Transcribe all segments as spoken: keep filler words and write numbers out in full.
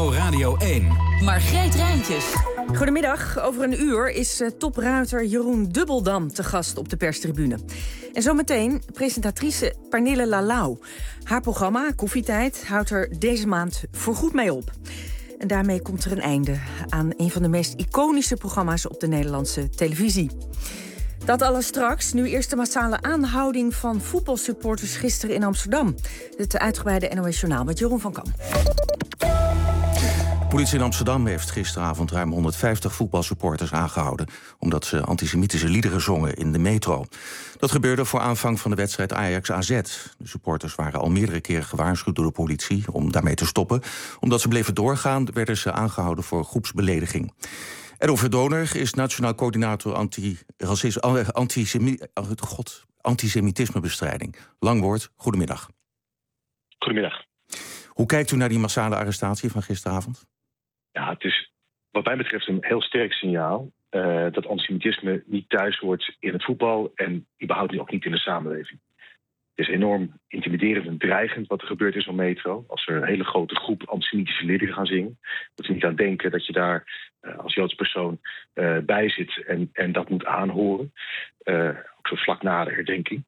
N O Radio één. Margreet Rijntjes. Goedemiddag. Over een uur is uh, topruiter Jeroen Dubbeldam te gast op de perstribune. En zometeen presentatrice Pernille Lalau. Haar programma Koffietijd houdt er deze maand voorgoed mee op. En daarmee komt er een einde aan een van de meest iconische programma's op de Nederlandse televisie. Dat alles straks. Nu eerst de massale aanhouding van voetbalsupporters gisteren in Amsterdam. Het uitgebreide N O S Journaal met Jeroen van Kam. De politie in Amsterdam heeft gisteravond ruim honderdvijftig voetbalsupporters aangehouden, omdat ze antisemitische liederen zongen in de metro. Dat gebeurde voor aanvang van de wedstrijd Ajax-A Z. De supporters waren al meerdere keren gewaarschuwd door de politie om daarmee te stoppen. Omdat ze bleven doorgaan, werden ze aangehouden voor groepsbelediging. Edo Verdoner is nationaal coördinator anti-racisme, antisemi, God, antisemitismebestrijding. Lang woord, goedemiddag. Goedemiddag. Hoe kijkt u naar die massale arrestatie van gisteravond? Ja, het is wat mij betreft een heel sterk signaal uh, dat antisemitisme niet thuis hoort in het voetbal en überhaupt ook niet in de samenleving. Het is enorm intimiderend en dreigend wat er gebeurd is op metro. Als er een hele grote groep antisemitische liederen gaan zingen, moet je niet aan denken dat je daar uh, als Joods persoon uh, bij zit en, en dat moet aanhoren. Uh, ook zo vlak na de herdenking.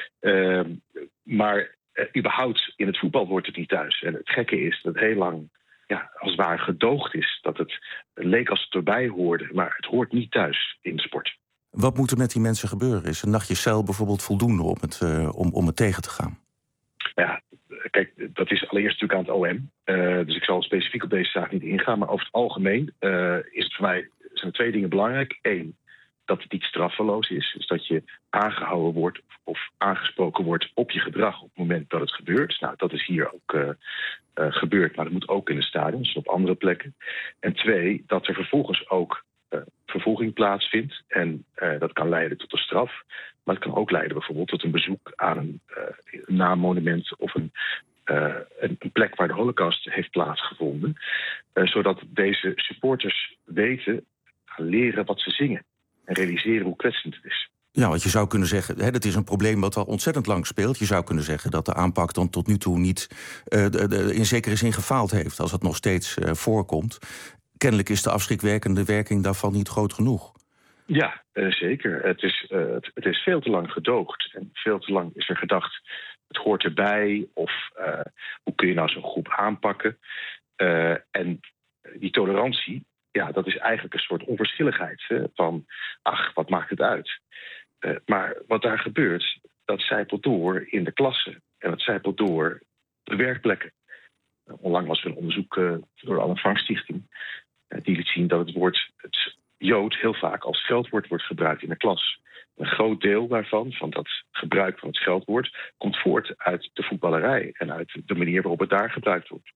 Uh, maar uh, überhaupt in het voetbal hoort het niet thuis. En het gekke is dat het heel lang ja, als het ware gedoogd is. Dat het leek als het erbij hoorde, maar het hoort niet thuis in de sport. Wat moet er met die mensen gebeuren? Is een nachtje cel bijvoorbeeld voldoende om het, uh, om, om het tegen te gaan? Ja, kijk, dat is allereerst natuurlijk aan het O M. Uh, dus ik zal specifiek op deze zaak niet ingaan. Maar over het algemeen uh, is het voor mij, zijn er twee dingen belangrijk. Eén, dat het niet straffeloos is. Dus dat je aangehouden wordt of aangesproken wordt op je gedrag op het moment dat het gebeurt. Nou, dat is hier ook uh, uh, gebeurd, maar dat moet ook in de stadions en op andere plekken. En twee, dat er vervolgens ook Uh, vervolging plaatsvindt. En uh, dat kan leiden tot een straf. Maar het kan ook leiden bijvoorbeeld tot een bezoek aan een uh, naammonument of een, uh, een, een plek waar de Holocaust heeft plaatsgevonden. Uh, zodat deze supporters weten, gaan leren wat ze zingen. En realiseren hoe kwetsend het is. Ja, want je zou kunnen zeggen, hè, dat is een probleem wat al ontzettend lang speelt. Je zou kunnen zeggen dat de aanpak dan tot nu toe niet uh, de, de, in zekere zin gefaald heeft, als het nog steeds uh, voorkomt. Kennelijk is de afschrikwekkende werking daarvan niet groot genoeg. Ja, uh, zeker. Het is, uh, het, het is veel te lang gedoogd. En veel te lang is er gedacht, het hoort erbij. Of uh, hoe kun je nou zo'n groep aanpakken? Uh, en die tolerantie, ja, dat is eigenlijk een soort onverschilligheid. Hè, van, ach, wat maakt het uit? Uh, maar wat daar gebeurt, dat zijpelt door in de klassen. En dat zijpelt door op de werkplekken. Uh, onlangs was er een onderzoek uh, door de Anne Frank Stichting. Die liet zien dat het woord het Jood heel vaak als scheldwoord wordt gebruikt in de klas. Een groot deel daarvan, van dat gebruik van het scheldwoord, komt voort uit de voetballerij en uit de manier waarop het daar gebruikt wordt.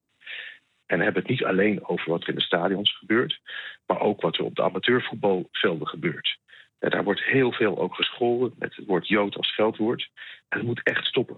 En we hebben het niet alleen over wat er in de stadions gebeurt, maar ook wat er op de amateurvoetbalvelden gebeurt. En daar wordt heel veel ook gescholden met het woord Jood als scheldwoord. En het moet echt stoppen.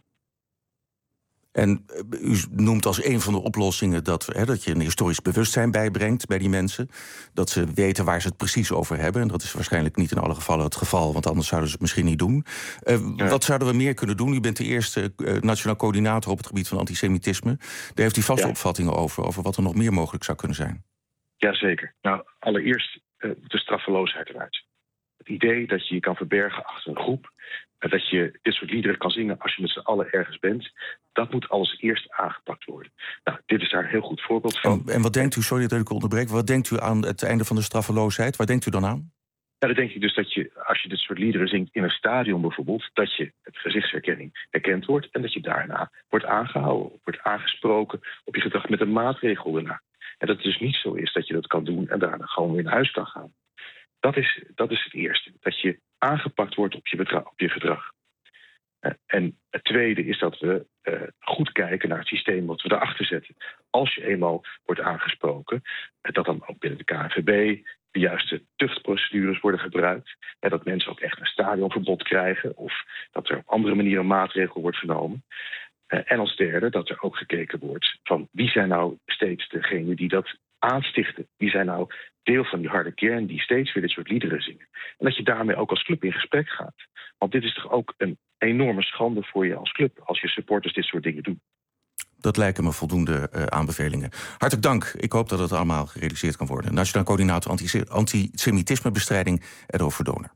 En u noemt als een van de oplossingen dat, hè, dat je een historisch bewustzijn bijbrengt bij die mensen. Dat ze weten waar ze het precies over hebben. En dat is waarschijnlijk niet in alle gevallen het geval, want anders zouden ze het misschien niet doen. Uh, ja. Wat zouden we meer kunnen doen? U bent de eerste uh, nationaal coördinator op het gebied van antisemitisme. Daar heeft u vast ja. opvattingen over, over wat er nog meer mogelijk zou kunnen zijn. Jazeker. Nou, allereerst uh, de straffeloosheid eruit. Het idee dat je je kan verbergen achter een groep, dat je dit soort liederen kan zingen als je met z'n allen ergens bent, dat moet als eerst aangepakt worden. Nou, dit is daar een heel goed voorbeeld van. En, en wat denkt u, sorry dat ik onderbreek, wat denkt u aan het einde van de straffeloosheid? Waar denkt u dan aan? Ja, dan denk ik dus dat je, als je dit soort liederen zingt in een stadion bijvoorbeeld, dat je het gezichtsherkenning herkend wordt en dat je daarna wordt aangehouden, wordt aangesproken op je gedrag met een maatregel daarna. En dat het dus niet zo is dat je dat kan doen en daarna gewoon weer naar huis kan gaan. Dat is, dat is het eerste. Dat je aangepakt wordt op je, betra- op je gedrag. Uh, en het tweede is dat we uh, goed kijken naar het systeem wat we daarachter zetten. Als je eenmaal wordt aangesproken, uh, dat dan ook binnen de K N V B de juiste tuchtprocedures worden gebruikt. En dat mensen ook echt een stadionverbod krijgen of dat er op andere manieren een maatregel wordt genomen. Uh, en als derde dat er ook gekeken wordt van wie zijn nou steeds degenen die dat aanstichten. Wie zijn nou deel van die harde kern die steeds weer dit soort liederen zingen. En dat je daarmee ook als club in gesprek gaat. Want dit is toch ook een enorme schande voor je als club als je supporters dit soort dingen doen. Dat lijken me voldoende uh, aanbevelingen. Hartelijk dank. Ik hoop dat het allemaal gerealiseerd kan worden. Nationaal Coördinator Antisemitismebestrijding, Edo Verdoner.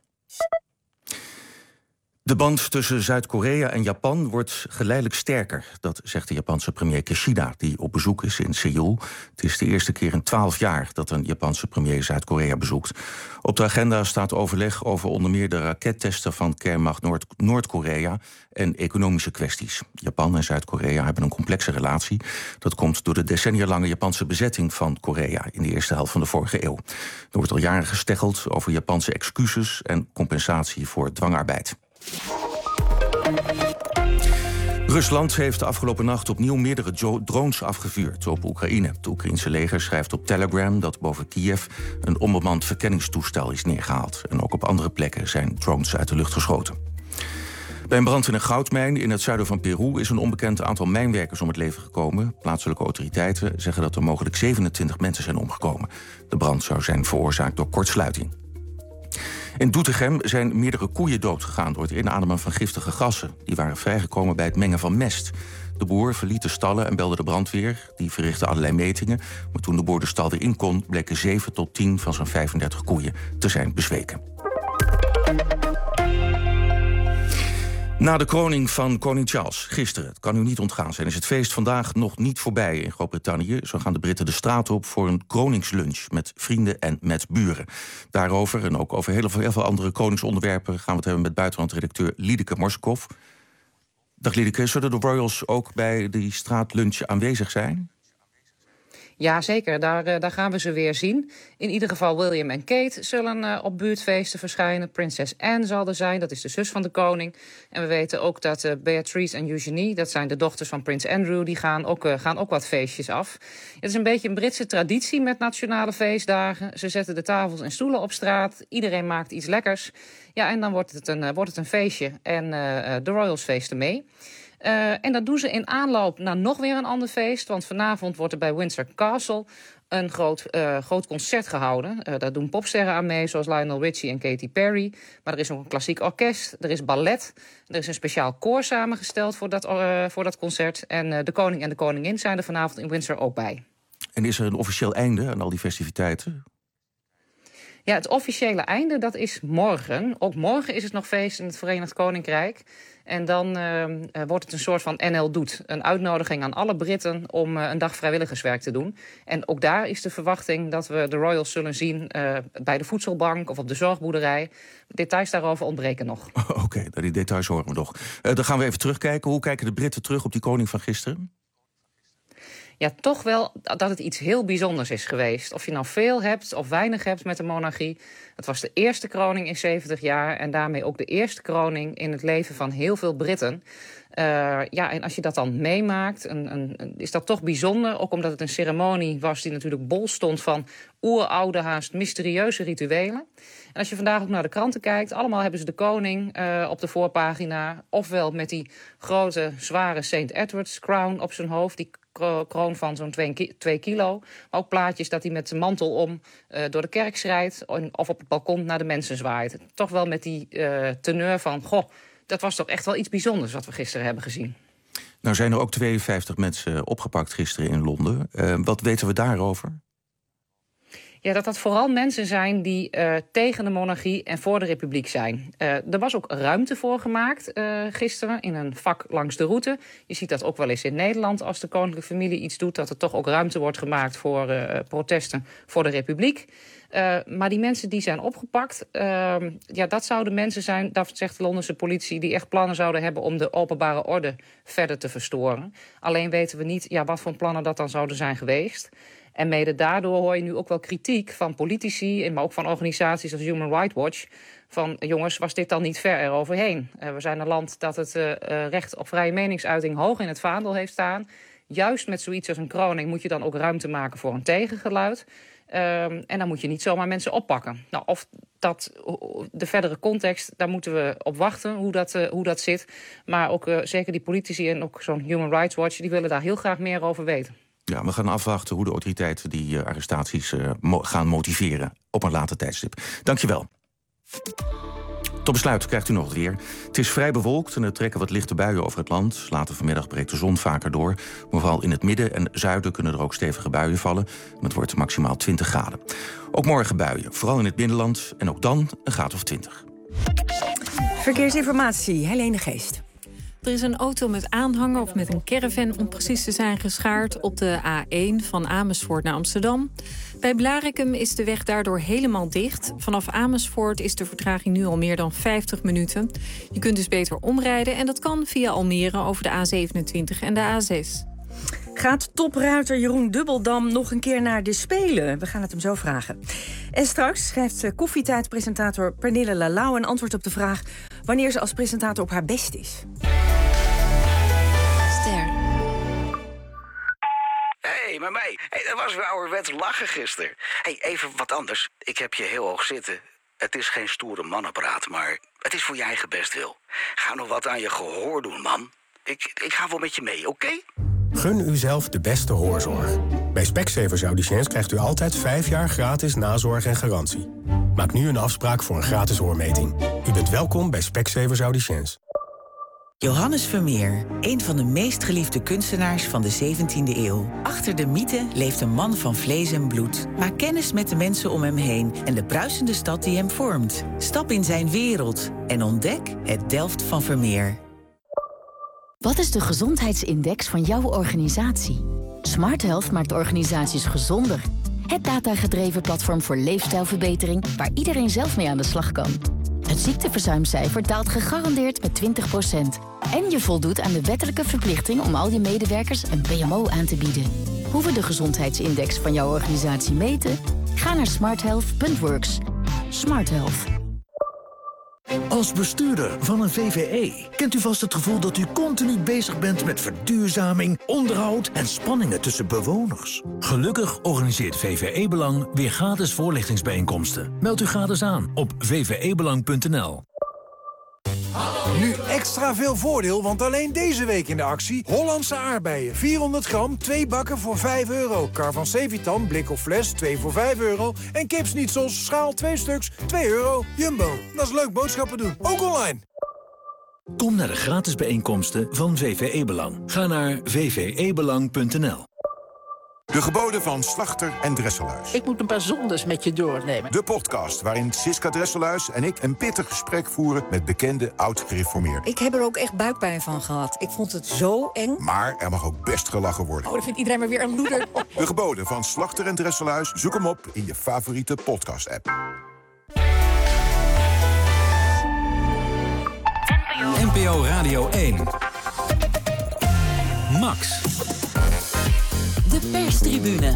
De band tussen Zuid-Korea en Japan wordt geleidelijk sterker. Dat zegt de Japanse premier Kishida, die op bezoek is in Seoul. Het is de eerste keer in twaalf jaar dat een Japanse premier Zuid-Korea bezoekt. Op de agenda staat overleg over onder meer de rakettesten van kernmacht Noord- Noord-Korea en economische kwesties. Japan en Zuid-Korea hebben een complexe relatie. Dat komt door de decennialange Japanse bezetting van Korea in de eerste helft van de vorige eeuw. Er wordt al jaren gesteggeld over Japanse excuses en compensatie voor dwangarbeid. Rusland heeft de afgelopen nacht opnieuw meerdere drones afgevuurd op Oekraïne. Het Oekraïnse leger schrijft op Telegram dat boven Kiev een onbemand verkenningstoestel is neergehaald. En ook op andere plekken zijn drones uit de lucht geschoten. Bij een brand in een goudmijn in het zuiden van Peru is een onbekend aantal mijnwerkers om het leven gekomen. Plaatselijke autoriteiten zeggen dat er mogelijk zevenentwintig mensen zijn omgekomen. De brand zou zijn veroorzaakt door kortsluiting. In Doetinchem zijn meerdere koeien doodgegaan door het inademen van giftige gassen. Die waren vrijgekomen bij het mengen van mest. De boer verliet de stallen en belde de brandweer. Die verrichtte allerlei metingen. Maar toen de boer de stal weer in kon, bleken zeven tot tien van zijn vijfendertig koeien te zijn bezweken. Na de kroning van koning Charles gisteren, het kan u niet ontgaan zijn, is het feest vandaag nog niet voorbij in Groot-Brittannië. Zo gaan de Britten de straat op voor een kroningslunch met vrienden en met buren. Daarover en ook over heel veel, heel veel andere koningsonderwerpen gaan we het hebben met buitenlandredacteur Liedeke Morskov. Dag Liedeke, zullen de royals ook bij die straatlunch aanwezig zijn? Ja, zeker. Daar, uh, daar gaan we ze weer zien. In ieder geval William en Kate zullen uh, op buurtfeesten verschijnen. Prinses Anne zal er zijn, dat is de zus van de koning. En we weten ook dat uh, Beatrice en Eugenie, dat zijn de dochters van prins Andrew, die gaan ook, uh, gaan ook wat feestjes af. Het is een beetje een Britse traditie met nationale feestdagen. Ze zetten de tafels en stoelen op straat. Iedereen maakt iets lekkers. Ja, en dan wordt het een, uh, wordt het een feestje. En uh, de royals feesten mee. Uh, en dat doen ze in aanloop naar nog weer een ander feest. Want vanavond wordt er bij Windsor Castle een groot, uh, groot concert gehouden. Uh, daar doen popsterren aan mee, zoals Lionel Richie en Katy Perry. Maar er is ook een klassiek orkest, er is ballet. Er is een speciaal koor samengesteld voor dat, uh, voor dat concert. En uh, de koning en de koningin zijn er vanavond in Windsor ook bij. En is er een officieel einde aan al die festiviteiten? Ja, het officiële einde, dat is morgen. Ook morgen is het nog feest in het Verenigd Koninkrijk. En dan uh, wordt het een soort van N L Doet. Een uitnodiging aan alle Britten om uh, een dag vrijwilligerswerk te doen. En ook daar is de verwachting dat we de royals zullen zien uh, bij de voedselbank of op de zorgboerderij. Details daarover ontbreken nog. Oké, okay, die details horen we nog. Uh, dan gaan we even terugkijken. Hoe kijken de Britten terug op die koning van gisteren? Ja, toch wel dat het iets heel bijzonders is geweest. Of je nou veel hebt of weinig hebt met de monarchie. Het was de eerste kroning in zeventig jaar... en daarmee ook de eerste kroning in het leven van heel veel Britten. Uh, ja, en als je dat dan meemaakt, een, een, een, is dat toch bijzonder. Ook omdat het een ceremonie was die natuurlijk bol stond van oeroude, haast mysterieuze rituelen. En als je vandaag ook naar de kranten kijkt, allemaal hebben ze de koning uh, op de voorpagina. Ofwel met die grote, zware Saint Edward's crown op zijn hoofd, die kroon van zo'n twee kilo. Maar ook plaatjes dat hij met zijn mantel om uh, door de kerk schrijdt of op het balkon naar de mensen zwaait. Toch wel met die uh, teneur van, goh, dat was toch echt wel iets bijzonders wat we gisteren hebben gezien. Nou zijn er ook tweeënvijftig mensen opgepakt gisteren in Londen. Uh, wat weten we daarover? Ja, dat dat vooral mensen zijn die uh, tegen de monarchie en voor de republiek zijn. Uh, er was ook ruimte voor gemaakt uh, gisteren in een vak langs de route. Je ziet dat ook wel eens in Nederland als de koninklijke familie iets doet, dat er toch ook ruimte wordt gemaakt voor uh, protesten voor de republiek. Uh, maar die mensen die zijn opgepakt, uh, ja, dat zouden mensen zijn, dat zegt de Londense politie, die echt plannen zouden hebben om de openbare orde verder te verstoren. Alleen weten we niet ja, wat voor plannen dat dan zouden zijn geweest. En mede daardoor hoor je nu ook wel kritiek van politici, maar ook van organisaties als Human Rights Watch. Van jongens, was dit dan niet ver eroverheen? Uh, we zijn een land dat het uh, recht op vrije meningsuiting hoog in het vaandel heeft staan. Juist met zoiets als een kroning moet je dan ook ruimte maken voor een tegengeluid. Uh, en dan moet je niet zomaar mensen oppakken. Nou, of dat, de verdere context, daar moeten we op wachten hoe dat, uh, hoe dat zit. Maar ook uh, zeker die politici en ook zo'n Human Rights Watch, die willen daar heel graag meer over weten. Ja, we gaan afwachten hoe de autoriteiten die uh, arrestaties uh, mo- gaan motiveren op een later tijdstip. Dank je wel. Tot Tot besluit krijgt u nog het weer. Het is vrij bewolkt en er trekken wat lichte buien over het land. Later vanmiddag breekt de zon vaker door. Maar vooral in het midden en zuiden kunnen er ook stevige buien vallen. En het wordt maximaal twintig graden. Ook morgen buien, vooral in het binnenland. En ook dan een graad of twintig. Verkeersinformatie, Helene Geest. Er is een auto met aanhanger of met een caravan om precies te zijn geschaard op de A één van Amersfoort naar Amsterdam. Bij Blaricum is de weg daardoor helemaal dicht. Vanaf Amersfoort is de vertraging nu al meer dan vijftig minuten. Je kunt dus beter omrijden en dat kan via Almere over de A zevenentwintig en de A zes. Gaat topruiter Jeroen Dubbeldam nog een keer naar de Spelen? We gaan het hem zo vragen. En straks schrijft koffietijdpresentator Pernille Lalau een antwoord op de vraag wanneer ze als presentator op haar best is. Ster. Hé, hey, maar mij. Hey, dat was weer ouderwets lachen gisteren. Hey, even wat anders. Ik heb je heel hoog zitten. Het is geen stoere mannenpraat, maar het is voor je eigen bestwil. Ga nog wat aan je gehoor doen, man. Ik, ik ga wel met je mee, oké? Okay? Gun uzelf de beste hoorzorg. Bij Specsavers Audiciëns krijgt u altijd vijf jaar gratis nazorg en garantie. Maak nu een afspraak voor een gratis hoormeting. U bent welkom bij Specsavers Audiciëns. Johannes Vermeer, een van de meest geliefde kunstenaars van de zeventiende eeuw. Achter de mythe leeft een man van vlees en bloed. Maak kennis met de mensen om hem heen en de bruisende stad die hem vormt. Stap in zijn wereld en ontdek het Delft van Vermeer. Wat is de gezondheidsindex van jouw organisatie? Smart Health maakt organisaties gezonder. Het datagedreven platform voor leefstijlverbetering waar iedereen zelf mee aan de slag kan. Het ziekteverzuimcijfer daalt gegarandeerd met twintig procent. En je voldoet aan de wettelijke verplichting om al je medewerkers een P M O aan te bieden. Hoe we de gezondheidsindex van jouw organisatie meten? Ga naar smarthealth punt works. Smart Health. Als bestuurder van een V V E kent u vast het gevoel dat u continu bezig bent met verduurzaming, onderhoud en spanningen tussen bewoners. Gelukkig organiseert V V E Belang weer gratis voorlichtingsbijeenkomsten. Meld u gratis aan op v v e belang punt n l. Nu extra veel voordeel, want alleen deze week in de actie Hollandse aardbeien. vierhonderd gram, twee bakken voor vijf euro. Carvan Sevitan, blik of fles, twee voor vijf euro. En kipsnietsels, schaal twee stuks, twee euro. Jumbo, dat is leuk boodschappen doen, ook online. Kom naar de gratis bijeenkomsten van V V E Belang. Ga naar v v e belang punt n l. De geboden van Slachter en Dresselhuis. Ik moet een paar zondes met je doornemen. De podcast waarin Siska Dresselhuis en ik een pittig gesprek voeren met bekende oud-gereformeerden. Ik heb er ook echt buikpijn van gehad. Ik vond het zo eng. Maar er mag ook best gelachen worden. Oh, dan vindt iedereen maar weer een loeder. De geboden van Slachter en Dresselhuis. Zoek hem op in je favoriete podcast-app. N P O Radio één. Max. De perstribune.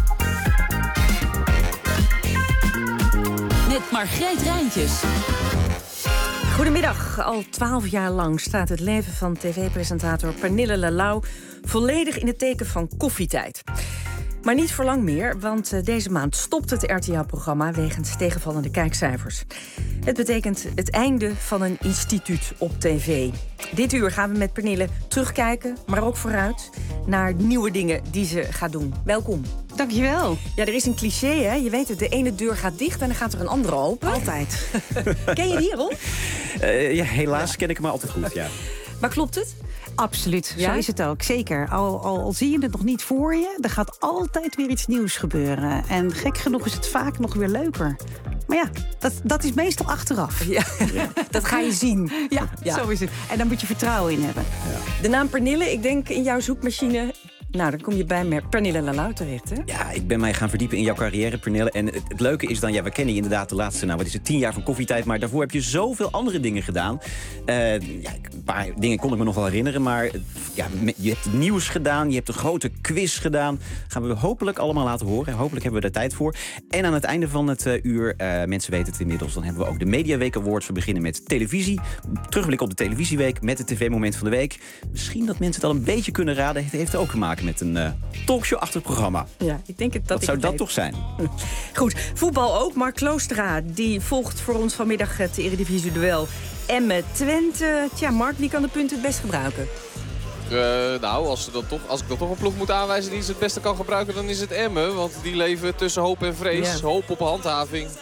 Met Margreet Rijntjes. Goedemiddag. Al twaalf jaar lang staat het leven van tv-presentator Pernille Lalau volledig in het teken van koffietijd. Maar niet voor lang meer, want deze maand stopt het R T L-programma wegens tegenvallende kijkcijfers. Het betekent het einde van een instituut op tv. Dit uur gaan we met Pernille terugkijken, maar ook vooruit naar nieuwe dingen die ze gaat doen. Welkom. Dankjewel. Ja, er is een cliché, hè? Je weet het, de ene deur gaat dicht en dan gaat er een andere open. Altijd. Ken je die, Ron? Uh, ja, helaas ken ik hem altijd goed, ja. Maar klopt het? Absoluut, ja? Zo is het ook, zeker. Al, al, al zie je het nog niet voor je, er gaat altijd weer iets nieuws gebeuren. En gek genoeg is het vaak nog weer leuker. Maar ja, dat, dat is meestal achteraf. Ja, ja. Dat ga je zien. Ja, ja, zo is het. En daar moet je vertrouwen in hebben. Ja. De naam Pernille, ik denk in jouw zoekmachine... Nou, dan kom je bij Pernille Lalau terecht, hè? Ja, ik ben mij gaan verdiepen in jouw carrière, Pernille. En het, het leuke is dan, ja, we kennen je inderdaad de laatste... nou, wat is het, tien jaar van Koffietijd... maar daarvoor heb je zoveel andere dingen gedaan. Uh, ja, een paar dingen kon ik me nog wel herinneren... maar ja, je hebt nieuws gedaan, je hebt een grote quiz gedaan. Gaan we hopelijk allemaal laten horen. Hopelijk hebben we daar tijd voor. En aan het einde van het uh, uur, uh, mensen weten het inmiddels... dan hebben we ook de Mediaweek Awards. We beginnen met televisie. Terugblik op de televisieweek met het tv-moment van de week. Misschien dat mensen het al een beetje kunnen raden. Het heeft ook te maken met een uh, talkshow-achtig programma. Ja, ik denk het dat Wat ik zou het dat weet. toch zijn? Goed, voetbal ook. Mark Kloostra, die volgt voor ons vanmiddag het Eredivisie-duel Emmen-Twente. Tja, Mark, wie kan de punten het best gebruiken? Uh, nou, als, ze dan toch, als ik dan toch een ploeg moet aanwijzen die ze het beste kan gebruiken... dan is het Emmen, want die leven tussen hoop en vrees. Ja. Hoop op handhaving.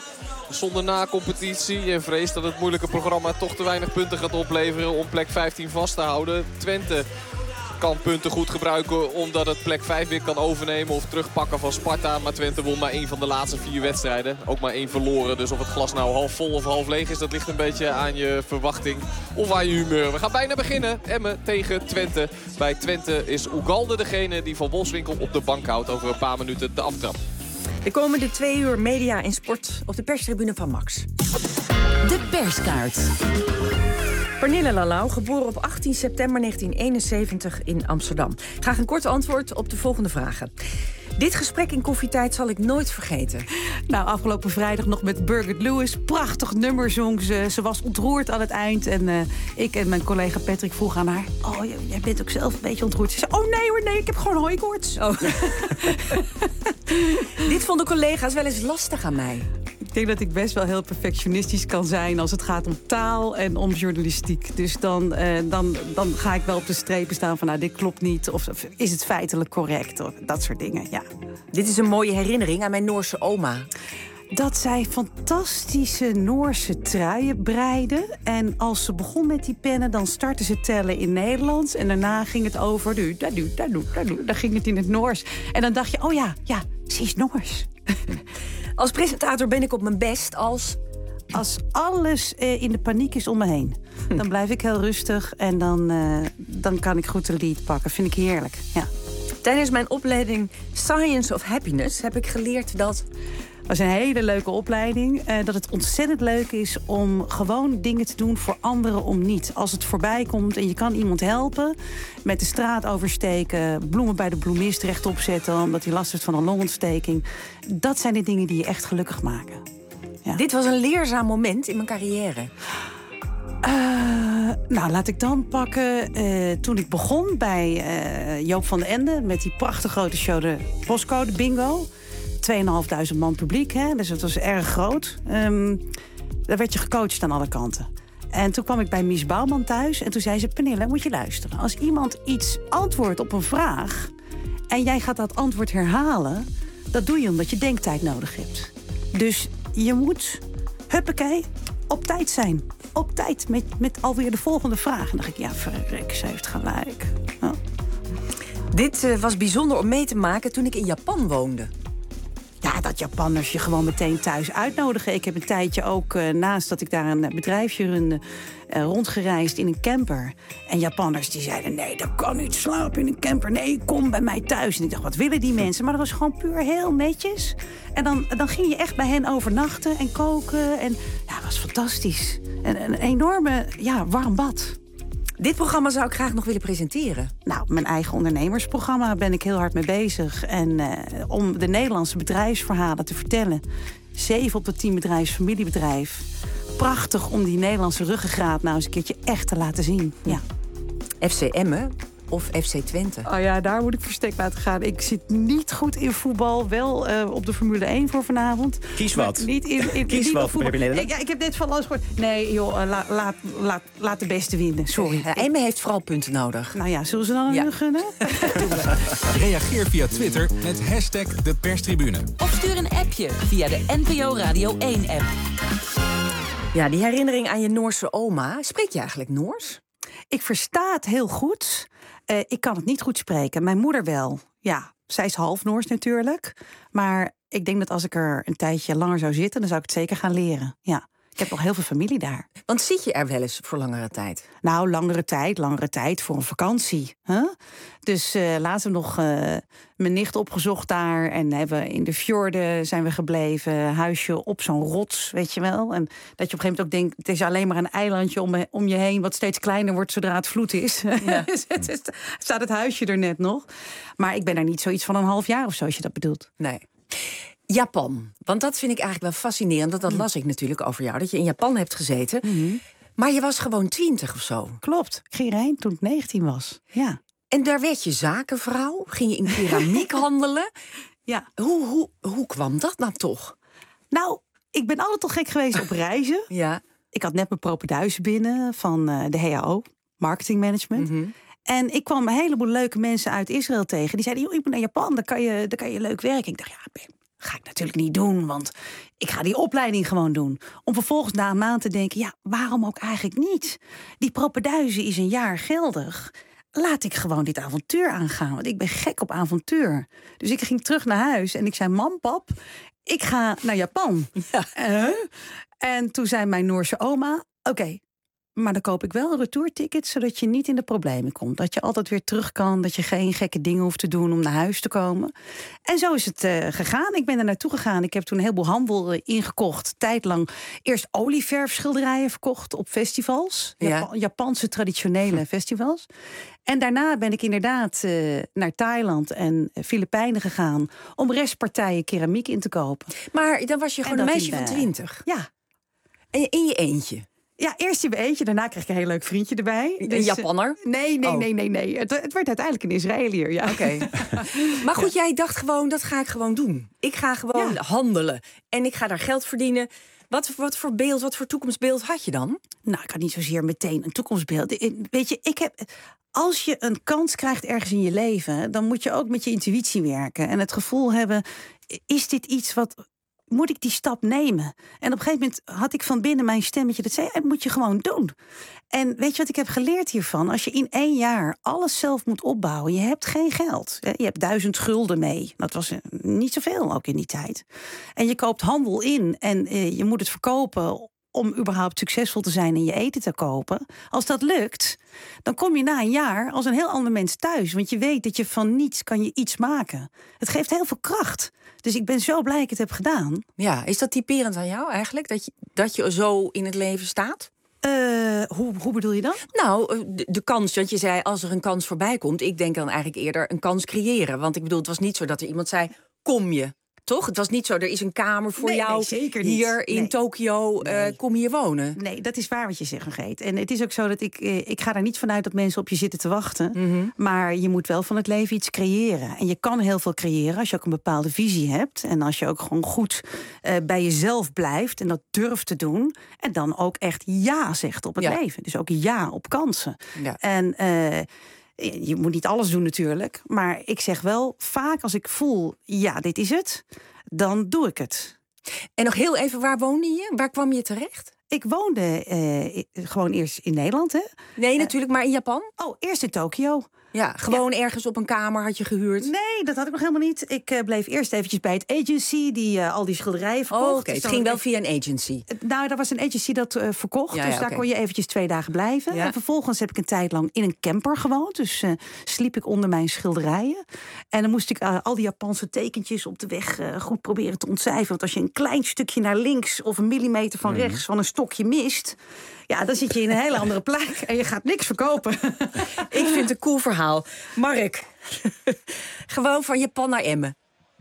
zonder na-competitie. En vreest dat het moeilijke programma toch te weinig punten gaat opleveren om plek vijftien vast te houden. Twente kan punten goed gebruiken omdat het plek vijf weer kan overnemen of terugpakken van Sparta. Maar Twente won maar één van de laatste vier wedstrijden. Ook maar één verloren. Dus of het glas nou half vol of half leeg is, dat ligt een beetje aan je verwachting of aan je humeur. We gaan bijna beginnen. Emmen tegen Twente. Bij Twente is Ugalde degene die van Wolfswinkel op de bank houdt. Over een paar minuten de aftrap. De komende twee uur media en sport op de perstribune van Max. De perskaart. Pernille Lalau, geboren op achttien september negentien eenenzeventig in Amsterdam. Graag een kort antwoord op de volgende vragen. Dit gesprek in Koffietijd zal ik nooit vergeten. Nou, afgelopen vrijdag nog met Birgit Lewis. Prachtig nummer zong ze. Ze was ontroerd aan het eind. En uh, ik en mijn collega Patrick vroegen aan haar... Oh, jij bent ook zelf een beetje ontroerd. Ze zei, oh nee hoor, nee, ik heb gewoon hooikoorts. Oh. Dit vonden collega's wel eens lastig aan mij. Ik denk dat ik best wel heel perfectionistisch kan zijn als het gaat om taal en om journalistiek. Dus dan, uh, dan, dan ga ik wel op de strepen staan van nou, dit klopt niet. Of, of is het feitelijk correct? Of dat soort dingen, ja. Dit is een mooie herinnering aan mijn Noorse oma. Dat zij fantastische Noorse truien breide. En als ze begon met die pennen, dan startte ze tellen in Nederlands. En daarna ging het over... Du, da, du, da, du, da, du. Dan ging het in het Noors. En dan dacht je, oh ja, ja, ze is Noors. Als presentator ben ik op mijn best als... Als alles uh, in de paniek is om me heen. Dan blijf ik heel rustig en dan, uh, dan kan ik goed de lead pakken. Vind ik heerlijk, ja. Tijdens mijn opleiding Science of Happiness heb ik geleerd dat... Dat is een hele leuke opleiding. Uh, dat het ontzettend leuk is om gewoon dingen te doen voor anderen om niet. Als het voorbij komt en je kan iemand helpen... met de straat oversteken, bloemen bij de bloemist rechtop zetten... omdat hij last heeft van een longontsteking. Dat zijn de dingen die je echt gelukkig maken. Ja. Dit was een leerzaam moment in mijn carrière. Uh, nou, laat ik dan pakken. Uh, toen ik begon bij uh, Joop van den Ende... met die prachtig grote show, de Postcode Bingo... tweeënhalfduizend man publiek, hè? Dus het was erg groot. Um, daar werd je gecoacht aan alle kanten. En toen kwam ik bij Mies Bouwman thuis... en toen zei ze, Pernille, moet je luisteren. Als iemand iets antwoordt op een vraag... en jij gaat dat antwoord herhalen... dat doe je omdat je denktijd nodig hebt. Dus je moet, huppakee, op tijd zijn. Op tijd, met, met alweer de volgende vraag. En dan dacht ik, ja, verrek, ze heeft gelijk. Oh. Dit uh, was bijzonder om mee te maken toen ik in Japan woonde. Ja, dat Japanners je gewoon meteen thuis uitnodigen. Ik heb een tijdje ook, uh, naast dat ik daar een bedrijfje runde... Uh, rondgereisd in een camper. En Japanners die zeiden, nee, dat kan niet slapen in een camper. Nee, kom bij mij thuis. En ik dacht, wat willen die mensen? Maar dat was gewoon puur heel netjes. En dan, dan ging je echt bij hen overnachten en koken. En ja, dat was fantastisch. En een enorme, ja, warm bad. Dit programma zou ik graag nog willen presenteren. Nou, mijn eigen ondernemersprogramma ben ik heel hard mee bezig. En uh, om de Nederlandse bedrijfsverhalen te vertellen. Zeven op de tien bedrijfsfamiliebedrijf. Prachtig om die Nederlandse ruggengraat nou eens een keertje echt te laten zien. Ja. F C Emmen of F C Twente? Oh ja, daar moet ik verstek laten gaan. Ik zit niet goed in voetbal. Wel uh, op de Formule één voor vanavond. Kies wat. Niet in, in, Kies niet wat. Voetbal. Ik, ja, ik heb net van alles gehoord. Nee, joh, uh, la, laat, laat, laat de beste winnen. Sorry. Ja, Emmen heeft vooral punten nodig. Nou ja, zullen ze dan ja. een gunnen? Reageer via Twitter met hashtag de perstribune. Of stuur een appje via de N P O Radio één app. Ja, die herinnering aan je Noorse oma. Spreek je eigenlijk Noors? Ik versta het heel goed. Uh, ik kan het niet goed spreken. Mijn moeder wel. Ja, zij is half Noors natuurlijk. Maar ik denk dat als ik er een tijdje langer zou zitten... dan zou ik het zeker gaan leren. Ja. Ik heb nog heel veel familie daar. Want zit je er wel eens voor langere tijd? Nou, langere tijd, langere tijd voor een vakantie. Huh? Dus uh, laten we nog uh, mijn nicht opgezocht daar. En hebben in de fjorden zijn we gebleven. Huisje op zo'n rots, weet je wel. En dat je op een gegeven moment ook denkt... het is alleen maar een eilandje om, om je heen... wat steeds kleiner wordt zodra het vloed is. Ja. Staat het huisje er net nog. Maar ik ben er niet zoiets van een half jaar of zo, als je dat bedoelt. Nee. Japan, want dat vind ik eigenlijk wel fascinerend. Dat, dat las ik natuurlijk over jou, dat je in Japan hebt gezeten. Mm-hmm. Maar je was gewoon twintig of zo. Klopt, ik ging erheen toen ik negentien was. Ja. En daar werd je zakenvrouw, ging je in keramiek handelen. Ja. Hoe, hoe, hoe kwam dat nou toch? Nou, ik ben altijd al gek geweest op reizen. Ja. Ik had net mijn propenduizen binnen van uh, de H A O, Marketing Management. Mm-hmm. En ik kwam een heleboel leuke mensen uit Israël tegen. Die zeiden, joh, ik ben naar Japan, daar kan je, daar kan je leuk werken. Ik dacht, ja, ben, ga ik natuurlijk niet doen, want ik ga die opleiding gewoon doen. Om vervolgens na een maand te denken, ja, waarom ook eigenlijk niet? Die propenduizen is een jaar geldig. Laat ik gewoon dit avontuur aangaan, want ik ben gek op avontuur. Dus ik ging terug naar huis en ik zei, mam, pap, ik ga naar Japan. Ja. Uh, en toen zei mijn Noorse oma, oké, okay, maar dan koop ik wel een retourticket, zodat je niet in de problemen komt. Dat je altijd weer terug kan, dat je geen gekke dingen hoeft te doen om naar huis te komen. En zo is het uh, gegaan. Ik ben er naartoe gegaan. Ik heb toen een heleboel handel uh, ingekocht. Tijdlang eerst olieverfschilderijen verkocht op festivals. Ja. Japan, Japanse traditionele hm. festivals. En daarna ben ik inderdaad uh, naar Thailand en Filipijnen gegaan om restpartijen keramiek in te kopen. Maar dan was je gewoon een meisje de... van twintig. Ja. En in je eentje. Ja, eerst in mijn eentje, daarna kreeg ik een heel leuk vriendje erbij. Een dus, Japanner? Nee, nee, oh. nee, nee, nee. Het, het werd uiteindelijk een Israëliër, ja. Oké. Okay. Maar goed, jij dacht gewoon, dat ga ik gewoon doen. Ik ga gewoon ja. handelen. En ik ga daar geld verdienen. Wat, wat voor beeld, wat voor toekomstbeeld had je dan? Nou, ik had niet zozeer meteen een toekomstbeeld. Weet je, ik heb... Als je een kans krijgt ergens in je leven, dan moet je ook met je intuïtie werken. En het gevoel hebben, is dit iets wat... Moet ik die stap nemen? En op een gegeven moment had ik van binnen mijn stemmetje dat zei, dat moet je gewoon doen. En weet je wat ik heb geleerd hiervan? Als je in één jaar alles zelf moet opbouwen, je hebt geen geld. Je hebt duizend gulden mee. Dat was niet zoveel ook in die tijd. En je koopt handel in en eh, je moet het verkopen om überhaupt succesvol te zijn en je eten te kopen. Als dat lukt, dan kom je na een jaar als een heel ander mens thuis. Want je weet dat je van niets kan je iets maken. Het geeft heel veel kracht. Dus ik ben zo blij dat ik het heb gedaan. Ja, is dat typerend aan jou eigenlijk? Dat je, dat je zo in het leven staat? Uh, hoe, hoe bedoel je dat? Nou, de, de kans, want je zei als er een kans voorbij komt, ik denk dan eigenlijk eerder een kans creëren. Want ik bedoel, het was niet zo dat er iemand zei, kom je. Toch? Het was niet zo, er is een kamer voor nee, jou nee, zeker hier niet. in nee. Tokio, nee. uh, kom hier wonen. Nee, dat is waar wat je zegt, Margreet. En het is ook zo dat ik, uh, ik ga er niet vanuit dat mensen op je zitten te wachten. Mm-hmm. Maar je moet wel van het leven iets creëren. En je kan heel veel creëren als je ook een bepaalde visie hebt. En als je ook gewoon goed uh, bij jezelf blijft en dat durft te doen. En dan ook echt ja zegt op het ja. leven. Dus ook ja op kansen. Ja. En... Uh, je moet niet alles doen natuurlijk, maar ik zeg wel vaak als ik voel, ja, dit is het, dan doe ik het. En nog heel even, waar woonde je? Waar kwam je terecht? Ik woonde uh, gewoon eerst in Nederland, hè? Nee, natuurlijk, uh, maar in Japan? Oh, eerst in Tokio. Ja, gewoon ja. ergens op een kamer had je gehuurd? Nee, dat had ik nog helemaal niet. Ik uh, bleef eerst eventjes bij het agency die uh, al die schilderijen verkocht. Oh, okay. Dus het ging wel via een agency? Uh, nou, er was een agency dat uh, verkocht. Ja, ja, dus daar okay. kon je eventjes twee dagen blijven. Ja. En vervolgens heb ik een tijd lang in een camper gewoond. Dus uh, sliep ik onder mijn schilderijen. En dan moest ik uh, al die Japanse tekentjes op de weg uh, goed proberen te ontcijferen. Want als je een klein stukje naar links of een millimeter van rechts mm. van een stokje mist, ja, dan zit je in een hele andere plek en je gaat niks verkopen. Ik vind het een cool verhaal. Mark, gewoon van Japan naar Emmen.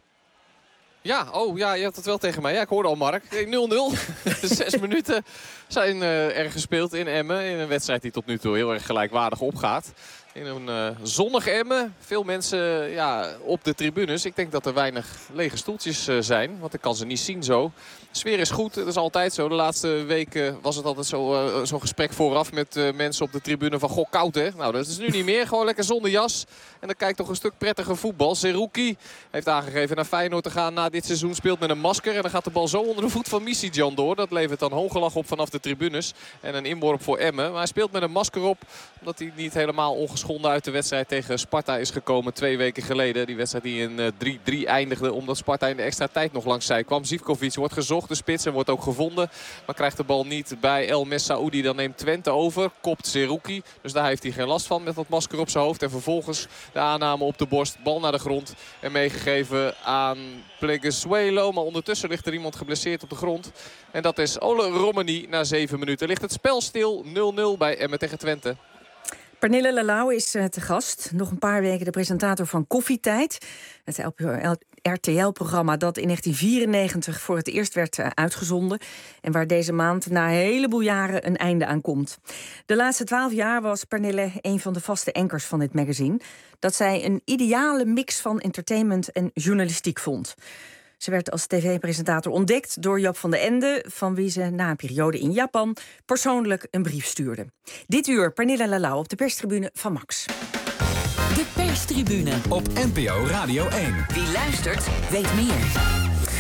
Ja, oh ja, je had het wel tegen mij. Ja, ik hoorde al Mark. nul nul. Zes minuten zijn uh, er gespeeld in Emmen. In een wedstrijd die tot nu toe heel erg gelijkwaardig opgaat. In een uh, zonnig Emmen. Veel mensen ja, op de tribunes. Ik denk dat er weinig lege stoeltjes uh, zijn. Want ik kan ze niet zien zo. De sfeer is goed. Dat is altijd zo. De laatste weken was het altijd zo'n uh, zo gesprek vooraf met uh, mensen op de tribune van goh, koud hè. Nou, dat is nu niet meer. Gewoon lekker zonder jas. En dan kijkt toch een stuk prettiger voetbal. Seruki heeft aangegeven naar Feyenoord te gaan na dit seizoen. Speelt met een masker. En dan gaat de bal zo onder de voet van Misijan door. Dat levert dan hoongelach op vanaf de tribunes. En een inworp voor Emmen. Maar hij speelt met een masker op. Omdat hij niet helemaal ongeschonden uit de wedstrijd tegen Sparta is gekomen twee weken geleden. Die wedstrijd die in drie drie eindigde. Omdat Sparta in de extra tijd nog langs zij kwam. Zivkovic wordt gezocht, de spits, en wordt ook gevonden. Maar krijgt de bal niet bij El Messaoudi. Dan neemt Twente over. Kopt Seruki. Dus daar heeft hij geen last van met dat masker op zijn hoofd. En vervolgens de aanname op de borst. Bal naar de grond. En meegegeven aan Pleguezuelo. Maar ondertussen ligt er iemand geblesseerd op de grond. En dat is Ole Romani na zeven minuten. Ligt het spel stil nul nul bij Emmen tegen Twente. Pernille Lalau is uh, te gast. Nog een paar weken de presentator van Koffietijd. Het R T L-programma dat in negentien vierennegentig voor het eerst werd uh, uitgezonden. En waar deze maand na een heleboel jaren een einde aan komt. De laatste twaalf jaar was Pernille een van de vaste ankers van dit magazine. Dat zij een ideale mix van entertainment en journalistiek vond. Ze werd als tv-presentator ontdekt door Joop van den Ende, van wie ze na een periode in Japan persoonlijk een brief stuurde. Dit uur Pernille Lalau op de perstribune van Max. De perstribune op N P O Radio één. Wie luistert, weet meer.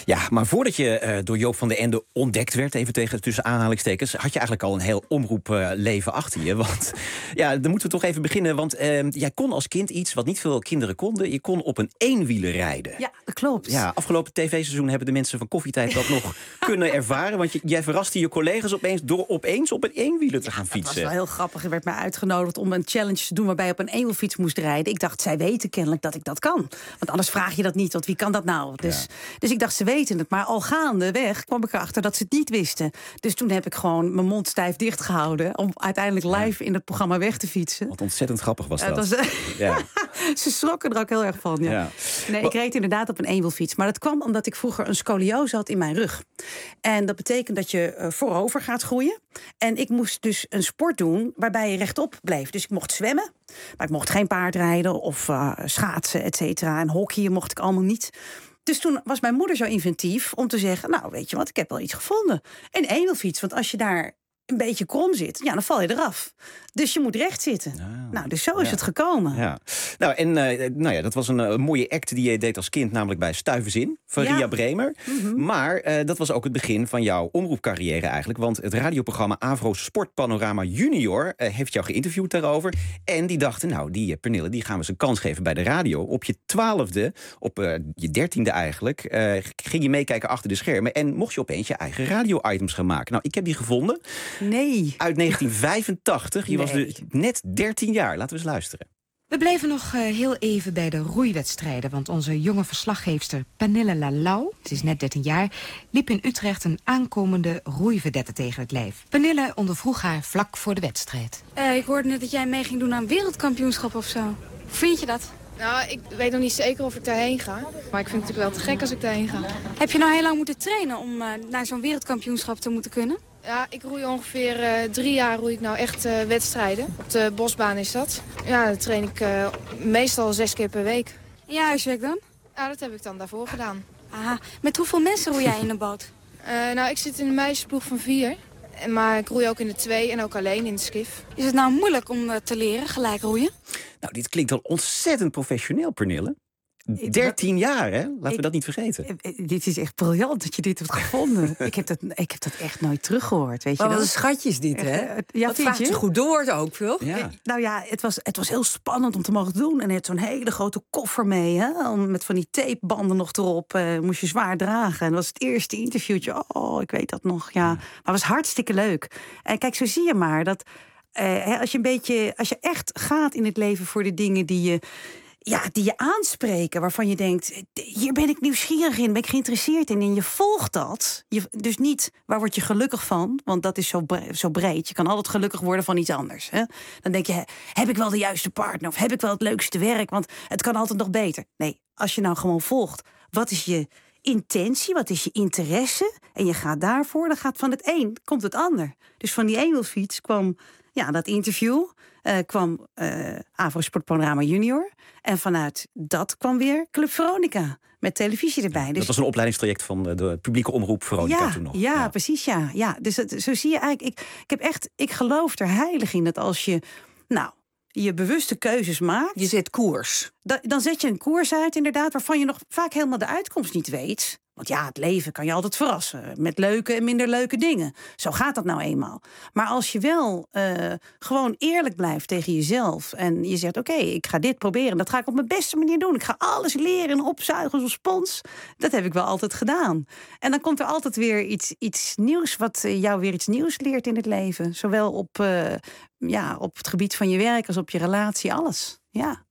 Ja, maar voordat je uh, door Joop van den Ende ontdekt werd, even tegen tussen aanhalingstekens, had je eigenlijk al een heel omroepleven uh, achter je. Want ja, dan moeten we toch even beginnen. Want uh, jij kon als kind iets wat niet veel kinderen konden. Je kon op een eenwieler rijden. Ja, dat klopt. Ja, afgelopen tv-seizoen hebben de mensen van Koffietijd dat nog kunnen ervaren. Want je, jij verraste je collega's opeens door opeens op een eenwieler te gaan fietsen. Dat was wel heel grappig. Er werd mij uitgenodigd om een challenge te doen waarbij je op een eenwielfiets moest rijden. Ik dacht, zij weten kennelijk dat ik dat kan. Want anders vraag je dat niet, want wie kan dat nou? Dus, ja. dus ik dacht, ze weten het. Maar al gaandeweg kwam ik erachter dat ze het niet wisten. Dus toen heb ik gewoon mijn mond stijf dicht gehouden om uiteindelijk live ja. in het programma weg te fietsen. Wat ontzettend grappig was dat. dat was, ja. Ze schrokken er ook heel erg van. Ja. Ja. Nee, ik reed inderdaad op een eenwielfiets. Maar dat kwam omdat ik vroeger een scoliose had in mijn rug. En dat betekent dat je uh, voorover gaat groeien. En ik moest dus een sport doen waarbij je rechtop bleef. Dus ik mocht zwemmen, maar ik mocht geen paardrijden of uh, schaatsen, et cetera. En hockeyen mocht ik allemaal niet. Dus toen was mijn moeder zo inventief om te zeggen, nou, weet je wat, ik heb wel iets gevonden. Een eenwielfiets, want als je daar een beetje krom zit, ja, dan val je eraf. Dus je moet recht zitten. Ja. Nou, dus zo is ja. het gekomen. Ja. Nou, en uh, nou ja, dat was een, een mooie act die je deed als kind, namelijk bij Stuyvesant van ja. Ria Bremer. Mm-hmm. Maar uh, dat was ook het begin van jouw omroepcarrière eigenlijk. Want het radioprogramma Avro Sportpanorama Junior uh, heeft jou geïnterviewd daarover. En die dachten, nou, die uh, Pernille, die gaan we eens een kans geven bij de radio. Op je twaalfde, op uh, je dertiende eigenlijk, uh, ging je meekijken achter de schermen. En mocht je opeens je eigen radio-items gaan maken. Nou, ik heb die gevonden. Nee. Uit negentien vijfentachtig. Je nee. was dus net dertien jaar. Laten we eens luisteren. We bleven nog uh, heel even bij de roeiwedstrijden. Want onze jonge verslaggeefster Pernille Lalau, ze is net dertien jaar, liep in Utrecht een aankomende roeivedette tegen het lijf. Pernille ondervroeg haar vlak voor de wedstrijd. Uh, ik hoorde net dat jij mee ging doen aan een wereldkampioenschap of zo. Hoe vind je dat? Nou, ik weet nog niet zeker of ik daarheen ga. Maar ik vind het natuurlijk wel te gek als ik daarheen ga. Heb je nou heel lang moeten trainen om uh, naar zo'n wereldkampioenschap te moeten kunnen? Ja, ik roei ongeveer uh, drie jaar roei ik nou echt uh, wedstrijden. Op de bosbaan is dat. Ja, dan train ik uh, meestal zes keer per week. En je huiswerk dan? Ja, dat heb ik dan daarvoor gedaan. Aha. Met hoeveel mensen roei jij in de boot? Uh, nou, ik zit in de meisjesploeg van vier. Maar ik roei ook in de twee en ook alleen in de skif. Is het nou moeilijk om uh, te leren, gelijk roeien? Nou, dit klinkt al ontzettend professioneel, Pernille. dertien jaar, hè? Laten ik, we dat niet vergeten. Dit is echt briljant dat je dit hebt gevonden. ik, heb dat, ik heb dat echt nooit teruggehoord. Weet je maar wel? wat een schatje is dit, hè? Uh, ja, dat vraagt je goed door ook, veel. Ja. Nou ja, het was, het was heel spannend om te mogen doen. En hij had zo'n hele grote koffer mee, hè? Met van die tapebanden nog erop. Uh, moest je zwaar dragen. En dat was het eerste interviewtje. Oh, ik weet dat nog, ja. Maar het was hartstikke leuk. En kijk, zo zie je maar dat uh, als je een beetje, als je echt gaat in het leven voor de dingen die je Ja, die je aanspreken, waarvan je denkt, hier ben ik nieuwsgierig in, ben ik geïnteresseerd in. En je volgt dat. Je, dus niet, waar word je gelukkig van? Want dat is zo, bre- zo breed. Je kan altijd gelukkig worden van iets anders. Hè? Dan denk je, heb ik wel de juiste partner? Of heb ik wel het leukste werk? Want het kan altijd nog beter. Nee, als je nou gewoon volgt, wat is je intentie? Wat is je interesse? En je gaat daarvoor, dan gaat van het een, komt het ander. Dus van die eenwielfiets kwam ja, dat interview. Uh, kwam uh, Avro Sportpanorama Junior. En vanuit dat kwam weer Club Veronica. Met televisie erbij. Dus dat was een opleidingstraject van de, de publieke omroep Veronica ja, toen nog. Ja, ja, precies, ja. ja dus het, zo zie je eigenlijk. Ik, ik heb echt, ik geloof er heilig in dat als je, nou, je bewuste keuzes maakt. Je zet koers. Da, dan zet je een koers uit, inderdaad, waarvan je nog vaak helemaal de uitkomst niet weet. Want ja, het leven kan je altijd verrassen. Met leuke en minder leuke dingen. Zo gaat dat nou eenmaal. Maar als je wel uh, gewoon eerlijk blijft tegen jezelf. En je zegt, oké, okay, ik ga dit proberen. Dat ga ik op mijn beste manier doen. Ik ga alles leren en opzuigen als een spons. Dat heb ik wel altijd gedaan. En dan komt er altijd weer iets, iets nieuws. Wat jou weer iets nieuws leert in het leven. Zowel op, uh, ja, op het gebied van je werk als op je relatie. Alles, ja.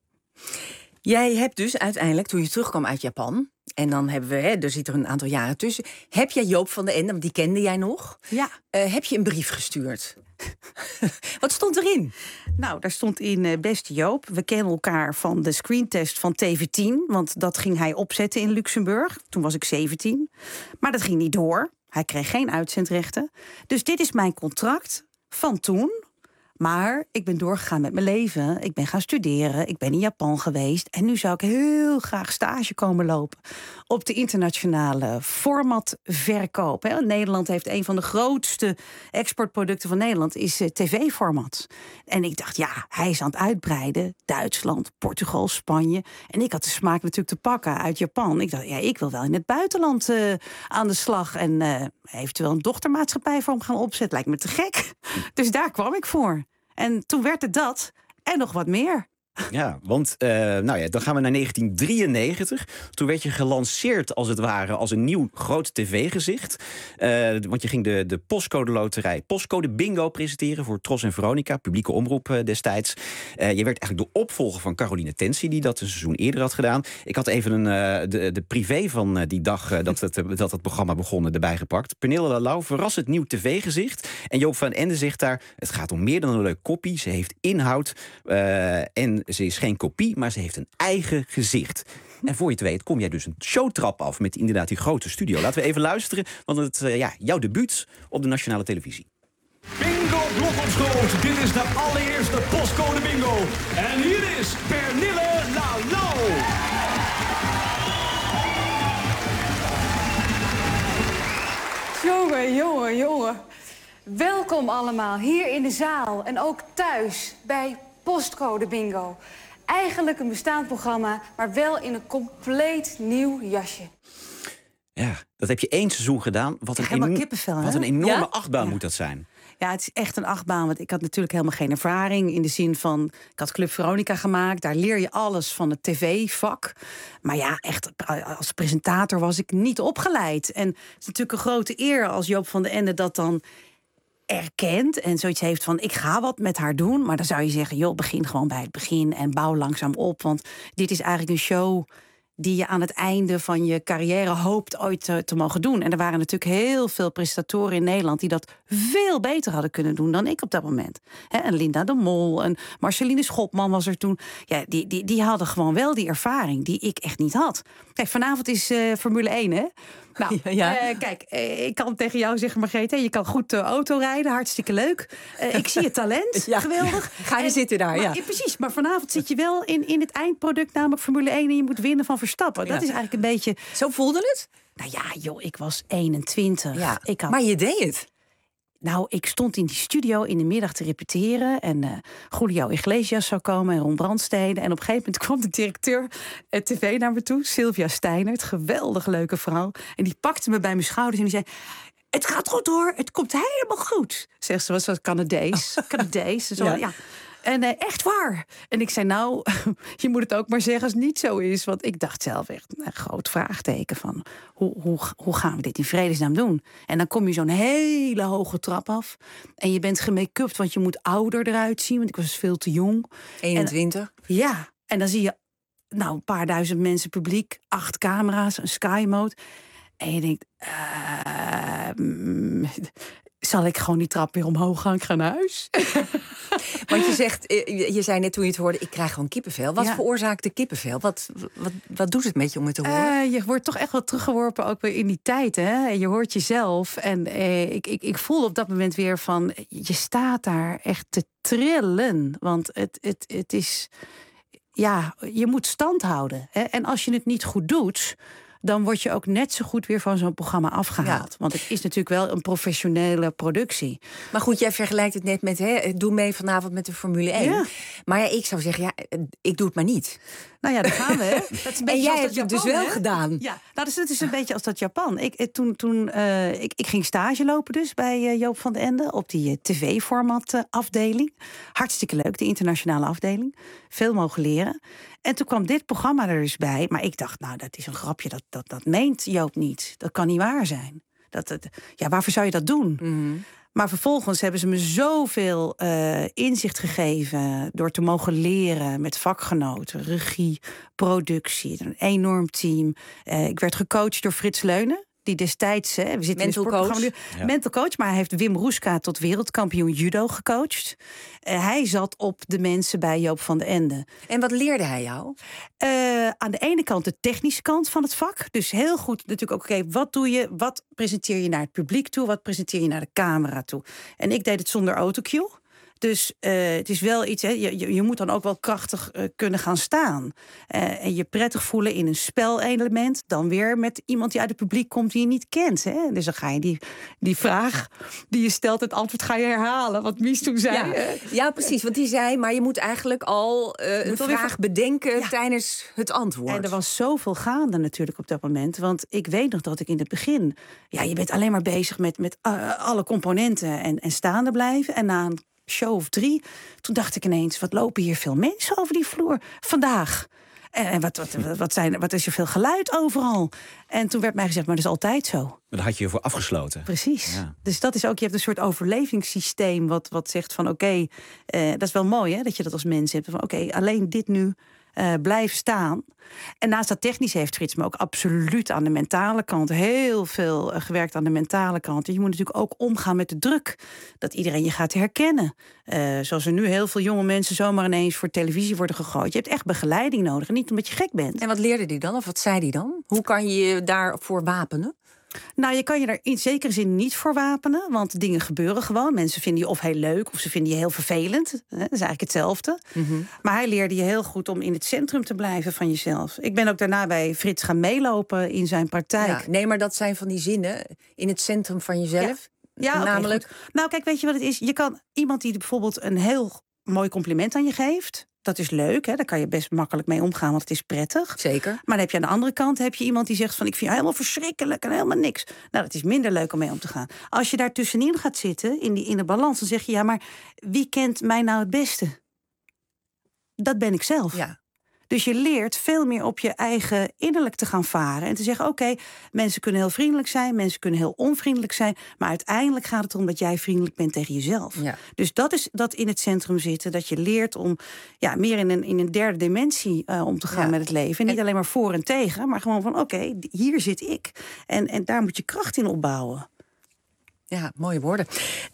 Jij hebt dus uiteindelijk, toen je terugkwam uit Japan, en dan hebben we, hè, er zit er een aantal jaren tussen, heb jij Joop van den Ende, want die kende jij nog, ja. uh, heb je een brief gestuurd? Wat stond erin? Nou, daar stond in, uh, beste Joop, we kennen elkaar van de screentest van T V tien, want dat ging hij opzetten in Luxemburg. Toen was ik zeventien. Maar dat ging niet door. Hij kreeg geen uitzendrechten. Dus dit is mijn contract van toen. Maar ik ben doorgegaan met mijn leven. Ik ben gaan studeren. Ik ben in Japan geweest. En nu zou ik heel graag stage komen lopen op de internationale formatverkoop. Hè. Nederland heeft een van de grootste exportproducten van Nederland, is uh, tv-format. En ik dacht, ja, hij is aan het uitbreiden. Duitsland, Portugal, Spanje. En ik had de smaak natuurlijk te pakken uit Japan. Ik dacht, ja, ik wil wel in het buitenland uh, aan de slag. En uh, eventueel een dochtermaatschappij voor hem gaan opzetten. Lijkt me te gek. Dus daar kwam ik voor. En toen werd het dat en nog wat meer. Ja, want uh, nou ja, dan gaan we naar negentien drieënnegentig. Toen werd je gelanceerd als het ware als een nieuw groot tv-gezicht. Uh, want je ging de, de Postcode Loterij Postcode Bingo presenteren voor Tros en Veronica, publieke omroep uh, destijds. Uh, je werd eigenlijk de opvolger van Caroline Tensie, die dat een seizoen eerder had gedaan. Ik had even een, uh, de, de privé van uh, die dag uh, dat, het, uh, dat het programma begon erbij gepakt. Pernille Lalau, verrassend nieuw tv-gezicht. En Joop van Ende zegt daar, het gaat om meer dan een leuk koppie. Ze heeft inhoud uh, en ze is geen kopie, maar ze heeft een eigen gezicht. En voor je het weet kom jij dus een showtrap af met inderdaad die grote studio. Laten we even luisteren, want het uh, ja, jouw debuut op de nationale televisie. Bingo blok op schoot. Dit is de allereerste Postcode Bingo. En hier is Pernille Lalau. Jongen, jongen, jongen. Welkom allemaal hier in de zaal en ook thuis bij Postcode Bingo. Eigenlijk een bestaand programma, maar wel in een compleet nieuw jasje. Ja, dat heb je één seizoen gedaan. Wat een, helemaal eno- kippenvel, hè? wat een enorme Ja? achtbaan Ja. moet dat zijn. Ja, het is echt een achtbaan, want ik had natuurlijk helemaal geen ervaring. In de zin van, ik had Club Veronica gemaakt. Daar leer je alles van het tv-vak. Maar ja, echt, als presentator was ik niet opgeleid. En het is natuurlijk een grote eer als Joop van den Ende dat dan erkent en zoiets heeft van, ik ga wat met haar doen. Maar dan zou je zeggen, joh, begin gewoon bij het begin en bouw langzaam op. Want dit is eigenlijk een show die je aan het einde van je carrière hoopt ooit te, te mogen doen. En er waren natuurlijk heel veel presentatoren in Nederland die dat veel beter hadden kunnen doen dan ik op dat moment. He, en Linda de Mol en Marceline Schopman was er toen. Ja, die, die, die hadden gewoon wel die ervaring die ik echt niet had. Kijk, vanavond is uh, Formule één, hè? Nou, ja, ja. Uh, kijk, uh, ik kan tegen jou zeggen, Margrethe, je kan goed uh, auto rijden, hartstikke leuk. Uh, ik zie je talent, ja. Geweldig. Ga je en, zitten daar, maar, ja. Precies, maar vanavond zit je wel in, in het eindproduct, namelijk Formule één, en je moet winnen van Verstappen. Dat ja. is eigenlijk een beetje... Zo voelde het? Nou ja, joh, ik was eenentwintig. Ja, ik had... maar je deed het. Nou, ik stond in die studio in de middag te repeteren. En uh, Julio Iglesias zou komen en Ron Brandstede. En op een gegeven moment kwam de directeur uh, tv naar me toe. Sylvia Steinert, geweldig leuke vrouw. En die pakte me bij mijn schouders en die zei... Het gaat goed hoor, het komt helemaal goed. Zegt ze, was wat Canadees. Oh. Canadees. Zo, ja. ja. En uh, echt waar. En ik zei, nou, je moet het ook maar zeggen als het niet zo is. Want ik dacht zelf echt een groot vraagteken van... Hoe, hoe, hoe gaan we dit in vredesnaam doen? En dan kom je zo'n hele hoge trap af. En je bent gemake-upt, want je moet ouder eruit zien. Want ik was veel te jong. eenentwintig? En, ja, en dan zie je nou, een paar duizend mensen publiek. Acht camera's, een sky mode. En je denkt... Uh, mm, zal ik gewoon die trap weer omhoog gaan? Ik ga naar huis. Want je zegt, je zei net toen je het hoorde, ik krijg gewoon kippenvel. Wat ja. veroorzaakt de kippenvel? Wat, wat, wat doet het met je om het te horen? Uh, je wordt toch echt wel teruggeworpen, ook weer in die tijd. Hè? Je hoort jezelf. En uh, ik, ik, ik voel op dat moment weer van, je staat daar echt te trillen. Want het, het, het is, ja, je moet stand houden. Hè? En als je het niet goed doet, dan word je ook net zo goed weer van zo'n programma afgehaald. Ja. Want het is natuurlijk wel een professionele productie. Maar goed, jij vergelijkt het net met, hè, doe mee vanavond met de Formule één. Ja. Maar ja, ik zou zeggen, ja, ik doe het maar niet. Nou ja, daar gaan we. Hè. Dat is een en jij hebt het Japan, dus wel hè? gedaan. Ja, nou, dus het is een beetje als dat Japan. Ik, toen, toen, uh, ik, ik ging stage lopen dus bij uh, Joop van den Ende op die uh, tv-format uh, afdeling. Hartstikke leuk, de internationale afdeling. Veel mogen leren. En toen kwam dit programma er dus bij. Maar ik dacht, nou, dat is een grapje. Dat, dat, dat meent Joop niet. Dat kan niet waar zijn. Dat, dat, ja, waarvoor zou je dat doen? Mm-hmm. Maar vervolgens hebben ze me zoveel uh, inzicht gegeven door te mogen leren met vakgenoten, regie, productie, een enorm team. Uh, ik werd gecoacht door Frits Leunen. Die destijds, hè, we zitten mental in het sportprogramma coach. nu, Ja. mental coach, maar hij heeft Wim Roeska tot wereldkampioen judo gecoacht. Uh, hij zat op de mensen bij Joop van den Ende. En wat leerde hij jou? Uh, aan de ene kant de technische kant van het vak. Dus heel goed natuurlijk ook, oké, okay, wat doe je? Wat presenteer je naar het publiek toe? Wat presenteer je naar de camera toe? En ik deed het zonder autocue. Dus uh, het is wel iets, hè, je, je, je moet dan ook wel krachtig uh, kunnen gaan staan. Uh, en je prettig voelen in een spelelement. Dan weer met iemand die uit het publiek komt die je niet kent. Hè? Dus dan ga je die, die vraag die je stelt, het antwoord ga je herhalen. Wat Mies toen zei. Ja, ja precies. Want die zei, maar je moet eigenlijk al uh, een vraag even bedenken ja. tijdens het antwoord. En er was zoveel gaande natuurlijk op dat moment. Want ik weet nog dat ik in het begin... Ja, je bent alleen maar bezig met, met uh, alle componenten en, en staande blijven. En na een show of drie, toen dacht ik ineens... wat lopen hier veel mensen over die vloer vandaag? En wat, wat, wat, zijn, wat is er veel geluid overal? En toen werd mij gezegd, maar dat is altijd zo. Maar daar had je ervoor afgesloten. Precies. Ja. Dus dat is ook, je hebt een soort overlevingssysteem... wat, wat zegt van oké, okay, uh, dat is wel mooi hè, dat je dat als mens hebt. Van oké, okay, alleen dit nu uh, blijven staan. En naast dat technische heeft Frits me ook absoluut aan de mentale kant... heel veel uh, gewerkt aan de mentale kant. En je moet natuurlijk ook omgaan met de druk. Dat iedereen je gaat herkennen. Uh, zoals er nu heel veel jonge mensen zomaar ineens voor televisie worden gegooid. Je hebt echt begeleiding nodig en niet omdat je gek bent. En wat leerde die dan? Of wat zei die dan? Hoe kan je je daarvoor wapenen? Nou, je kan je er in zekere zin niet voor wapenen. Want dingen gebeuren gewoon. Mensen vinden je of heel leuk of ze vinden je heel vervelend. Dat is eigenlijk hetzelfde. Mm-hmm. Maar hij leerde je heel goed om in het centrum te blijven van jezelf. Ik ben ook daarna bij Frits gaan meelopen in zijn praktijk. Ja, nee, maar dat zijn van die zinnen. In het centrum van jezelf. Ja, ja namelijk. Okay, nou, kijk, weet je wat het is? Je kan iemand die bijvoorbeeld een heel mooi compliment aan je geeft. Dat is leuk, hè? Daar kan je best makkelijk mee omgaan, want het is prettig. Zeker. Maar dan heb je aan de andere kant heb je iemand die zegt van... ik vind je helemaal verschrikkelijk en helemaal niks. Nou, dat is minder leuk om mee om te gaan. Als je daar tussenin gaat zitten, in, die, in de balans... dan zeg je, ja, maar wie kent mij nou het beste? Dat ben ik zelf. Ja. Dus je leert veel meer op je eigen innerlijk te gaan varen. En te zeggen, oké, okay, mensen kunnen heel vriendelijk zijn... mensen kunnen heel onvriendelijk zijn... maar uiteindelijk gaat het erom dat jij vriendelijk bent tegen jezelf. Ja. Dus dat is dat in het centrum zitten. Dat je leert om ja, meer in een, in een derde dimensie uh, om te gaan ja. met het leven. En niet en... alleen maar voor en tegen, maar gewoon van... oké, okay, hier zit ik. En, en daar moet je kracht in opbouwen. Ja, mooie woorden.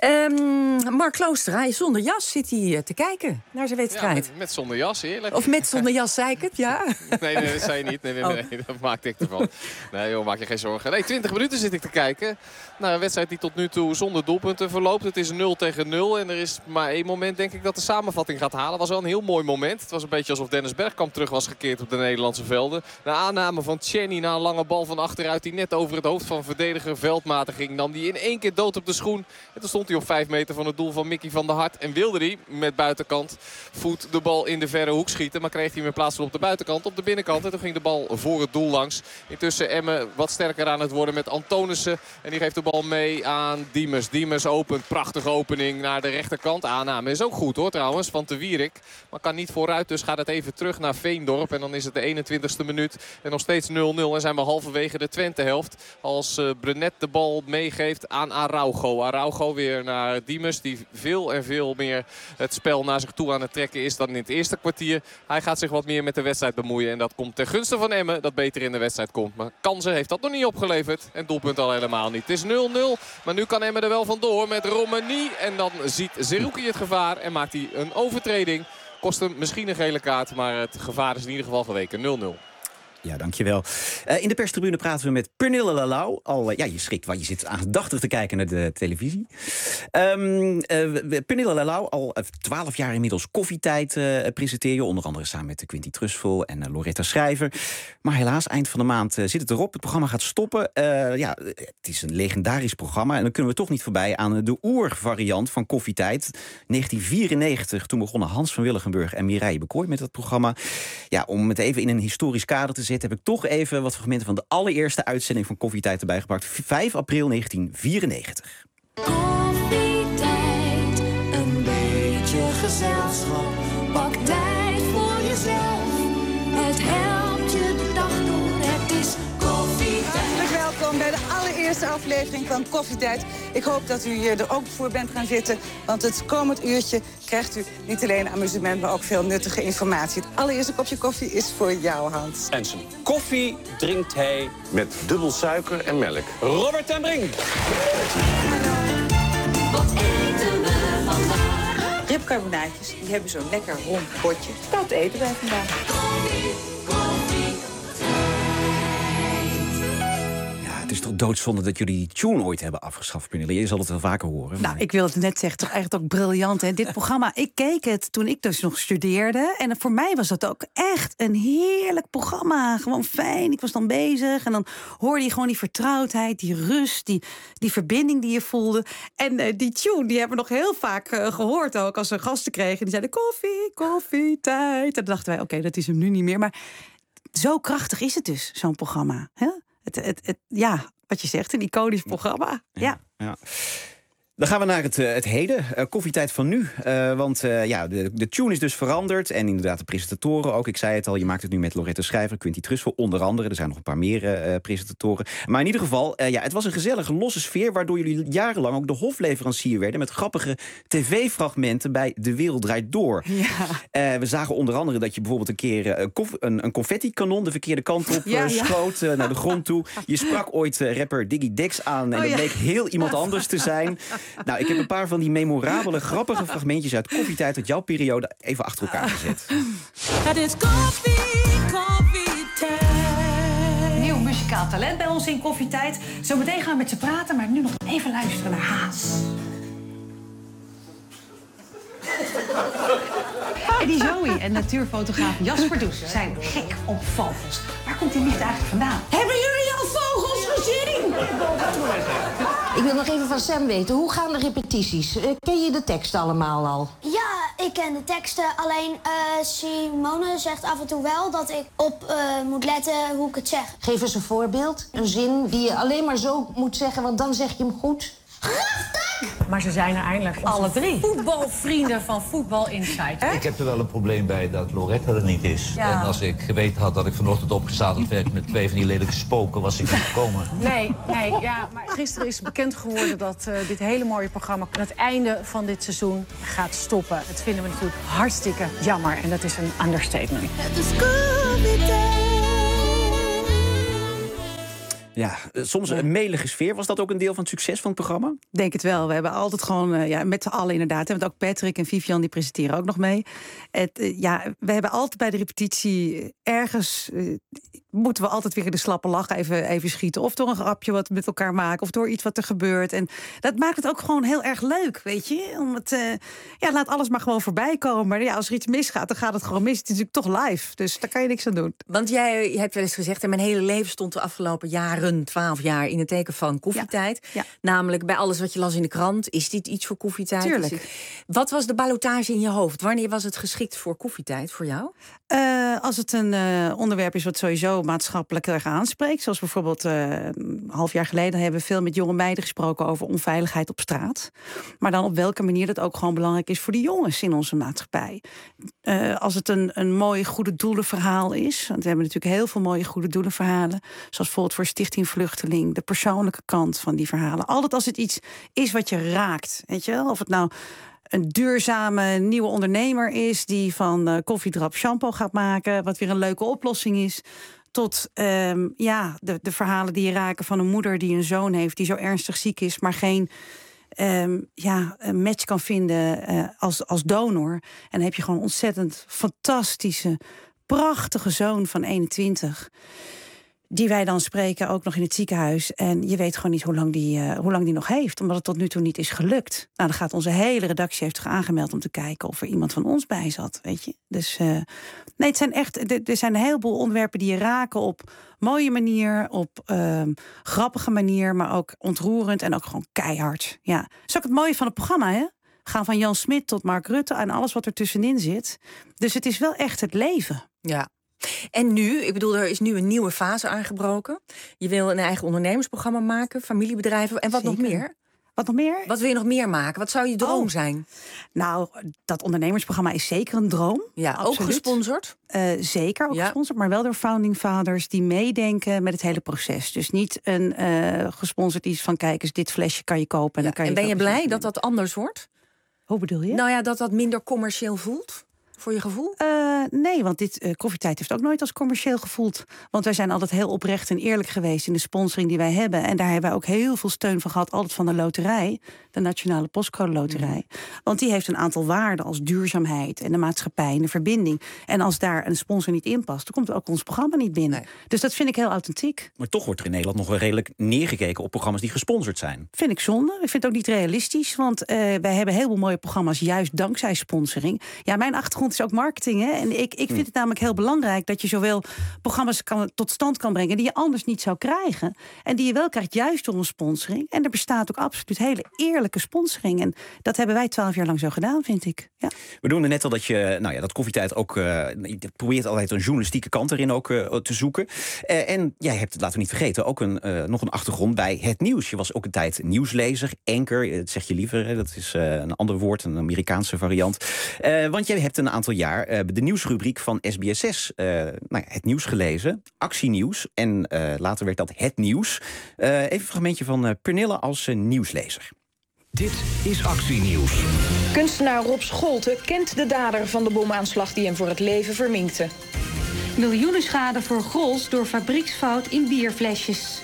Um, Mark Kloostra, zonder jas zit hij te kijken naar zijn wedstrijd. Ja, met, met zonder jas, heerlijk. Of met zonder jas, zei ik het, ja? Nee, nee, dat zei je niet. Nee, nee, nee, nee, dat maakte ik ervan. Nee, joh, maak je geen zorgen. Nee, twintig minuten zit ik te kijken. Nou, een wedstrijd die tot nu toe zonder doelpunten verloopt. Het is nul tegen nul. En er is maar één moment, denk ik, dat de samenvatting gaat halen. Het was wel een heel mooi moment. Het was een beetje alsof Dennis Bergkamp terug was gekeerd op de Nederlandse velden. De aanname van Tjenny na een lange bal van achteruit... die net over het hoofd van verdediger Veldmaten ging. Nam die in één keer dood op de schoen. En toen stond hij op vijf meter van het doel van Mickey van der Hart. En wilde hij met buitenkant voet de bal in de verre hoek schieten. Maar kreeg hij hem in plaats van op de buitenkant op de binnenkant. En toen ging de bal voor het doel langs. Intussen Emmen wat sterker aan het worden met Antonissen. En die geeft de bal mee aan Diemers. Diemers opent. Prachtige opening naar de rechterkant. Aanname is ook goed hoor trouwens van Te Wierik. Maar kan niet vooruit. Dus gaat het even terug naar Veendorp. En dan is het de eenentwintigste minuut. En nog steeds nul nul. En zijn we halverwege de Twente-helft. Als uh, Brenet de bal meegeeft aan Araujo. Araujo weer naar Diemers. Die veel en veel meer het spel naar zich toe aan het trekken is dan in het eerste kwartier. Hij gaat zich wat meer met de wedstrijd bemoeien. En dat komt ten gunste van Emmen. Dat beter in de wedstrijd komt. Maar kansen heeft dat nog niet opgeleverd. En doelpunt al helemaal niet. Het is nul nul. Maar nu kan Emmen er wel vandoor met Romani. En dan ziet Zerouki het gevaar. En maakt hij een overtreding. Kost hem misschien een gele kaart. Maar het gevaar is in ieder geval geweken. nul nul. Ja, dankjewel. Uh, in de perstribune praten we met Pernille Lalau. Al, uh, ja, je schrikt, want je zit aandachtig te kijken naar de televisie. Um, uh, Pernille Lalau, al twaalf jaar inmiddels Koffietijd uh, presenteer je. Onder andere samen met Quinty Trustful en uh, Loretta Schrijver. Maar helaas, eind van de maand uh, zit het erop. Het programma gaat stoppen. Uh, ja, het is een legendarisch programma. En dan kunnen we toch niet voorbij aan de oervariant van Koffietijd. negentien vierennegentig, toen begonnen Hans van Willigenburg en Mireille Bekooi met dat programma. Ja, om het even in een historisch kader te zetten, heb ik toch even wat fragmenten van de allereerste uitzending van Koffietijd erbij gepakt. vijf april negentien vierennegentig. Koffietijd, een beetje gezelschap. Pak tijd voor jezelf. Het helpt je de dag door. Het is Koffietijd. Hartelijk welkom bij de allereerste aflevering van Koffietijd. Ik hoop dat u er ook voor bent gaan zitten. Want het komend uurtje krijgt u niet alleen amusement, maar ook veel nuttige informatie. Het allereerste kopje koffie is voor jou, Hans. En zijn koffie drinkt hij met dubbel suiker en melk. Robert ten Brink. Wat eten we vandaag? Ribcarbonaatjes, die hebben zo'n lekker rond potje. Dat eten wij vandaag. Koffie, koffie. het is toch doodzonde dat jullie die tune ooit hebben afgeschaft, Pernille. Je zal het wel vaker horen. Nou, ik wil het net zeggen, toch eigenlijk ook briljant. Hè? Dit programma, ik keek het toen ik dus nog studeerde. En voor mij was dat ook echt een heerlijk programma. Gewoon fijn, ik was dan bezig. En dan hoorde je gewoon die vertrouwdheid, die rust, die, die verbinding die je voelde. En uh, die tune, die hebben we nog heel vaak uh, gehoord ook als we gasten kregen. Die zeiden koffie, koffietijd. En dan dachten wij, oké, okay, dat is hem nu niet meer. Maar zo krachtig is het dus, zo'n programma. Hè? Het, het, het, ja, wat je zegt, een iconisch programma. Ja. ja. ja. Dan gaan we naar het, uh, het heden, uh, koffietijd van nu. Uh, want uh, ja, de, de tune is dus veranderd. En inderdaad de presentatoren ook. Ik zei het al, je maakt het nu met Lorette Schrijver, Quinty Trussel, onder andere. Er zijn nog een paar meer uh, presentatoren. Maar in ieder geval, uh, ja, het was een gezellige, losse sfeer, waardoor jullie jarenlang ook de hofleverancier werden met grappige tv-fragmenten bij De Wereld Draait Door. Ja. Uh, we zagen onder andere dat je bijvoorbeeld een keer uh, kof, een, een confetti-kanon de verkeerde kant op ja, uh, ja. schoot uh, naar de grond toe. Je sprak ooit uh, rapper Diggy Dex aan en oh, dat ja. bleek heel iemand anders te zijn. Nou, ik heb een paar van die memorabele, grappige fragmentjes uit Koffietijd uit jouw periode even achter elkaar gezet. Het is koffie, koffietijd. Nieuw muzikaal talent bij ons in Koffietijd. Zometeen gaan we met ze praten, maar nu nog even luisteren naar Haas. En die Zoe en natuurfotograaf Jasper Does zijn gek op vogels. Waar komt die liefde eigenlijk vandaan? Hebben jullie al vogels gezien? Ik wil nog even van Sam weten, hoe gaan de repetities? Uh, ken je de tekst allemaal al? Ja, ik ken de teksten. Alleen uh, Simone zegt af en toe wel dat ik op uh, moet letten hoe ik het zeg. Geef eens een voorbeeld. Een zin die je alleen maar zo moet zeggen, want dan zeg je hem goed. Maar ze zijn er eindelijk alle drie. Voetbalvrienden van Voetbal Insight. Ik heb er wel een probleem bij dat Lorette er niet is. Ja. En als ik geweten had dat ik vanochtend opgezadeld werd met twee van die lelijke spoken, was ik niet gekomen. Nee, nee, ja, maar gisteren is bekend geworden dat uh, dit hele mooie programma aan het einde van dit seizoen gaat stoppen. Dat vinden we natuurlijk hartstikke jammer en dat is een understatement. Het is koffietijd. Ja, soms een melige sfeer. Was dat ook een deel van het succes van het programma? Denk het wel. We hebben altijd gewoon, uh, ja, met z'n allen inderdaad. Want ook Patrick en Vivian, die presenteren ook nog mee. Het, uh, ja, we hebben altijd bij de repetitie ergens... Uh, moeten we altijd weer in de slappe lach even, even schieten. Of door een grapje wat we met elkaar maken. Of door iets wat er gebeurt. En dat maakt het ook gewoon heel erg leuk, weet je. Om het, uh, ja, laat alles maar gewoon voorbij komen. Maar ja, als er iets misgaat, dan gaat het gewoon mis. Het is natuurlijk toch live. Dus daar kan je niks aan doen. Want jij je hebt wel eens gezegd... en mijn hele leven stond de afgelopen jaren, twaalf jaar... in het teken van koffietijd. Ja. Ja. Namelijk bij alles wat je las in de krant. Is dit iets voor koffietijd? Tuurlijk. Dit... Wat was de ballotage in je hoofd? Wanneer was het geschikt voor koffietijd voor jou? Uh, als het een uh, onderwerp is wat sowieso maatschappelijk erg aanspreekt. Zoals bijvoorbeeld uh, een half jaar geleden hebben we veel met jonge meiden gesproken over onveiligheid op straat. Maar dan op welke manier dat ook gewoon belangrijk is voor de jongens in onze maatschappij. Uh, als het een, een mooi goede doelenverhaal is. Want we hebben natuurlijk heel veel mooie goede doelenverhalen. Zoals bijvoorbeeld voor Stichting Vluchteling. De persoonlijke kant van die verhalen. Altijd als het iets is wat je raakt. Weet je wel? Of het nou een duurzame nieuwe ondernemer is die van uh, koffiedrap shampoo gaat maken, wat weer een leuke oplossing is. Tot um, ja, de, de verhalen die je raken van een moeder die een zoon heeft die zo ernstig ziek is, maar geen um, ja, een match kan vinden uh, als, als donor. En dan heb je gewoon een ontzettend fantastische, prachtige zoon van eenentwintig. Die wij dan spreken, ook nog in het ziekenhuis. En je weet gewoon niet hoe lang die, uh, hoe lang die nog heeft. Omdat het tot nu toe niet is gelukt. Nou, dan gaat onze hele redactie heeft zich aangemeld om te kijken of er iemand van ons bij zat. Weet je? Dus uh, nee, het zijn echt. Er zijn een heleboel onderwerpen die je raken op mooie manier, op uh, grappige manier, maar ook ontroerend en ook gewoon keihard. Ja, dat is ook het mooie van het programma, hè? Gaan van Jan Smit tot Mark Rutte en alles wat er tussenin zit. Dus het is wel echt het leven. Ja. En nu, ik bedoel, er is nu een nieuwe fase aangebroken. Je wil een eigen ondernemersprogramma maken, familiebedrijven en wat Zeker. nog meer? Wat nog meer? Wat wil je nog meer maken? Wat zou je droom oh. zijn? Nou, dat ondernemersprogramma is zeker een droom. Ja, absoluut. Ook gesponsord? Uh, zeker, ook ja. gesponsord, maar wel door founding fathers die meedenken met het hele proces. Dus niet een uh, gesponsord iets van, kijk eens, dit flesje kan je kopen. En, Ja, dan kan je en ben je blij dat dat anders wordt? Hoe bedoel je? Nou ja, dat dat minder commercieel voelt? voor je gevoel? Uh, nee, want dit uh, Koffietijd heeft ook nooit als commercieel gevoeld. Want wij zijn altijd heel oprecht en eerlijk geweest in de sponsoring die wij hebben. En daar hebben wij ook heel veel steun van gehad. Altijd van de loterij, de Nationale Postcode Loterij. Mm. Want die heeft een aantal waarden als duurzaamheid en de maatschappij en de verbinding. En als daar een sponsor niet in past, dan komt ook ons programma niet binnen. Nee. Dus dat vind ik heel authentiek. Maar toch wordt er in Nederland nog wel redelijk neergekeken op programma's die gesponsord zijn. Vind ik zonde. Ik vind het ook niet realistisch. Want uh, wij hebben heel veel mooie programma's juist dankzij sponsoring. Ja, mijn achtergrond is ook marketing. Hè? En ik, ik vind het namelijk heel belangrijk dat je zowel programma's kan, tot stand kan brengen die je anders niet zou krijgen. En die je wel krijgt juist door een sponsoring. En er bestaat ook absoluut hele eerlijke sponsoring. En dat hebben wij twaalf jaar lang zo gedaan, vind ik. Ja. We doen er net al dat je, nou ja, dat Koffietijd ook uh, je probeert altijd een journalistieke kant erin ook uh, te zoeken. Uh, en jij hebt, laten we niet vergeten, ook een, uh, nog een achtergrond bij het nieuws. Je was ook een tijd nieuwslezer, anchor, dat zeg je liever. Hè? Dat is uh, een ander woord, een Amerikaanse variant. Uh, want jij hebt een aantal jaar uh, de nieuwsrubriek van S B S zes, uh, nou ja, het nieuws gelezen, actienieuws. En uh, later werd dat het nieuws. Uh, even een fragmentje van uh, Pernille als uh, nieuwslezer. Dit is actienieuws. Kunstenaar Rob Scholten kent de dader van de bomaanslag die hem voor het leven verminkte. Miljoenen schade voor Grols door fabrieksfout in bierflesjes.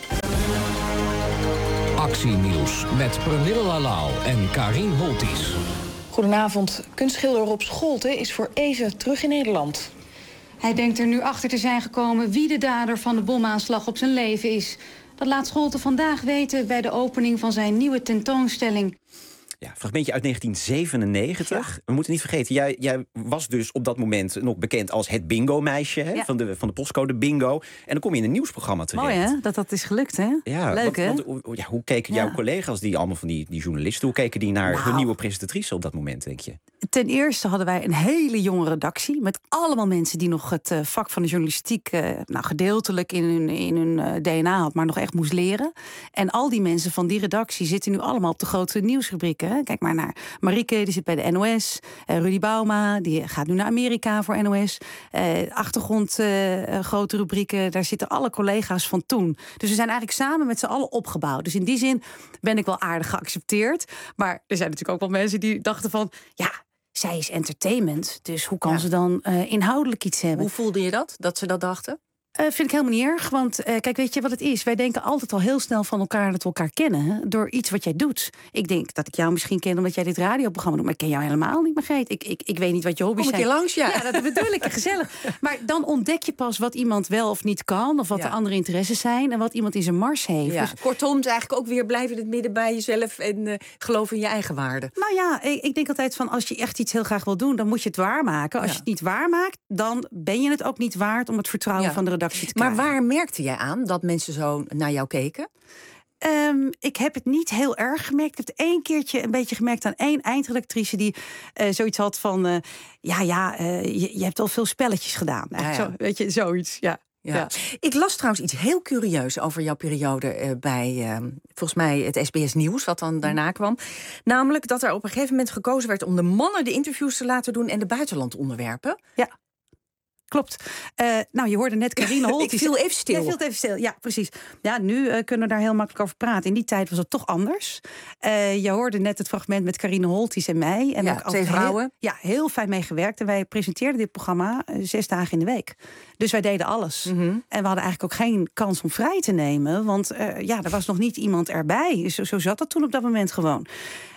Actienieuws met Pernille Lalau en Karin Holthies. Goedenavond. Kunstschilder Rob Scholten is voor even terug in Nederland. Hij denkt er nu achter te zijn gekomen wie de dader van de bomaanslag op zijn leven is. Dat laat Scholten vandaag weten bij de opening van zijn nieuwe tentoonstelling. Ja, fragmentje uit negentien zevenennegentig. Ja. We moeten niet vergeten, jij, jij was dus op dat moment nog bekend als het bingo-meisje hè, ja. van, de, van de postcode bingo. En dan kom je in een nieuwsprogramma terecht. Mooi hè, dat dat is gelukt hè? Ja, leuk want, hè? Want, ja, hoe keken ja. jouw collega's, die allemaal van die, die journalisten, hoe keken die naar nou. hun nieuwe presentatrice op dat moment, denk je? Ten eerste hadden wij een hele jonge redactie met allemaal mensen die nog het uh, vak van de journalistiek uh, nou, gedeeltelijk in hun, in hun uh, D N A had, maar nog echt moest leren. En al die mensen van die redactie zitten nu allemaal op de grote nieuwsrubrieken. Hè? Kijk maar naar Marieke, die zit bij de N O S. Uh, Rudy Bauma, die gaat nu naar Amerika voor N O S. Uh, achtergrond, uh, grote rubrieken, daar zitten alle collega's van toen. Dus we zijn eigenlijk samen met z'n allen opgebouwd. Dus in die zin ben ik wel aardig geaccepteerd. Maar er zijn natuurlijk ook wel mensen die dachten van, ja, zij is entertainment, dus hoe kan ja. ze dan uh, inhoudelijk iets hebben? Hoe voelde je dat, dat ze dat dachten? Uh, vind ik helemaal niet erg, want uh, kijk, weet je wat het is? Wij denken altijd al heel snel van elkaar dat we elkaar kennen, hè? Door iets wat jij doet. Ik denk dat ik jou misschien ken omdat jij dit radioprogramma doet, maar ik ken jou helemaal niet, Margreet. Ik, ik, ik weet niet wat je hobby's zijn. Kom een keer langs, ja. Ja, dat bedoel ik, gezellig. Maar dan ontdek je pas wat iemand wel of niet kan, of wat ja. de andere interesses zijn en wat iemand in zijn mars heeft. Ja. Dus, kortom, het eigenlijk ook weer blijven in het midden bij jezelf en uh, geloof in je eigen waarde. Nou ja, ik, ik denk altijd van als je echt iets heel graag wil doen, dan moet je het waarmaken. Als ja. je het niet waarmaakt, dan ben je het ook niet waard om het vertrouwen ja. van de redactie te krijgen. Maar waar merkte jij aan dat mensen zo naar jou keken? Um, ik heb het niet heel erg gemerkt. Ik heb het één keertje een beetje gemerkt aan één eindredactrice die uh, zoiets had van, uh, ja, ja, uh, je, je hebt al veel spelletjes gedaan. Ja, ja. Zo, weet je, zoiets, ja. Ja. Ja. Ik las trouwens iets heel curieus over jouw periode uh, bij, uh, volgens mij, het S B S Nieuws, wat dan daarna kwam. Namelijk dat er op een gegeven moment gekozen werd om de mannen de interviews te laten doen en de buitenlandonderwerpen. Ja. Klopt. Uh, nou, je hoorde net Karine Holthies. Ik viel even stil. Ja, viel even stil. Ja, precies. Ja, nu uh, kunnen we daar heel makkelijk over praten. In die tijd was het toch anders. Uh, je hoorde net het fragment met Karine Holthies en mij. En ja, ook twee vrouwen. Heel, ja, heel fijn meegewerkt. En wij presenteerden dit programma uh, zes dagen in de week. Dus wij deden alles. Mm-hmm. En we hadden eigenlijk ook geen kans om vrij te nemen. Want uh, ja, er was nog niet iemand erbij. Zo, zo zat dat toen op dat moment gewoon.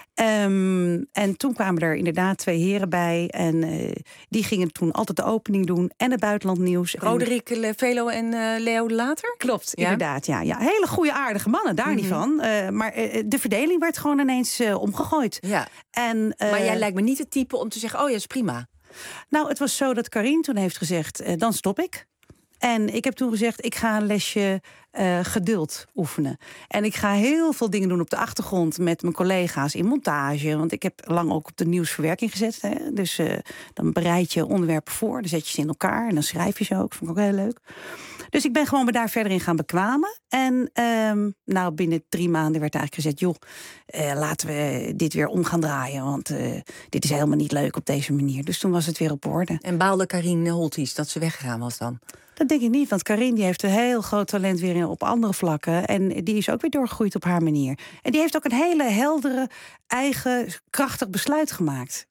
Um, en toen kwamen er inderdaad twee heren bij. En uh, die gingen toen altijd de opening doen. En het buitenlandnieuws. Roderick, en... Velo en uh, Leo de Later? Klopt, ja? inderdaad. Ja, ja. Hele goede, aardige mannen, daar mm-hmm. niet van. Uh, maar uh, de verdeling werd gewoon ineens uh, omgegooid. Ja. En, uh, maar jij lijkt me niet het type om te zeggen, oh ja, is prima. Nou, het was zo dat Karine toen heeft gezegd, uh, dan stop ik. En ik heb toen gezegd, ik ga een lesje uh, geduld oefenen. En ik ga heel veel dingen doen op de achtergrond met mijn collega's in montage. Want ik heb lang ook op de nieuwsverwerking gezet. Hè. Dus uh, dan bereid je onderwerpen voor, dan zet je ze in elkaar en dan schrijf je ze ook. Vond ik ook heel leuk. Dus ik ben gewoon me daar verder in gaan bekwamen. En um, nou, binnen drie maanden werd eigenlijk gezegd, joh, uh, laten we dit weer om gaan draaien. Want uh, dit is helemaal niet leuk op deze manier. Dus toen was het weer op orde. En baalde Karine Holthies dat ze weggegaan was dan? Dat denk ik niet, want Karine die heeft een heel groot talent weer op andere vlakken. En die is ook weer doorgegroeid op haar manier. En die heeft ook een hele heldere, eigen, krachtig besluit gemaakt.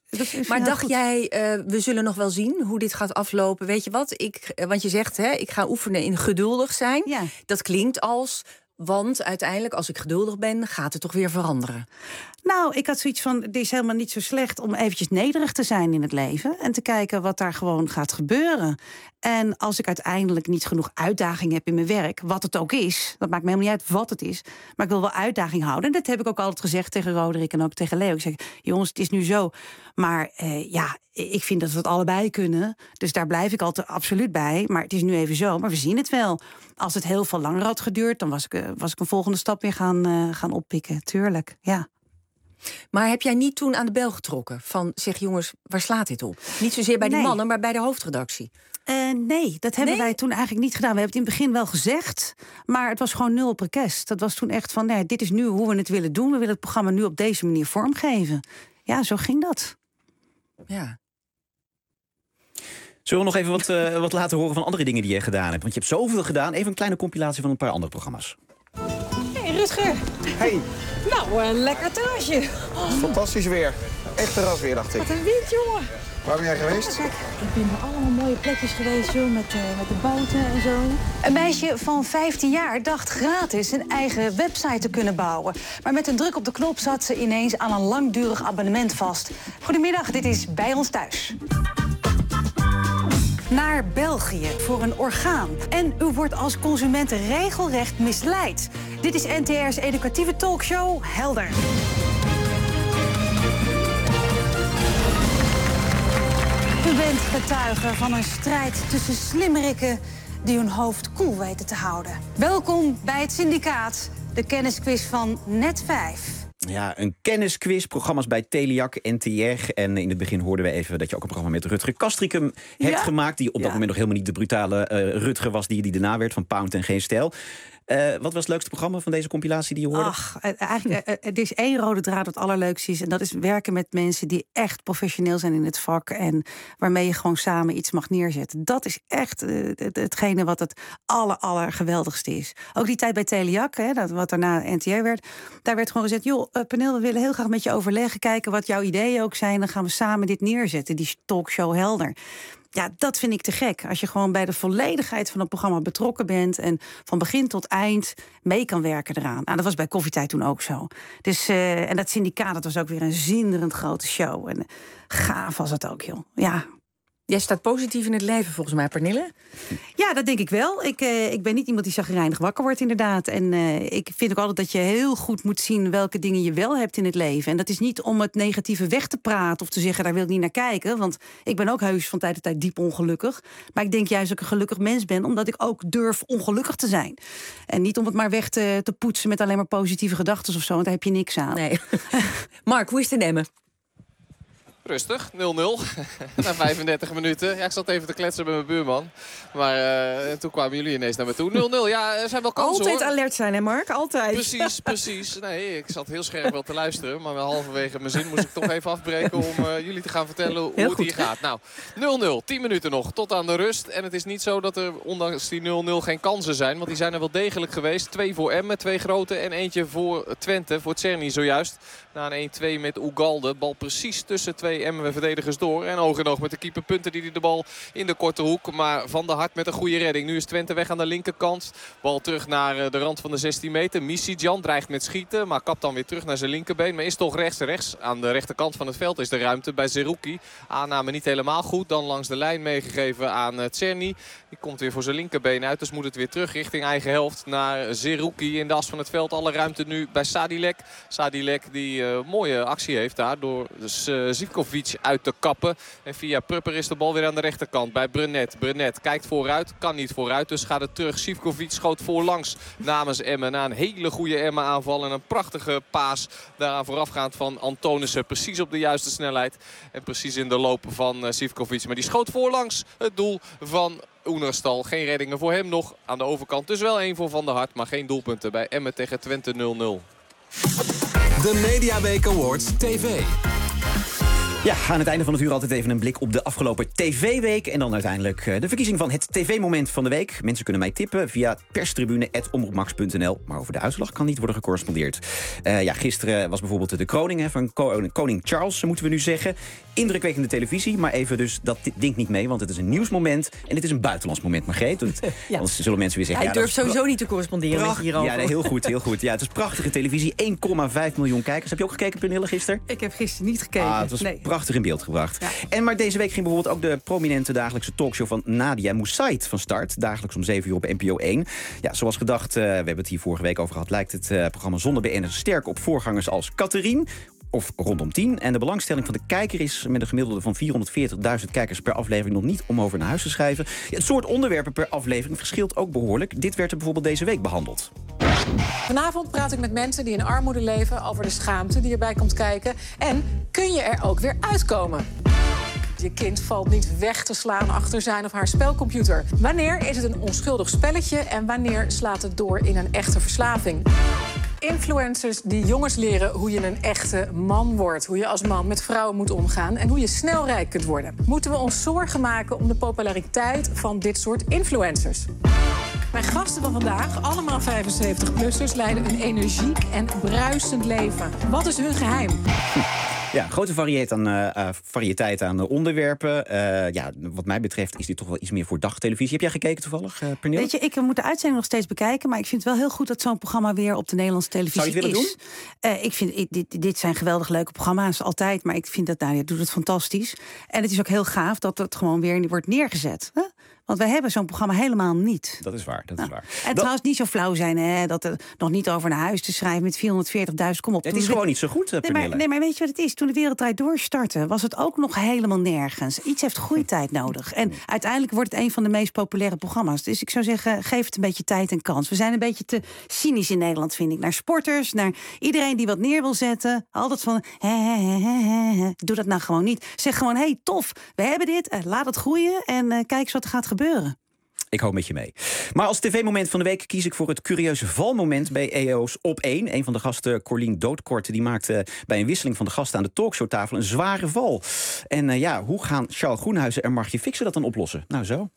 Dat is Maar heel dacht goed. jij, uh, we zullen nog wel zien hoe dit gaat aflopen? Weet je wat? Ik, want je zegt, hè, ik ga oefenen in geduldig zijn. Ja. Dat klinkt als, want uiteindelijk als ik geduldig ben, gaat het toch weer veranderen. Nou, ik had zoiets van, het is helemaal niet zo slecht om eventjes nederig te zijn in het leven. En te kijken wat daar gewoon gaat gebeuren. En als ik uiteindelijk niet genoeg uitdaging heb in mijn werk, wat het ook is, dat maakt me helemaal niet uit wat het is, maar ik wil wel uitdaging houden. En dat heb ik ook altijd gezegd tegen Roderick en ook tegen Leo. Ik zeg, jongens, het is nu zo. Maar eh, ja, ik vind dat we het allebei kunnen. Dus daar blijf ik altijd absoluut bij. Maar het is nu even zo, maar we zien het wel. Als het heel veel langer had geduurd, dan was ik, uh, was ik een volgende stap weer gaan, uh, gaan oppikken. Tuurlijk, ja. Maar heb jij niet toen aan de bel getrokken? Van, zeg jongens, waar slaat dit op? Niet zozeer bij die Nee. mannen, maar bij de hoofdredactie. Uh, nee, dat hebben Nee? wij toen eigenlijk niet gedaan. We hebben het in het begin wel gezegd, maar het was gewoon nul op request. Dat was toen echt van, nee, dit is nu hoe we het willen doen. We willen het programma nu op deze manier vormgeven. Ja, zo ging dat. Ja. Zullen we nog even wat, uh, wat laten horen van andere dingen die je gedaan hebt? Want je hebt zoveel gedaan. Even een kleine compilatie van een paar andere programma's. Hey Rutger. Hey. Nou, een lekker terrasje. Fantastisch weer. Echt terras weer, dacht ik. Wat een wind, jongen. Waar ben jij geweest? Ik ben naar allemaal mooie plekjes geweest, joh, met, uh, met de boten en zo. Een meisje van vijftien jaar dacht gratis een eigen website te kunnen bouwen. Maar met een druk op de knop zat ze ineens aan een langdurig abonnement vast. Goedemiddag, dit is Bij ons thuis. Naar België voor een orgaan. En u wordt als consument regelrecht misleid. Dit is N T R's educatieve talkshow Helder. U bent getuige van een strijd tussen slimmerikken die hun hoofd koel weten te houden. Welkom bij het syndicaat, de kennisquiz van Net vijf. Ja, een kennisquiz, programma's bij Teliak, N T R. En in het begin hoorden we even dat je ook een programma met Rutger Kastrikum hebt Ja? gemaakt. Die op dat Ja. moment nog helemaal niet de brutale uh, Rutger was die, die daarna werd van Pound en Geen Stijl. Uh, wat was het leukste programma van deze compilatie die je hoorde? Ach, eigenlijk, uh, er is één rode draad wat allerleukste is. En dat is werken met mensen die echt professioneel zijn in het vak. En waarmee je gewoon samen iets mag neerzetten. Dat is echt uh, het, hetgene wat het aller, aller geweldigste is. Ook die tijd bij Teliak, hè, dat, wat daarna N T R werd. Daar werd gewoon gezegd, joh, uh, Pernille, we willen heel graag met je overleggen. Kijken wat jouw ideeën ook zijn. Dan gaan we samen dit neerzetten, die talkshow Helder. Ja, dat vind ik te gek. Als je gewoon bij de volledigheid van het programma betrokken bent en van begin tot eind mee kan werken eraan. Nou, dat was bij Koffietijd toen ook zo. Dus, uh, en dat syndicaat, dat was ook weer een zinderend grote show. En uh, gaaf was het ook, joh. Ja. Jij staat positief in het leven, volgens mij, Pernille. Ja, dat denk ik wel. Ik, uh, ik ben niet iemand die chagrijnig wakker wordt, inderdaad. En uh, ik vind ook altijd dat je heel goed moet zien welke dingen je wel hebt in het leven. En dat is niet om het negatieve weg te praten of te zeggen, daar wil ik niet naar kijken. Want ik ben ook heus van tijd tot tijd diep ongelukkig. Maar ik denk juist dat ik een gelukkig mens ben, omdat ik ook durf ongelukkig te zijn. En niet om het maar weg te, te poetsen met alleen maar positieve gedachten of zo, want daar heb je niks aan. Nee. Mark, hoe is het in Emmen? Rustig, nul nul. Na vijfendertig minuten. Ja, ik zat even te kletsen met mijn buurman. Maar uh, toen kwamen jullie ineens naar me toe. nul nul, ja, er zijn wel kansen, Altijd hoor. alert zijn, hè Mark? Altijd. Precies, precies. Nee, ik zat heel scherp wel te luisteren. Maar halverwege mijn zin moest ik toch even afbreken om uh, jullie te gaan vertellen hoe Heel het goed. hier gaat. Nou, nul nul, tien minuten nog, tot aan de rust. En het is niet zo dat er, ondanks die nul nul, geen kansen zijn. Want die zijn er wel degelijk geweest. Twee voor Emmen, twee grote. En eentje voor Twente, voor Czerny zojuist. Na een één twee met Ugalde. Bal precies tussen twee Emmen-verdedigers door. En oog in oog met de keeper punten die de bal in de korte hoek. Maar Van der Hart met een goede redding. Nu is Twente weg aan de linkerkant. Bal terug naar de rand van de zestien meter. Misijan dreigt met schieten. Maar kapt dan weer terug naar zijn linkerbeen. Maar is toch rechts. Rechts aan de rechterkant van het veld is de ruimte bij Zerouki. Aanname niet helemaal goed. Dan langs de lijn meegegeven aan Czerny. Die komt weer voor zijn linkerbeen uit. Dus moet het weer terug richting eigen helft naar Zerouki. In de as van het veld. Alle ruimte nu bij Sadilek. Sadilek die uh, mooie actie heeft daar. Door dus, uh, Zivkovic uit te kappen. En via Prupper is de bal weer aan de rechterkant bij Brenet. Brenet kijkt vooruit. Kan niet vooruit. Dus gaat het terug. Zivkovic schoot voorlangs namens Emmen. Na een hele goede Emmen aanval. En een prachtige paas daaraan voorafgaand van Antonissen. Precies op de juiste snelheid. En precies in de loop van uh, Zivkovic. Maar die schoot voorlangs het doel van Oenerstal. Geen reddingen voor hem nog aan de overkant. Dus wel één voor Van der Hart. Maar geen doelpunten bij Emmen tegen Twente nul nul. De Mediaweek Awards T V. Ja, aan het einde van het uur altijd even een blik op de afgelopen tv-week. En dan uiteindelijk de verkiezing van het tv-moment van de week. Mensen kunnen mij tippen via perstribune apenstaartje omroepmax punt n l. Maar over de uitslag kan niet worden gecorrespondeerd. Uh, ja, gisteren was bijvoorbeeld de kroning hè, van koning Charles, moeten we nu zeggen. Indrukwekkende televisie, maar even dus, dat ding niet mee. Want het is een nieuwsmoment en het is een buitenlands moment, Margreet. Want, ja. Anders zullen mensen weer zeggen... Hij ja, durft sowieso niet te corresponderen met je hierover. Ja, nee, heel goed, heel goed. Ja, het is prachtige televisie. één komma vijf miljoen kijkers. Heb je ook gekeken, Pernille, gisteren? Ik heb gisteren niet gekeken. Ah, het was nee. prachtig in beeld gebracht. Ja. En maar deze week ging bijvoorbeeld ook de prominente dagelijkse talkshow van Nadia Moussaïd van start. Dagelijks om zeven uur op N P O één. Ja, zoals gedacht, uh, we hebben het hier vorige week over gehad, lijkt het uh, programma Zonder B N'ers sterk op voorgangers als Catherine. Of rondom tien. En de belangstelling van de kijker is met een gemiddelde van vierhonderdveertigduizend kijkers per aflevering nog niet om over naar huis te schrijven. Het soort onderwerpen per aflevering verschilt ook behoorlijk. Dit werd er bijvoorbeeld deze week behandeld. Vanavond praat ik met mensen die in armoede leven over de schaamte die erbij komt kijken. En kun je er ook weer uitkomen? Je kind valt niet weg te slaan achter zijn of haar spelcomputer. Wanneer is het een onschuldig spelletje en wanneer slaat het door in een echte verslaving? Influencers die jongens leren hoe je een echte man wordt. Hoe je als man met vrouwen moet omgaan en hoe je snel rijk kunt worden. Moeten we ons zorgen maken om de populariteit van dit soort influencers? Mijn gasten van vandaag, allemaal vijfenzeventig-plussers, leiden een energiek en bruisend leven. Wat is hun geheim? Ja, grote variëteit aan, uh, variëteit aan uh, onderwerpen. Uh, ja, wat mij betreft is dit toch wel iets meer voor dagtelevisie. Heb jij gekeken toevallig, uh, Pernille? Weet je, ik moet de uitzending nog steeds bekijken, maar ik vind het wel heel goed dat zo'n programma weer op de Nederlandse televisie is. Zou je het willen doen? Uh, ik vind, ik, dit, dit zijn geweldig leuke programma's, altijd. Maar ik vind dat Nadia doet het fantastisch. En het is ook heel gaaf dat het gewoon weer wordt neergezet. Huh? Want wij hebben zo'n programma helemaal niet. Dat is waar, dat nou, is waar. En dat... trouwens niet zo flauw zijn, hè, dat er nog niet over naar huis te schrijven met vierhonderdveertigduizend. Kom op. Het is gewoon niet zo goed, nee maar, nee, maar weet je wat het is? Toen de Wereld Draait Door startte, was het ook nog helemaal nergens. Iets heeft groeitijd nodig. En uiteindelijk wordt het een van de meest populaire programma's. Dus ik zou zeggen, geef het een beetje tijd en kans. We zijn een beetje te cynisch in Nederland, vind ik. Naar sporters, naar iedereen die wat neer wil zetten. Altijd van, he, he, he, he, he. Doe dat nou gewoon niet. Zeg gewoon, hé, hey, tof, we hebben dit. Uh, laat het groeien en uh, kijk eens wat er gaat gebeuren. Ik hoop met je mee. Maar als tv-moment van de week kies ik voor het curieuze valmoment bij E O's Op één. Een van de gasten, Corlien Doodkort, die maakte bij een wisseling van de gasten aan de talkshowtafel een zware val. En uh, ja, hoe gaan Charles Groenhuizen en Margje Fixen dat dan oplossen? Nou zo.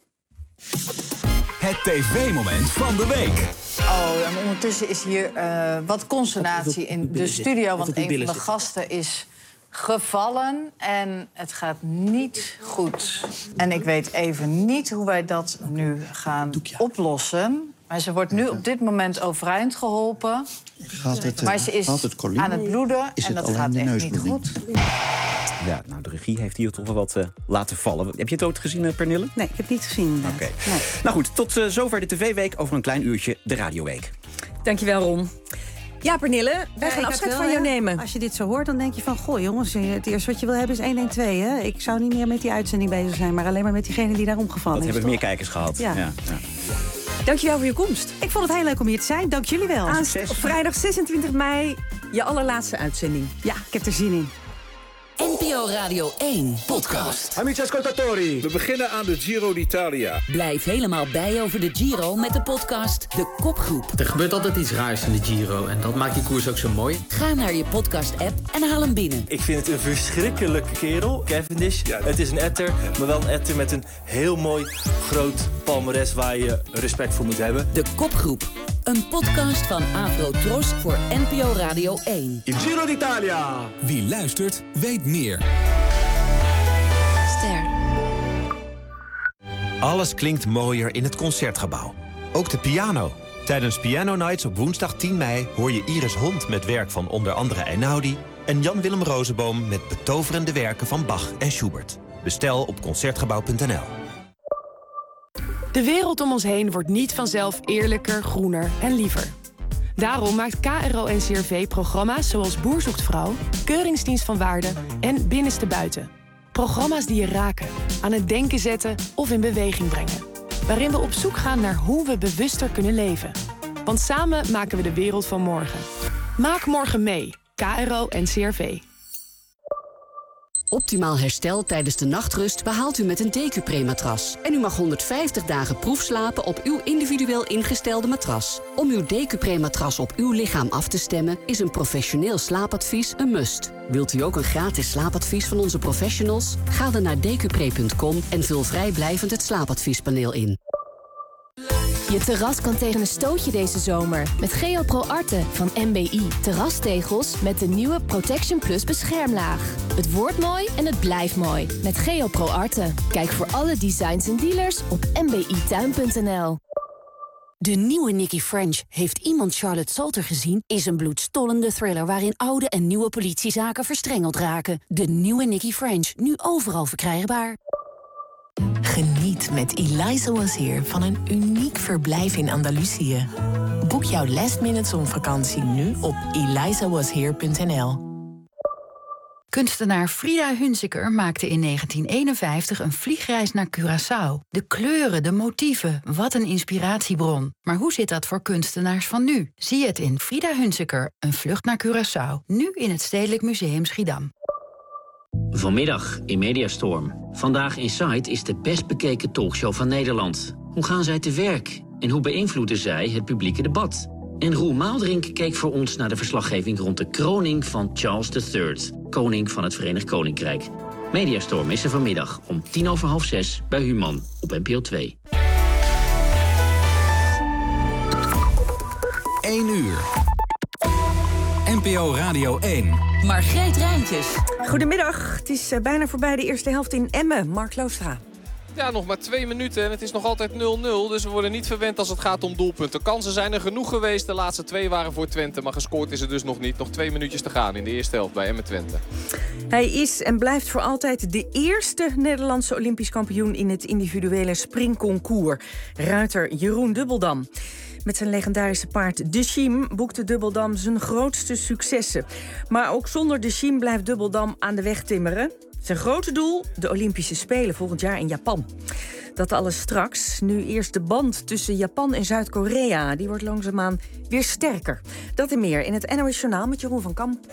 Het tv-moment van de week. Oh, en ondertussen is hier uh, wat consternatie in de studio, want een van de gasten is gevallen en het gaat niet goed. En ik weet even niet hoe wij dat nu gaan oplossen. Maar ze wordt nu op dit moment overeind geholpen. Gaat het, maar ze is het aan het bloeden en dat gaat echt niet goed. Ja, nou, de regie heeft hier toch wel wat uh, laten vallen. Heb je het ook gezien, uh, Pernille? Nee, ik heb het niet gezien. Oké. Okay. Nee. Nou goed, tot uh, zover de tv-week. Over een klein uurtje de radioweek. Dankjewel, Ron. Ja, Pernille, wij ja, gaan afscheid wel, van jou ja. nemen. Als je dit zo hoort, dan denk je van, goh jongens, het eerste wat je wil hebben is één één twee. Hè? Ik zou niet meer met die uitzending bezig zijn, maar alleen maar met diegene die daar omgevallen dat is. Dat hebben toch? meer kijkers gehad. Ja. Ja, ja. Dankjewel voor je komst. Ik vond het heel leuk om hier te zijn. Dank jullie wel. Aan op vrijdag zesentwintig mei, je allerlaatste uitzending. Ja, ik heb er zin in. N P O Radio één podcast. Amici ascoltatori, we beginnen aan de Giro d'Italia. Blijf helemaal bij over de Giro met de podcast De Kopgroep. Er gebeurt altijd iets raars in de Giro en dat maakt die koers ook zo mooi. Ga naar je podcast-app en haal hem binnen. Ik vind het een verschrikkelijke kerel, Cavendish. Ja. Het is een etter, maar wel een etter met een heel mooi groot palmares waar je respect voor moet hebben. De Kopgroep. Een podcast van Afro-Tros voor N P O Radio één. Il Giro d'Italia. Wie luistert, weet meer. Ster. Alles klinkt mooier in het Concertgebouw. Ook de piano. Tijdens Piano Nights op woensdag tien mei hoor je Iris Hond met werk van onder andere Einaudi en Jan-Willem Rozenboom met betoverende werken van Bach en Schubert. Bestel op concertgebouw punt n l. De wereld om ons heen wordt niet vanzelf eerlijker, groener en liever. Daarom maakt K R O N C R V programma's zoals Boer zoekt vrouw, Keuringsdienst van Waarde en Binnenste Buiten. Programma's die je raken, aan het denken zetten of in beweging brengen. Waarin we op zoek gaan naar hoe we bewuster kunnen leven. Want samen maken we de wereld van morgen. Maak morgen mee. K R O N C R V. Optimaal herstel tijdens de nachtrust behaalt u met een Decupre-matras. En u mag honderdvijftig dagen proef slapen op uw individueel ingestelde matras. Om uw Decupre-matras op uw lichaam af te stemmen is een professioneel slaapadvies een must. Wilt u ook een gratis slaapadvies van onze professionals? Ga dan naar decupre punt com en vul vrijblijvend het slaapadviespaneel in. Je terras kan tegen een stootje deze zomer met Geopro Arte van M B I. Terrastegels met de nieuwe Protection Plus beschermlaag. Het wordt mooi en het blijft mooi met Geopro Arte. Kijk voor alle designs en dealers op m b i tuin punt n l. De nieuwe Nicky French, heeft iemand Charlotte Salter gezien, is een bloedstollende thriller waarin oude en nieuwe politiezaken verstrengeld raken. De nieuwe Nicky French, nu overal verkrijgbaar. Geniet met Eliza Was Here van een uniek verblijf in Andalusië. Boek jouw last-minute zonvakantie nu op eliza was here punt n l. Kunstenaar Frida Hunziker maakte in negentien eenenvijftig een vliegreis naar Curaçao. De kleuren, de motieven, wat een inspiratiebron. Maar hoe zit dat voor kunstenaars van nu? Zie het in Frida Hunziker, een vlucht naar Curaçao. Nu in het Stedelijk Museum Schiedam. Vanmiddag in Mediastorm. Vandaag Inside is de best bekeken talkshow van Nederland. Hoe gaan zij te werk? En hoe beïnvloeden zij het publieke debat? En Roel Maaldrink keek voor ons naar de verslaggeving rond de kroning van Charles de derde, koning van het Verenigd Koninkrijk. Mediastorm is er vanmiddag om tien over half zes bij Human op N P O twee. één uur. N P O Radio één. Margreet Rijntjes. Goedemiddag. Het is bijna voorbij de eerste helft in Emmen. Mark Loostra. Ja, nog maar twee minuten en het is nog altijd nul nul. Dus we worden niet verwend als het gaat om doelpunten. Kansen zijn er genoeg geweest. De laatste twee waren voor Twente. Maar gescoord is er dus nog niet. Nog twee minuutjes te gaan in de eerste helft bij Emmen Twente. Hij is en blijft voor altijd de eerste Nederlandse Olympisch kampioen in het individuele springconcours. Ruiter Jeroen Dubbeldam. Met zijn legendarische paard De Schiem boekte Dubbeldam zijn grootste successen. Maar ook zonder De Schiem blijft Dubbeldam aan de weg timmeren. Zijn grote doel, de Olympische Spelen volgend jaar in Japan. Dat alles straks. Nu eerst de band tussen Japan en Zuid-Korea. Die wordt langzaamaan weer sterker. Dat en meer in het N O S Journaal met Jeroen van Kamp.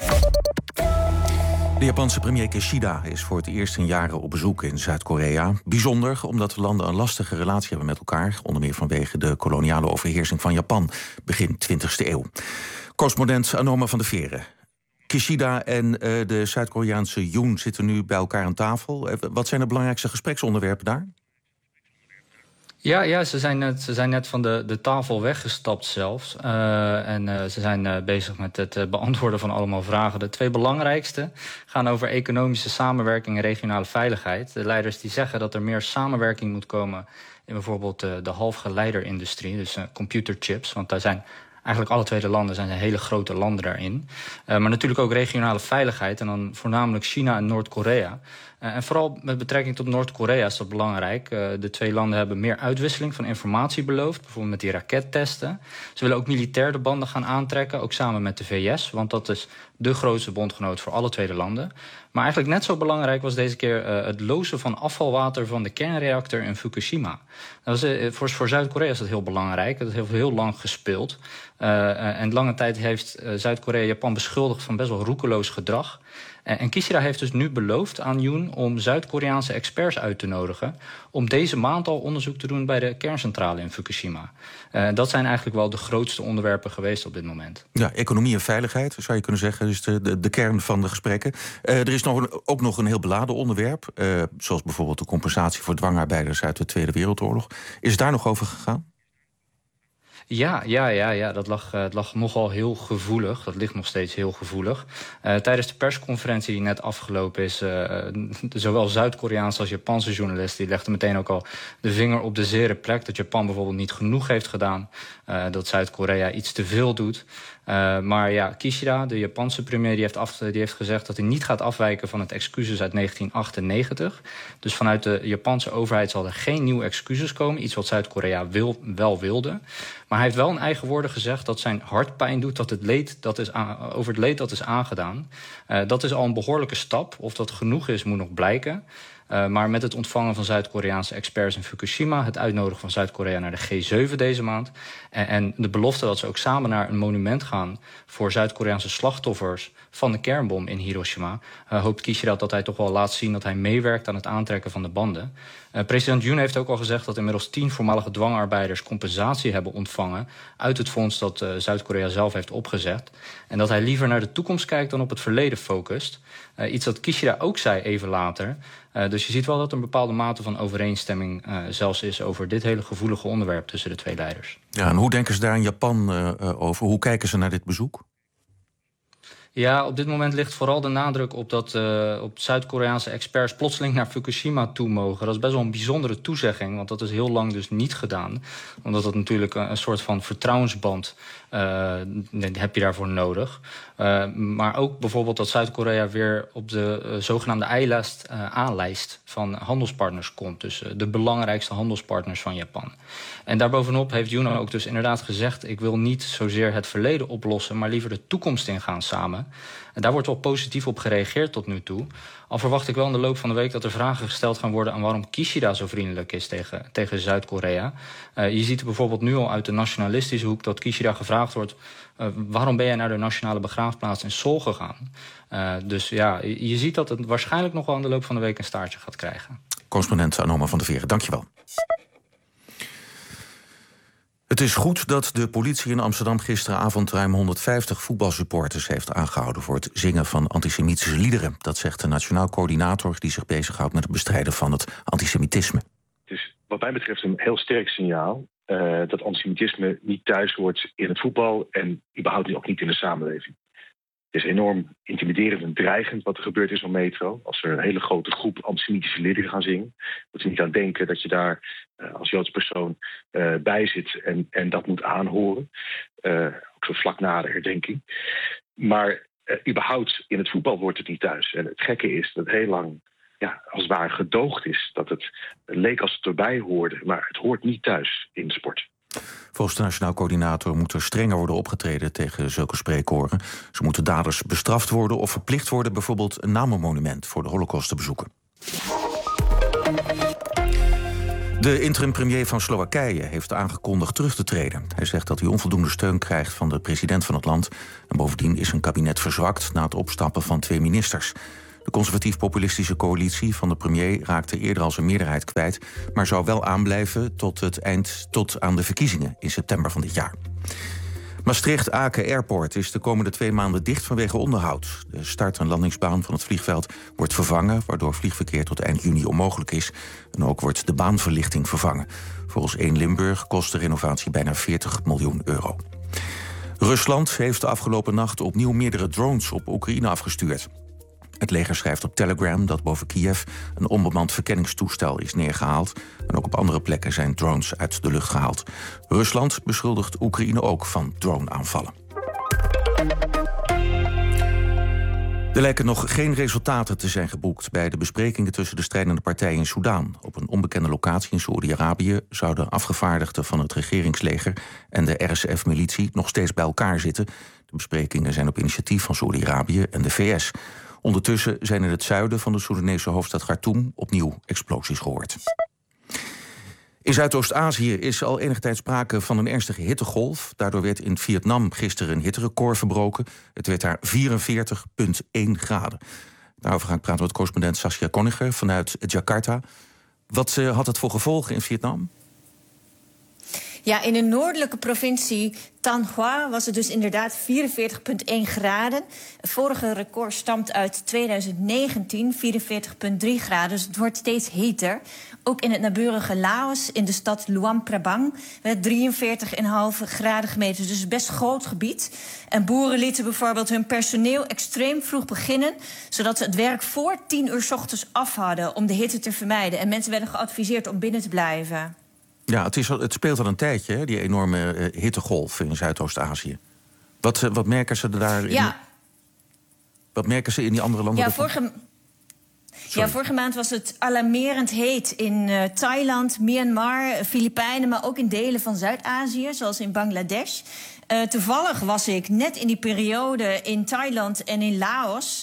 De Japanse premier Kishida is voor het eerst in jaren op bezoek in Zuid-Korea. Bijzonder omdat de landen een lastige relatie hebben met elkaar. Onder meer vanwege de koloniale overheersing van Japan begin twintigste eeuw. Correspondent Anoma van der Veren. Kishida en uh, de Zuid-Koreaanse Yoon zitten nu bij elkaar aan tafel. Wat zijn de belangrijkste gespreksonderwerpen daar? Ja, ja ze, zijn net, ze zijn net van de, de tafel weggestapt zelfs. Uh, en uh, ze zijn uh, bezig met het uh, beantwoorden van allemaal vragen. De twee belangrijkste gaan over economische samenwerking en regionale veiligheid. De leiders die zeggen dat er meer samenwerking moet komen in bijvoorbeeld uh, de halfgeleiderindustrie, dus uh, computerchips. Want daar zijn eigenlijk alle twee de landen zijn hele grote landen daarin. Uh, maar natuurlijk ook regionale veiligheid en dan voornamelijk China en Noord-Korea. Uh, en vooral met betrekking tot Noord-Korea is dat belangrijk. Uh, de twee landen hebben meer uitwisseling van informatie beloofd. Bijvoorbeeld met die rakettesten. Ze willen ook militair de banden gaan aantrekken. Ook samen met de V S. Want dat is de grootste bondgenoot voor alle twee de landen. Maar eigenlijk net zo belangrijk was deze keer uh, het lozen van afvalwater van de kernreactor in Fukushima. Dat was, uh, voor voor Zuid-Korea is dat heel belangrijk. Dat heeft heel lang gespeeld. Uh, uh, en lange tijd heeft uh, Zuid-Korea Japan beschuldigd van best wel roekeloos gedrag. En Kishida heeft dus nu beloofd aan Yoon om Zuid-Koreaanse experts uit te nodigen om deze maand al onderzoek te doen bij de kerncentrale in Fukushima. Uh, dat zijn eigenlijk wel de grootste onderwerpen geweest op dit moment. Ja, economie en veiligheid, zou je kunnen zeggen, is de, de, de kern van de gesprekken. Uh, er is nog een, ook nog een heel beladen onderwerp, uh, zoals bijvoorbeeld de compensatie voor dwangarbeiders uit de Tweede Wereldoorlog. Is het daar nog over gegaan? Ja, ja, ja, ja. Dat lag, uh, het lag nogal heel gevoelig. Dat ligt nog steeds heel gevoelig. Uh, tijdens de persconferentie die net afgelopen is, Uh, zowel Zuid-Koreaanse als Japanse journalisten die legden meteen ook al de vinger op de zere plek. Dat Japan bijvoorbeeld niet genoeg heeft gedaan. Uh, dat Zuid-Korea iets te veel doet. Uh, maar ja, Kishida, de Japanse premier, die heeft, af, die heeft gezegd dat hij niet gaat afwijken van het excuses uit negentien achtennegentig. Dus vanuit de Japanse overheid zal er geen nieuwe excuses komen. Iets wat Zuid-Korea wil, wel wilde. Maar hij heeft wel in eigen woorden gezegd dat zijn hart pijn doet dat het leed dat is aan, over het leed dat is aangedaan. Uh, dat is al een behoorlijke stap. Of dat genoeg is, moet nog blijken. Uh, maar met het ontvangen van Zuid-Koreaanse experts in Fukushima, het uitnodigen van Zuid-Korea naar de G zeven deze maand en, en de belofte dat ze ook samen naar een monument gaan voor Zuid-Koreaanse slachtoffers van de kernbom in Hiroshima, uh, hoopt Kishida dat hij toch wel laat zien dat hij meewerkt aan het aantrekken van de banden. Uh, president Yoon heeft ook al gezegd dat inmiddels tien voormalige dwangarbeiders compensatie hebben ontvangen uit het fonds dat uh, Zuid-Korea zelf heeft opgezet. En dat hij liever naar de toekomst kijkt dan op het verleden focust. Uh, iets dat Kishida ook zei even later. Uh, dus je ziet wel dat er een bepaalde mate van overeenstemming uh, zelfs is over dit hele gevoelige onderwerp tussen de twee leiders. Ja, en hoe denken ze daar in Japan uh, uh, over? Hoe kijken ze naar dit bezoek? Ja, op dit moment ligt vooral de nadruk op dat uh, op Zuid-Koreaanse experts plotseling naar Fukushima toe mogen. Dat is best wel een bijzondere toezegging, want dat is heel lang dus niet gedaan. Omdat dat natuurlijk een, een soort van vertrouwensband uh, heb je daarvoor nodig. Uh, maar ook bijvoorbeeld dat Zuid-Korea weer op de uh, zogenaamde A-lijst, uh, A-lijst van handelspartners komt. Dus uh, de belangrijkste handelspartners van Japan. En daarbovenop heeft Yoon ook dus inderdaad gezegd, ik wil niet zozeer het verleden oplossen, maar liever de toekomst ingaan samen. En daar wordt wel positief op gereageerd tot nu toe. Al verwacht ik wel in de loop van de week dat er vragen gesteld gaan worden aan waarom Kishida zo vriendelijk is tegen, tegen Zuid-Korea. Uh, je ziet bijvoorbeeld nu al uit de nationalistische hoek dat Kishida gevraagd wordt, Uh, waarom ben jij naar de nationale begraafplaats in Seoul gegaan? Uh, dus ja, je, je ziet dat het waarschijnlijk nog wel in de loop van de week een staartje gaat krijgen. Correspondent Anoma van der Veren, dankjewel. Het is goed dat de politie in Amsterdam gisteravond ruim honderdvijftig voetbalsupporters heeft aangehouden voor het zingen van antisemitische liederen. Dat zegt de Nationaal Coördinator die zich bezighoudt met het bestrijden van het antisemitisme. Het is wat mij betreft een heel sterk signaal uh, dat antisemitisme niet thuis hoort in het voetbal en überhaupt ook niet in de samenleving. Het is enorm intimiderend en dreigend wat er gebeurd is op Metro. Als er een hele grote groep antisemitische liederen gaan zingen, moet je niet aan denken dat je daar uh, als Joods persoon uh, bij zit en, en dat moet aanhoren. Uh, ook zo vlak na de herdenking. Maar uh, überhaupt in het voetbal hoort het niet thuis. En het gekke is dat het heel lang ja, als het ware gedoogd is. Dat het leek als het erbij hoorde, maar het hoort niet thuis in de sport. Volgens de Nationaal Coördinator moet er strenger worden opgetreden tegen zulke spreekkoren. Ze moeten daders bestraft worden of verplicht worden bijvoorbeeld een namenmonument voor de Holocaust te bezoeken. De interim-premier van Slowakije heeft aangekondigd terug te treden. Hij zegt dat hij onvoldoende steun krijgt van de president van het land. En bovendien is zijn kabinet verzwakt na het opstappen van twee ministers. De conservatief-populistische coalitie van de premier raakte eerder al zijn meerderheid kwijt, maar zou wel aanblijven tot het eind, tot aan de verkiezingen in september van dit jaar. Maastricht-Aken Airport is de komende twee maanden dicht vanwege onderhoud. De start- en landingsbaan van het vliegveld wordt vervangen, waardoor vliegverkeer tot eind juni onmogelijk is. En ook wordt de baanverlichting vervangen. Volgens één Limburg kost de renovatie bijna veertig miljoen euro. Rusland heeft de afgelopen nacht opnieuw meerdere drones op Oekraïne afgestuurd. Het leger schrijft op Telegram dat boven Kiev een onbemand verkenningstoestel is neergehaald. En ook op andere plekken zijn drones uit de lucht gehaald. Rusland beschuldigt Oekraïne ook van drone-aanvallen. Er lijken nog geen resultaten te zijn geboekt bij de besprekingen tussen de strijdende partijen in Soedan. Op een onbekende locatie in Saoedi-Arabië zouden afgevaardigden van het regeringsleger en de R S F-militie nog steeds bij elkaar zitten. De besprekingen zijn op initiatief van Saoedi-Arabië en de V S. Ondertussen zijn in het zuiden van de Soedanese hoofdstad Khartoum opnieuw explosies gehoord. In Zuidoost-Azië is al enige tijd sprake van een ernstige hittegolf. Daardoor werd in Vietnam gisteren een hitterecord verbroken. Het werd daar vierenveertig komma één graden. Daarover ga ik praten met correspondent Saskia Konniger vanuit Jakarta. Wat uh, had het voor gevolgen in Vietnam? Ja, in de noordelijke provincie Thanh Hoa was het dus inderdaad vierenveertig komma één graden. Het vorige record stamt uit twintig negentien, vierenveertig komma drie graden. Dus het wordt steeds heter. Ook in het naburige Laos, in de stad Luang Prabang, werd drieënveertig komma vijf graden gemeten. Dus een best groot gebied. En boeren lieten bijvoorbeeld hun personeel extreem vroeg beginnen, zodat ze het werk voor tien uur 's ochtends af hadden om de hitte te vermijden. En mensen werden geadviseerd om binnen te blijven. Ja, het, is, het speelt al een tijdje, hè, die enorme uh, hittegolf in Zuidoost-Azië. Wat, uh, wat merken ze daar in, ja. Wat merken ze in die andere landen? Ja, vorige, ja, vorige maand was het alarmerend heet in uh, Thailand, Myanmar, Filipijnen, maar ook in delen van Zuid-Azië, zoals in Bangladesh. Uh, toevallig was ik net in die periode in Thailand en in Laos.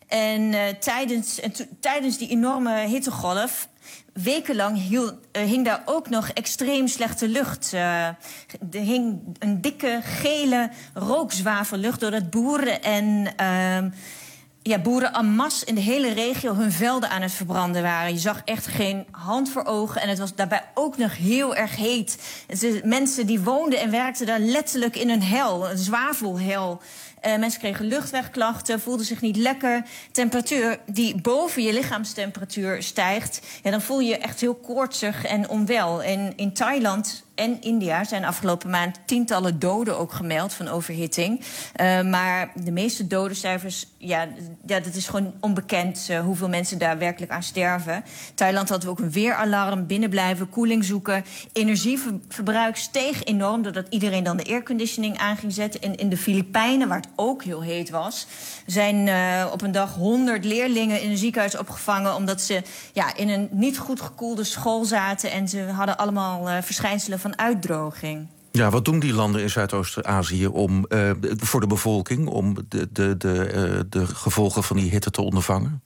En uh, tijdens, uh, t- tijdens die enorme hittegolf... wekenlang hiel, uh, hing daar ook nog extreem slechte lucht. Uh, er hing een dikke, gele rookzwavellucht... doordat boeren en... Uh, Ja, boeren en masse in de hele regio hun velden aan het verbranden waren. Je zag echt geen hand voor ogen. En het was daarbij ook nog heel erg heet. De mensen die woonden en werkten daar letterlijk in een hel, een zwavelhel. Uh, mensen kregen luchtwegklachten, voelden zich niet lekker. Temperatuur die boven je lichaamstemperatuur stijgt... Ja, dan voel je je echt heel koortsig en onwel. En in Thailand en India zijn afgelopen maand tientallen doden ook gemeld van overhitting. Uh, maar de meeste dodencijfers, ja, ja, dat is gewoon onbekend uh, hoeveel mensen daar werkelijk aan sterven. Thailand hadden we ook een weeralarm, binnenblijven, koeling zoeken. Energieverbruik steeg enorm doordat iedereen dan de airconditioning aan ging zetten. En in de Filipijnen, waar het ook heel heet was, zijn uh, op een dag honderd leerlingen in een ziekenhuis opgevangen omdat ze ja, in een niet goed gekoelde school zaten en ze hadden allemaal uh, verschijnselen van uitdroging. Ja, wat doen die landen in Zuidoost-Azië om uh, voor de bevolking om de, de, de, uh, de gevolgen van die hitte te ondervangen?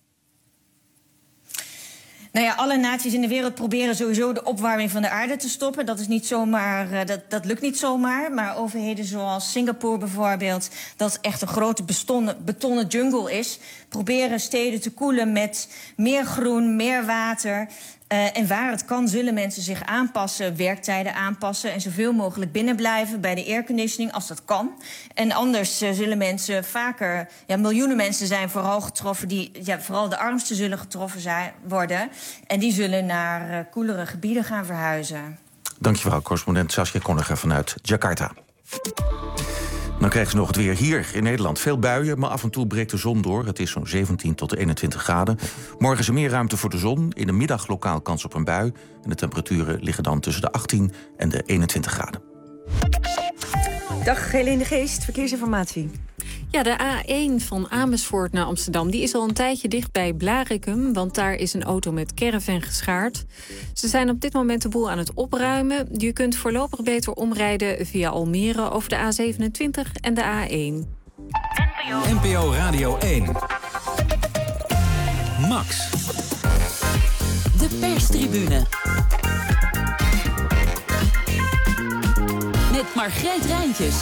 Nou ja, alle naties in de wereld proberen sowieso de opwarming van de aarde te stoppen. Dat is niet zomaar, uh, dat, dat lukt niet zomaar. Maar overheden zoals Singapore bijvoorbeeld, dat echt een grote bestonnen, betonnen jungle is, proberen steden te koelen met meer groen, meer water. Uh, en waar het kan, zullen mensen zich aanpassen, werktijden aanpassen en zoveel mogelijk binnenblijven bij de airconditioning als dat kan. En anders uh, zullen mensen vaker, ja, miljoenen mensen zijn vooral getroffen, die, ja, vooral de armsten zullen getroffen zijn, worden. En die zullen naar uh, koelere gebieden gaan verhuizen. Dankjewel, correspondent Saskia Konniger vanuit Jakarta. Dan krijgen ze nog het weer hier in Nederland. Veel buien, maar af en toe breekt de zon door. Het is zo'n zeventien tot eenentwintig graden. Morgen is er meer ruimte voor de zon. In de middag lokaal kans op een bui. En de temperaturen liggen dan tussen de achttien en de eenentwintig graden. Dag, Helene de Geest, verkeersinformatie. Ja, de A één van Amersfoort naar Amsterdam die is al een tijdje dicht bij Blaricum, want daar is een auto met caravan geschaard. Ze zijn op dit moment de boel aan het opruimen. Je kunt voorlopig beter omrijden via Almere over de A zevenentwintig en de A één. N P O Radio één. Max. De perstribune. Met Margreet Rijntjes.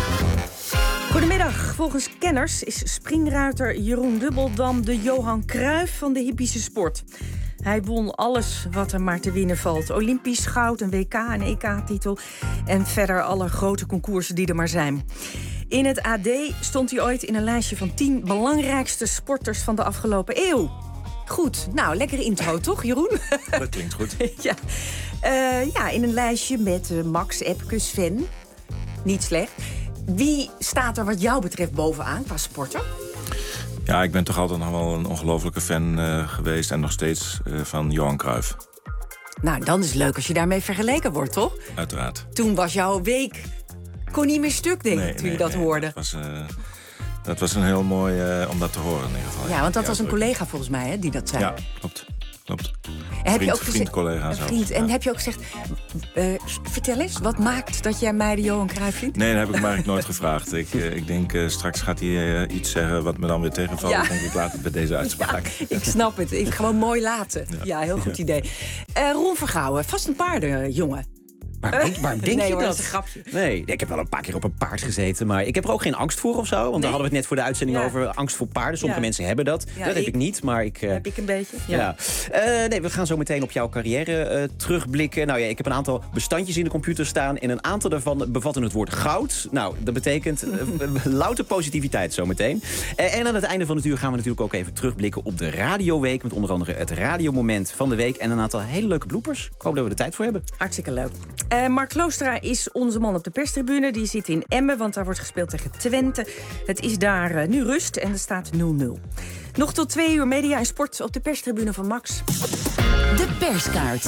Goedemiddag. Volgens kenners is springruiter Jeroen Dubbeldam de Johan Cruijff van de hippische sport. Hij won alles wat er maar te winnen valt. Olympisch goud, een W K, een E K-titel en verder alle grote concoursen die er maar zijn. In het A D stond hij ooit in een lijstje van tien belangrijkste sporters van de afgelopen eeuw. Goed, nou, lekkere intro, toch, Jeroen? Dat klinkt goed. ja. Uh, ja, in een lijstje met uh, Max, Epke, Sven. Niet slecht. Wie staat er wat jou betreft bovenaan qua sporter? Ja, ik ben toch altijd nog wel een ongelofelijke fan uh, geweest en nog steeds uh, van Johan Cruijff. Nou, dan is het leuk als je daarmee vergeleken wordt, toch? Uiteraard. Toen was jouw week... kon niet meer stuk, denk ik, nee, toen nee, je dat nee, hoorde. Dat was, uh, dat was een heel mooi uh, om dat te horen, in ieder geval. Ja, want dat ja, was een collega volgens mij, hè, die dat zei. Ja, klopt. Klopt. En heb vriend, je ook gezegd, collega een vriend, en ja. heb je ook gezegd, uh, vertel eens, wat maakt dat jij mij de Johan Cruijff vindt? Nee, dat heb ik me eigenlijk nooit gevraagd. Ik, uh, ik denk, uh, straks gaat hij uh, iets zeggen wat me dan weer tegenvalt. Ja. Ik denk, ik laat het bij deze uitspraak. Ja, ik snap het. Ik gewoon mooi laten. Ja, ja heel goed ja. idee. Uh, Ron Vergouwen, vast een paardenjongen. Waarom denk, waarom denk nee, je hoor, dat? dat is een grapje. Nee, ik heb wel een paar keer op een paard gezeten, maar ik heb er ook geen angst voor of zo. Want nee? daar hadden we het net voor de uitzending ja. over angst voor paarden. Sommige ja. mensen hebben dat. Ja, dat ik, heb ik niet, maar ik... Uh, heb ik een beetje. Ja. ja. Uh, nee, we gaan zo meteen op jouw carrière uh, terugblikken. Nou ja, ik heb een aantal bestandjes in de computer staan en een aantal daarvan bevatten het woord goud. Nou, dat betekent uh, louter positiviteit zo meteen. Uh, en aan het einde van het uur gaan we natuurlijk ook even terugblikken op de radioweek. Met onder andere het radiomoment van de week en een aantal hele leuke bloopers. Ik hoop dat we er tijd voor hebben. Hartstikke leuk. Uh, Mark Loostra is onze man op de perstribune. Die zit in Emmen, want daar wordt gespeeld tegen Twente. Het is daar uh, nu rust en er staat nul nul. Nog tot twee uur media en sport op de perstribune van Max. De perskaart.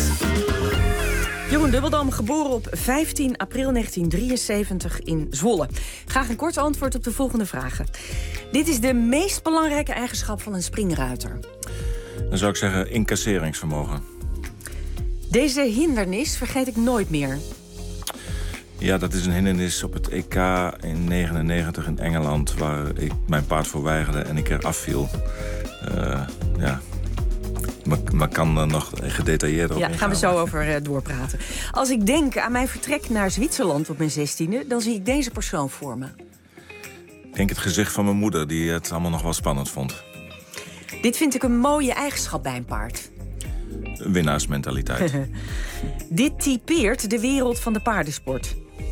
Jeroen Dubbeldam, geboren op vijftien april negentien drieënzeventig in Zwolle. Graag een kort antwoord op de volgende vragen. Dit is de meest belangrijke eigenschap van een springruiter. Dan zou ik zeggen incasseringsvermogen. Deze hindernis vergeet ik nooit meer. Ja, dat is een hindernis op het E K in negenennegentig in Engeland... waar ik mijn paard voor weigerde en ik er afviel. Uh, ja... Maar, maar kan er nog gedetailleerder op Ja, ingaan. gaan we zo over uh, doorpraten. Als ik denk aan mijn vertrek naar Zwitserland op mijn zestiende... dan zie ik deze persoon voor me. Ik denk het gezicht van mijn moeder, die het allemaal nog wel spannend vond. Dit vind ik een mooie eigenschap bij een paard. Winnaarsmentaliteit. Dit typeert de wereld van de paardensport.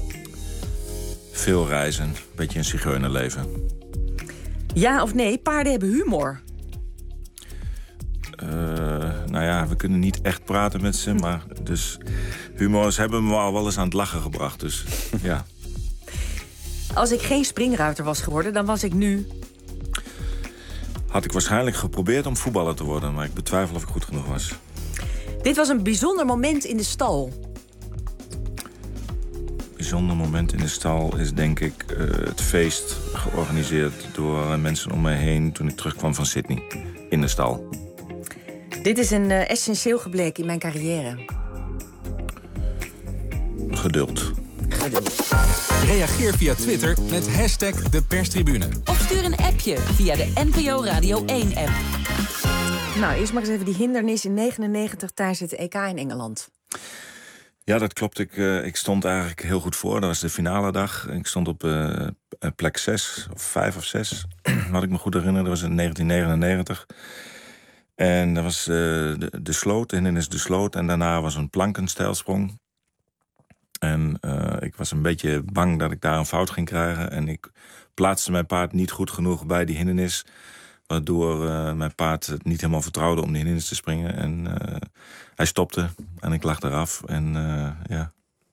Veel reizen, een beetje een zigeunerleven. Ja of nee, paarden hebben humor. Uh, nou ja, we kunnen niet echt praten met ze, maar dus humor, ze hebben me al wel eens aan het lachen gebracht, dus ja. Als ik geen springruiter was geworden, dan was ik nu... Had ik waarschijnlijk geprobeerd om voetballer te worden, maar ik betwijfel of ik goed genoeg was. Dit was een bijzonder moment in de stal. Bijzonder moment in de stal is denk ik uh, het feest georganiseerd door uh, mensen om mij heen toen ik terugkwam van Sydney in de stal. Dit is een uh, essentieel gebleken in mijn carrière. Geduld. Geduld. Reageer via Twitter met hashtag de perstribune. Of stuur een appje via de N P O Radio één app. Nou, eerst maar eens even die hindernis in negenennegentig tijdens het E K in Engeland. Ja, dat klopt. Ik, uh, ik stond eigenlijk heel goed voor. Dat was de finale dag. Ik stond op uh, plek zes, of vijf of zes. Wat ik me goed herinner, dat was in negentien negenennegentig. En dat was uh, de, de sloot, de hindernis de sloot. En daarna was een plankenstijlsprong. En uh, ik was een beetje bang dat ik daar een fout ging krijgen. En ik plaatste mijn paard niet goed genoeg bij die hindernis. Waardoor uh, mijn paard het niet helemaal vertrouwde om die hindernis te springen. En uh, hij stopte en ik lag eraf. En uh, ja,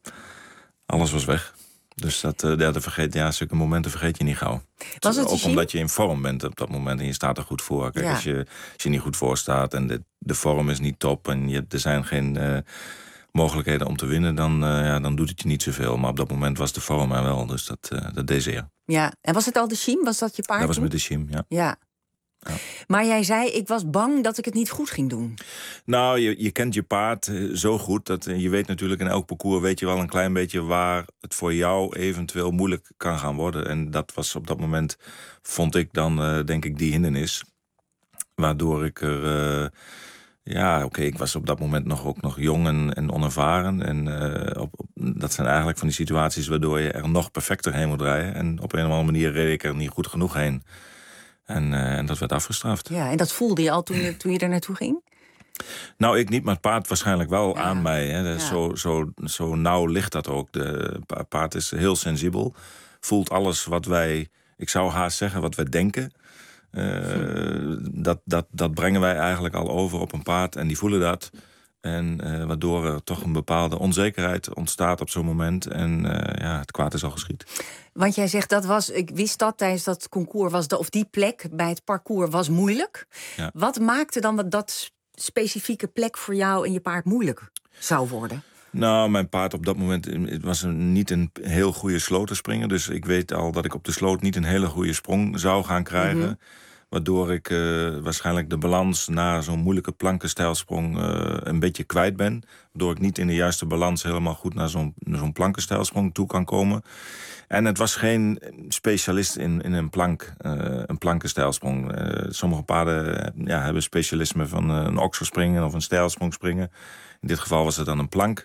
alles was weg. Dus dat, uh, ja, dat vergeet, ja, zulke momenten vergeet je niet gauw. Was het ook omdat je in vorm bent op dat moment en je staat er goed voor. Kijk, ja. als, je, als je niet goed voor staat en de, de vorm is niet top... en je, er zijn geen uh, mogelijkheden om te winnen, dan, uh, ja, dan doet het je niet zoveel. Maar op dat moment was de vorm er wel, dus dat, uh, dat deed zeer. Ja, en was het al de Schiem? Was dat je paard? Dat was toen? met de Schiem, ja. Ja. Ja. Maar jij zei, ik was bang dat ik het niet goed ging doen. Nou, je, je kent je paard uh, zo goed. Dat uh, je weet natuurlijk in elk parcours weet je wel een klein beetje waar het voor jou eventueel moeilijk kan gaan worden. En dat was op dat moment, vond ik dan, uh, denk ik, die hindernis. Waardoor ik er... Uh, ja, oké, okay, ik was op dat moment nog, ook nog jong en, en onervaren. En uh, op, op, dat zijn eigenlijk van die situaties waardoor je er nog perfecter heen moet rijden. En op een of andere manier reed ik er niet goed genoeg heen. En, uh, en dat werd afgestraft. Ja, en dat voelde je al toen je, toen je er naartoe ging? Nou, ik niet, maar het paard waarschijnlijk wel ja. aan mij. Hè. Ja. Zo, zo, zo nauw ligt dat ook. De paard is heel sensibel. Voelt alles wat wij, ik zou haast zeggen, wat wij denken. Uh, hm. dat, dat, dat brengen wij eigenlijk al over op een paard. En die voelen dat. En uh, waardoor er toch een bepaalde onzekerheid ontstaat op zo'n moment. En uh, ja, het kwaad is al geschied. Want jij zegt, dat was, ik wist dat tijdens dat concours, was de, of die plek bij het parcours was moeilijk. Ja. Wat maakte dan dat dat specifieke plek voor jou en je paard moeilijk zou worden? Nou, mijn paard op dat moment het was een, niet een heel goede slotenspringer. Dus ik weet al dat ik op de sloot niet een hele goede sprong zou gaan krijgen. Mm-hmm. Waardoor ik uh, waarschijnlijk de balans na zo'n moeilijke plankenstijlsprong uh, een beetje kwijt ben. Waardoor ik niet in de juiste balans helemaal goed naar zo'n, zo'n plankenstijlsprong toe kan komen. En het was geen specialist in, in een plank, uh, een plankenstijlsprong. Uh, sommige paarden ja, hebben specialisme van uh, een okselspringen of een stijlsprong springen. In dit geval was het dan een plank.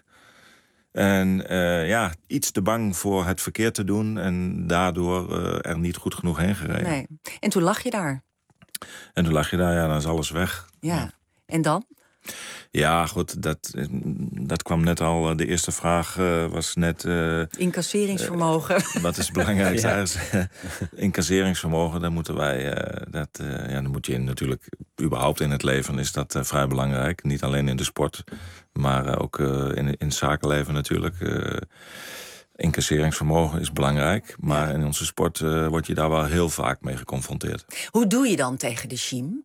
En uh, ja, iets te bang voor het verkeerd te doen en daardoor uh, er niet goed genoeg heen gereden. Nee. En toen lag je daar? En toen lag je daar, ja, dan is alles weg. Ja, ja. En dan? Ja, goed, dat, dat kwam net al. De eerste vraag uh, was net... Uh, Incasseringsvermogen. Uh, wat is het belangrijkste? Ja. Incasseringsvermogen, daar moeten wij... Uh, dat, uh, ja, dan moet je natuurlijk... überhaupt in het leven is dat uh, vrij belangrijk. Niet alleen in de sport, maar uh, ook uh, in, in het zakenleven natuurlijk. Uh, Incasseringsvermogen is belangrijk. Maar ja. in onze sport uh, word je daar wel heel vaak mee geconfronteerd. Hoe doe je dan tegen de Schiem?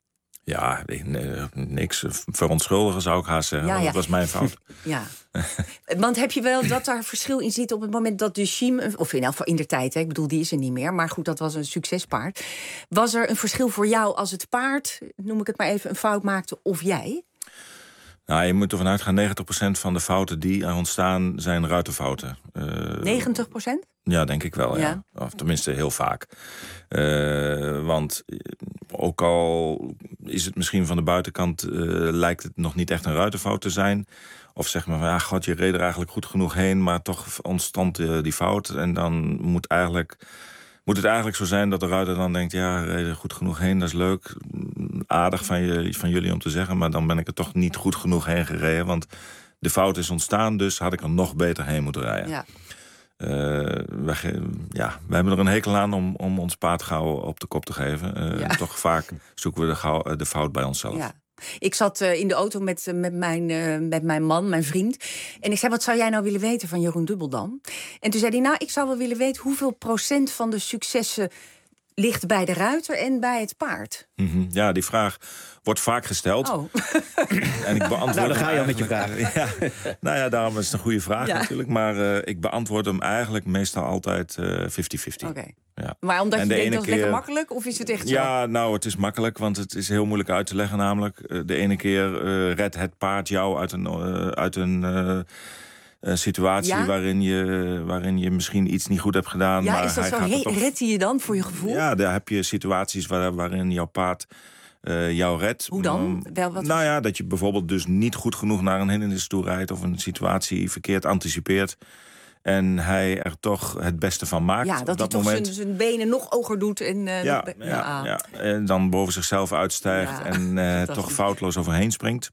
Ja, nee, niks. Verontschuldigen zou ik haast zeggen. Ja, ja. Dat was mijn fout. Ja. Want heb je wel dat daar verschil in zit op het moment dat de Schiem... of in, in der tijd, hè, ik bedoel, die is er niet meer... maar goed, dat was een succespaard. Was er een verschil voor jou als het paard, noem ik het maar even, een fout maakte of jij? Nou, je moet ervan uitgaan, negentig procent van de fouten die er ontstaan zijn ruitenfouten. Uh, negentig procent? Ja, denk ik wel, ja. ja. Of tenminste heel vaak. Uh, want ook al is het misschien van de buitenkant... Uh, lijkt het nog niet echt een ruitenfout te zijn. Of zeg maar, ja, god, je reed er eigenlijk goed genoeg heen... maar toch ontstond uh, die fout. En dan moet, eigenlijk, moet het eigenlijk zo zijn dat de ruiter dan denkt... ja, reed er goed genoeg heen, dat is leuk. Aardig van, je, van jullie om te zeggen... maar dan ben ik er toch niet goed genoeg heen gereden. Want de fout is ontstaan, dus had ik er nog beter heen moeten rijden. Ja. Uh, wij, ja, wij hebben er een hekel aan om, om ons paard gauw op de kop te geven. Uh, ja. Toch vaak zoeken we de, gauw, de fout bij onszelf. Ja. Ik zat uh, in de auto met, uh, met, mijn, uh, met mijn man, mijn vriend. En ik zei, wat zou jij nou willen weten van Jeroen Dubbeldam? En toen zei hij, nou, ik zou wel willen weten... hoeveel procent van de successen ligt bij de ruiter en bij het paard? Mm-hmm. Ja, die vraag wordt vaak gesteld. Oh. En ik beantwoord nou, dan ga je al met je vraag. Ja, nou ja, daarom is het een goede vraag ja. natuurlijk. Maar uh, ik beantwoord hem eigenlijk meestal altijd vijftig vijftig. Oké. Ja. Maar omdat je denkt, dat is keer... lekker makkelijk? Of is het echt zo? Ja, nou, het is makkelijk, want het is heel moeilijk uit te leggen namelijk. De ene keer uh, redt het paard jou uit een... Uh, uit een uh, Een situatie ja? waarin, je, waarin je misschien iets niet goed hebt gedaan. Ja, maar is dat hij zo? gaat He- toch... Redt hij je dan voor je gevoel? Ja, daar heb je situaties waar, waarin jouw paard uh, jou redt. Hoe dan? Wel, wat nou ja, dat je bijvoorbeeld dus niet goed genoeg naar een hindernis toe rijdt... of een situatie verkeerd anticipeert... en hij er toch het beste van maakt. Ja, dat, op dat hij moment. toch zijn benen nog hoger doet. En, uh, ja, nog be- ja, ah. ja, en dan boven zichzelf uitstijgt... Ja, en uh, toch foutloos overheen springt.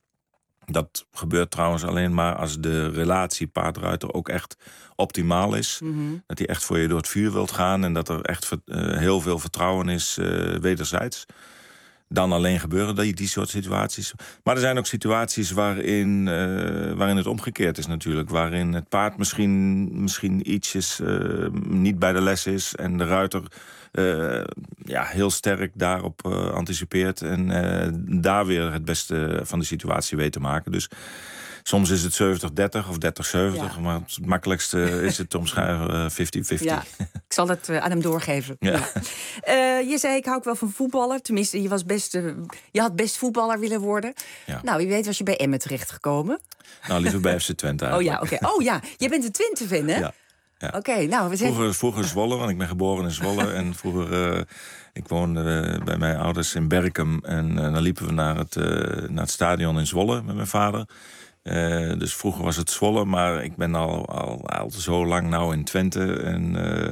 Dat gebeurt trouwens alleen maar als de relatie paard-ruiter ook echt optimaal is. Mm-hmm. Dat hij echt voor je door het vuur wilt gaan... en dat er echt uh, heel veel vertrouwen is uh, wederzijds. Dan alleen gebeuren die, die soort situaties. Maar er zijn ook situaties waarin, uh, waarin het omgekeerd is natuurlijk. Waarin het paard misschien, misschien ietsjes uh, niet bij de les is... en de ruiter uh, ja, heel sterk daarop uh, anticipeert... en uh, daar weer het beste van de situatie weet te maken. Dus soms is het zeventig dertig of dertig zeventig... Ja. Maar het makkelijkste is het te omschrijven vijftig vijftig. Ja, ik zal het uh, aan hem doorgeven. Ja. Ja. Uh, je zei, ik hou ook wel van voetballen. Tenminste, je, was best, uh, je had best voetballer willen worden. Ja. Nou, wie weet was je bij Emmen terechtgekomen. Nou, liever bij F C Twente eigenlijk. Oh ja, oké. Okay. Oh ja, jij bent een Twente-fan, hè? Ja. Ja. Oké, okay, nou... We zijn... vroeger, vroeger Zwolle, want ik ben geboren in Zwolle. En vroeger, uh, ik woonde uh, bij mijn ouders in Berkem. En uh, dan liepen we naar het, uh, naar het stadion in Zwolle met mijn vader. Uh, dus vroeger was het Zwolle, maar ik ben al, al, al zo lang nou in Twente. En uh,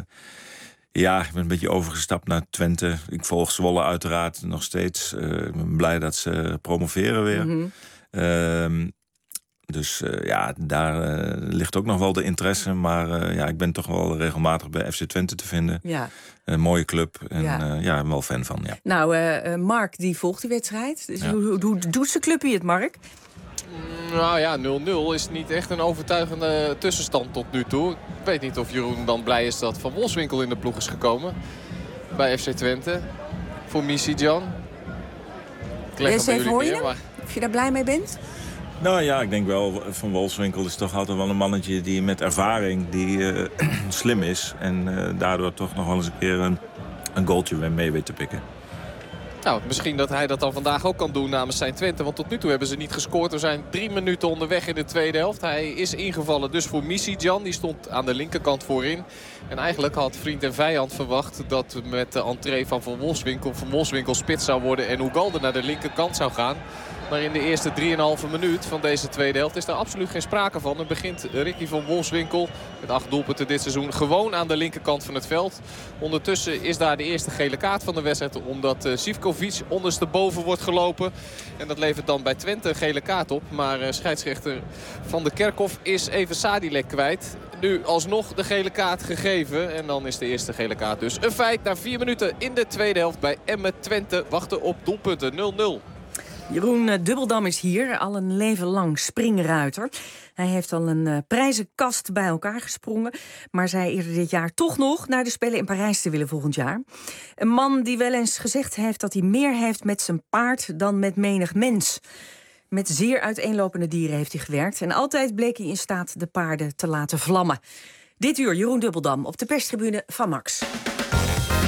ja, ik ben een beetje overgestapt naar Twente. Ik volg Zwolle uiteraard nog steeds. Uh, ik ben blij dat ze promoveren weer. Mm-hmm. Uh, dus uh, ja, daar uh, ligt ook nog wel de interesse. Maar uh, ja, ik ben toch wel regelmatig bij F C Twente te vinden. Ja. Een mooie club. En ja, uh, ja, ik ben wel fan van, ja. Nou, uh, Mark die volgt die wedstrijd. Dus ja. hoe, hoe doet zijn clubje het, Mark? Nou ja, nul nul is niet echt een overtuigende tussenstand tot nu toe. Ik weet niet of Jeroen dan blij is dat Van Wolfswinkel in de ploeg is gekomen. Bij F C Twente. Voor Misi-Jan. Ik leg hem bij jullie neer, neer, maar... Of je daar blij mee bent? Nou ja, ik denk wel, Van Wolfswinkel is toch altijd wel een mannetje die met ervaring, die uh, slim is. En uh, daardoor toch nog wel eens een keer een, een goaltje mee weet te pikken. Nou, misschien dat hij dat dan vandaag ook kan doen namens zijn Twente. Want tot nu toe hebben ze niet gescoord. We zijn drie minuten onderweg in de tweede helft. Hij is ingevallen dus voor Misi-Jan. Die stond aan de linkerkant voorin. En eigenlijk had vriend en vijand verwacht dat met de entree van Van Wolfswinkel... Van Wolfswinkel spits zou worden en Ugalde naar de linkerkant zou gaan. Maar in de eerste drieënhalve minuut van deze tweede helft is daar absoluut geen sprake van. En begint Ricky van Wolfswinkel met acht doelpunten dit seizoen gewoon aan de linkerkant van het veld. Ondertussen is daar de eerste gele kaart van de wedstrijd. Omdat uh, Sivkovic ondersteboven wordt gelopen. En dat levert dan bij Twente een gele kaart op. Maar uh, scheidsrechter Van de Kerkhof is even Sadilek kwijt. Nu alsnog de gele kaart gegeven. En dan is de eerste gele kaart dus een feit. Na vier minuten in de tweede helft bij Emmen Twente wachten op doelpunten nul nul. Jeroen Dubbeldam is hier, al een leven lang springruiter. Hij heeft al een uh, prijzenkast bij elkaar gesprongen, maar zei eerder dit jaar toch nog naar de Spelen in Parijs te willen volgend jaar. Een man die wel eens gezegd heeft dat hij meer heeft met zijn paard dan met menig mens. Met zeer uiteenlopende dieren heeft hij gewerkt en altijd bleek hij in staat de paarden te laten vlammen. Dit uur Jeroen Dubbeldam op de perstribune van Max. De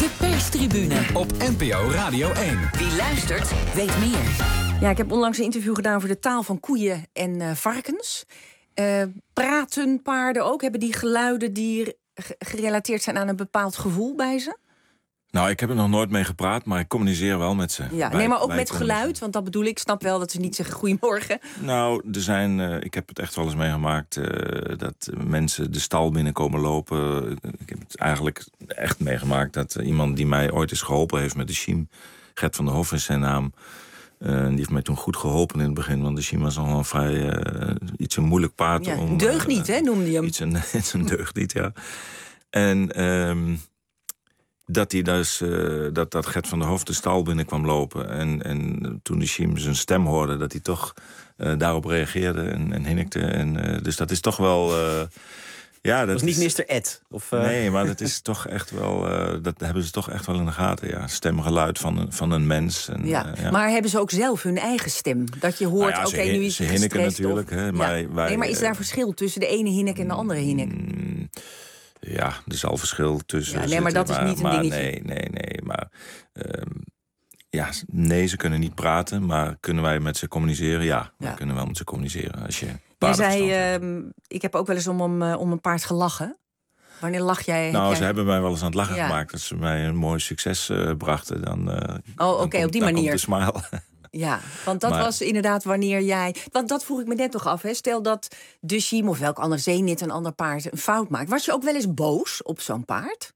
De perstribune. Op N P O Radio één. Wie luistert, weet meer. Ja, ik heb onlangs een interview gedaan over de taal van koeien en uh, varkens. Uh, praten paarden ook? Hebben die geluiden die gerelateerd zijn aan een bepaald gevoel bij ze? Nou, ik heb er nog nooit mee gepraat, maar ik communiceer wel met ze. Ja, wij, nee, maar ook met geluid, want dat bedoel ik. Ik snap wel dat ze niet zeggen goedemorgen. Nou, er zijn, uh, ik heb het echt wel eens meegemaakt uh, dat mensen de stal binnenkomen lopen. Ik heb het eigenlijk echt meegemaakt dat uh, iemand die mij ooit eens geholpen heeft met de Siem, Gert van der Hof is zijn naam. Uh, die heeft mij toen goed geholpen in het begin, want de Siem was al een vrij uh, iets een moeilijk paard. Ja, om, deugniet, uh, hè, noemde je hem. Iets een, iets een deugniet, ja. En um, dat hij dus, uh, dat, dat Gert van der Hof de stal binnen kwam lopen. En, en toen de Siem zijn stem hoorde, dat hij toch uh, daarop reageerde en, en hinnikte. En, uh, dus dat is toch wel. Uh, ja, dat, dat was niet is, mister Ed? Of, uh... Nee, maar dat is toch echt wel. Uh, dat hebben ze toch echt wel in de gaten. Ja, stemgeluid van een, van een mens. En, ja. Uh, ja. Maar hebben ze ook zelf hun eigen stem? Dat je hoort, nou ja, oké, okay, nu is het ze hinniken natuurlijk. Of, hè, ja. maar wij, nee, maar is daar uh, verschil tussen de ene hinnik en de andere hinnik? Mm, Ja, er zal verschil tussen ja, nee, maar zitten, dat is niet maar, een dingetje. Nee, nee, nee. Maar um, ja, nee, ze kunnen niet praten, maar kunnen wij met ze communiceren? Ja, ja. we kunnen wel met ze communiceren. Als je jij zei, uh, ik heb ook wel eens om, om, uh, om een paard gelachen. Wanneer lach jij? Nou, jij... ze hebben mij wel eens aan het lachen ja. gemaakt. Dat ze mij een mooi succes uh, brachten. Dan, uh, oh, oké, okay, op die dan manier. Komt de smile. Ja, want dat maar, was inderdaad wanneer jij... Want dat vroeg ik me net nog af. Hè. Stel dat de Siem of welk ander zeenit een ander paard een fout maakt. Was je ook wel eens boos op zo'n paard?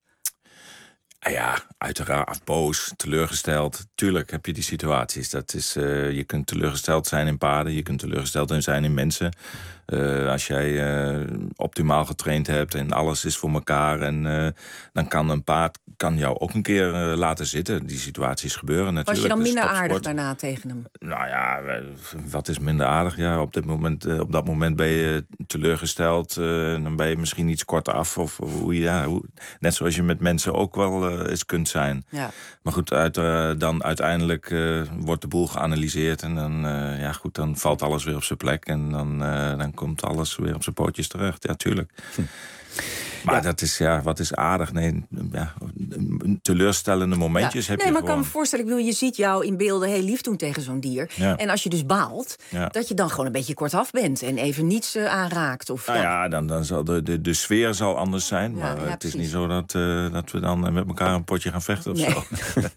Ja, uiteraard boos, teleurgesteld. Tuurlijk heb je die situaties. Dat is, uh, je kunt teleurgesteld zijn in paarden. Je kunt teleurgesteld zijn in mensen. Uh, als jij uh, optimaal getraind hebt en alles is voor elkaar... en uh, dan kan een paard kan jou ook een keer uh, laten zitten. Die situaties gebeuren natuurlijk. Was je dan minder topsport. aardig daarna tegen hem? Nou ja, wat is minder aardig? Ja, op, dit moment, uh, op dat moment ben je teleurgesteld. Uh, dan ben je misschien iets korter af. Of, of hoe je, ja, hoe, net zoals je met mensen ook wel uh, eens kunt zijn. Ja. Maar goed, uit, uh, dan uiteindelijk uh, wordt de boel geanalyseerd. En dan, uh, ja, goed, dan valt alles weer op zijn plek. En dan, uh, dan komt alles weer op zijn pootjes terecht. Ja, tuurlijk. Hm. Maar ja. dat is, ja, wat is aardig? Nee, ja, teleurstellende momentjes ja. heb nee, je maar gewoon. ik kan me voorstellen, ik bedoel, je ziet jou in beelden heel lief doen tegen zo'n dier. Ja. En als je dus baalt, ja. dat je dan gewoon een beetje kortaf bent en even niets uh, aanraakt. Of, nou ja, ja, dan, dan zal de, de, de sfeer zal anders zijn. Ja, maar ja, het precies. is niet zo dat, uh, dat we dan met elkaar een potje gaan vechten of nee. zo.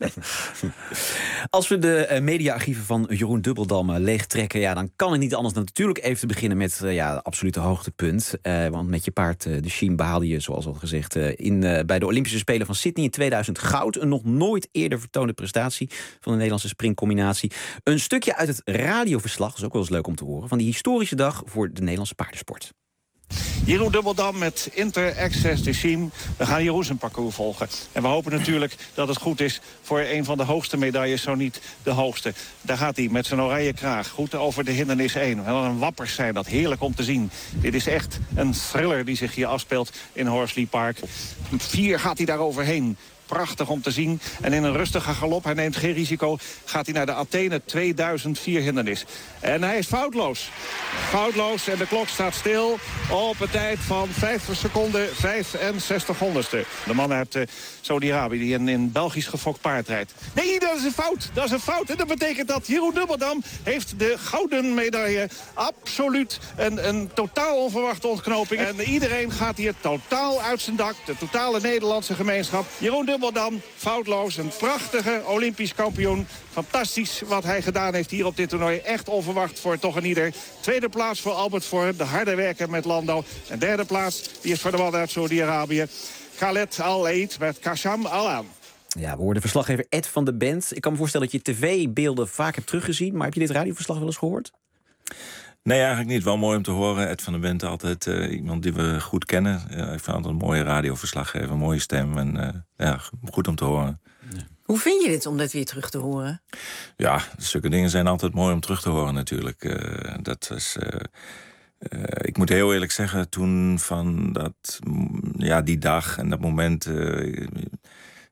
Als we de uh, mediaarchieven van Jeroen Dubbeldam uh, leegtrekken, ja, dan kan het niet anders dan natuurlijk even te beginnen met uh, ja, het absolute hoogtepunt. Uh, want met je paard, uh, de Siem, behaalde je, zoals al gezegd, In, uh, bij de Olympische Spelen van Sydney in tweeduizend goud. Een nog nooit eerder vertoonde prestatie van de Nederlandse springcombinatie. Een stukje uit het radioverslag, is ook wel eens leuk om te horen, van die historische dag voor de Nederlandse paardensport. Jeroen Dubbeldam met Inter Access de Siem. We gaan Jeroen zijn parcours volgen. En we hopen natuurlijk dat het goed is voor een van de hoogste medailles, zo niet de hoogste. Daar gaat hij met zijn oranje kraag. Goed over de hindernis één. Wel een wappers zijn dat, heerlijk om te zien. Dit is echt een thriller die zich hier afspeelt in Horsley Park. Vier gaat hij daar overheen. Prachtig om te zien. En in een rustige galop, hij neemt geen risico, gaat hij naar de Athene tweeduizend vier hindernis. En hij is foutloos. Foutloos en de klok staat stil op een tijd van vijf seconden vijfenzestig honderdste. De man uit uh, Saudi-Arabië die in, in Belgisch gefokt paard rijdt. Nee, dat is een fout. Dat is een fout. En dat betekent dat Jeroen Dubbeldam heeft de gouden medaille. Absoluut een, een totaal onverwachte ontknoping. En iedereen gaat hier totaal uit zijn dak. De totale Nederlandse gemeenschap. Jeroen Dubbeldam, foutloos, een prachtige Olympisch kampioen. Fantastisch wat hij gedaan heeft hier op dit toernooi. Echt onverwacht voor toch een ieder. Tweede plaats voor Albert Voor, de harde werker met Lando. En derde plaats, die is voor de man uit Saudi-Arabië. Khaled Al-Eid met Kasham Al-An. Ja, we hoorden verslaggever Ed van de band. Ik kan me voorstellen dat je tv-beelden vaak hebt teruggezien. Maar heb je dit radioverslag wel eens gehoord? Nee, eigenlijk niet. Wel mooi om te horen. Ed van der Bent, altijd uh, iemand die we goed kennen. Uh, ik vind altijd een mooie radioverslaggever, een mooie stem. En uh, ja, goed om te horen. Ja. Hoe vind je dit om dit weer terug te horen? Ja, zulke dingen zijn altijd mooi om terug te horen natuurlijk. Uh, dat is... Uh, uh, ik moet heel eerlijk zeggen, toen van dat, ja, die dag en dat moment... Uh,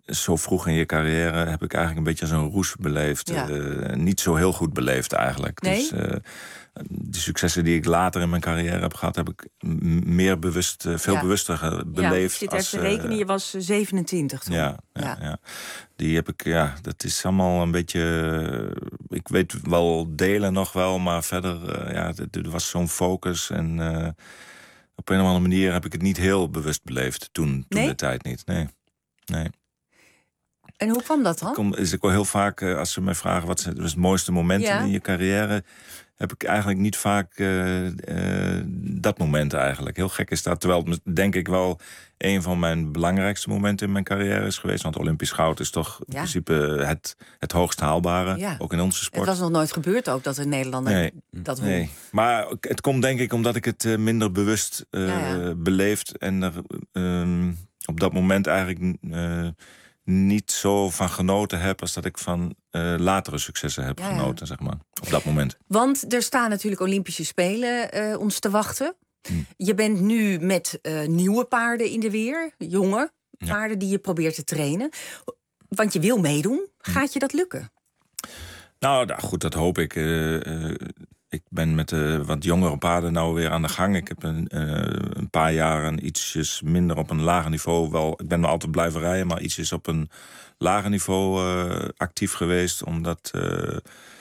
zo vroeg in je carrière heb ik eigenlijk een beetje als een roes beleefd. Ja. Uh, niet zo heel goed beleefd eigenlijk. Nee? Dus uh, de successen die ik later in mijn carrière heb gehad, heb ik m- meer bewust, uh, veel ja. bewuster beleefd. Ja, ik zit even te rekenen, je was zevenentwintig toen. Ja, ja, ja. ja. Die heb ik, ja, dat is allemaal een beetje... Uh, ik weet wel delen nog wel, maar verder, uh, ja, er was zo'n focus en... Uh, op een of andere manier heb ik het niet heel bewust beleefd toen, toen nee? de tijd niet. Nee, nee. En hoe kwam dat dan? Kom, is ik wel heel vaak, als ze mij vragen wat zijn het mooiste moment ja. in je carrière, heb ik eigenlijk niet vaak uh, uh, dat moment eigenlijk. Heel gek is dat. Terwijl het denk ik wel een van mijn belangrijkste momenten in mijn carrière is geweest. Want Olympisch goud is toch in ja. principe het, het hoogst haalbare. Ja. Ook in onze sport. Het was nog nooit gebeurd ook dat een Nederlander nee, dat won. Nee, maar het komt denk ik omdat ik het uh, minder bewust uh, ja, ja. beleefd. En er uh, op dat moment eigenlijk... Uh, niet zo van genoten heb als dat ik van uh, latere successen heb ja, ja. genoten, zeg maar, op dat moment. Want er staan natuurlijk Olympische Spelen uh, ons te wachten. Hm. Je bent nu met uh, nieuwe paarden in de weer, jonge paarden ja. die je probeert te trainen. Want je wil meedoen. Gaat je dat lukken? Nou, nou goed, dat hoop ik. Uh, uh, ik ben met uh, wat jongere paarden nou weer aan de gang. Ik heb een, uh, een paar jaren ietsjes minder op een lager niveau. Wel, ik ben wel altijd blijven rijden, maar ietsjes op een lager niveau uh, actief geweest. Omdat uh,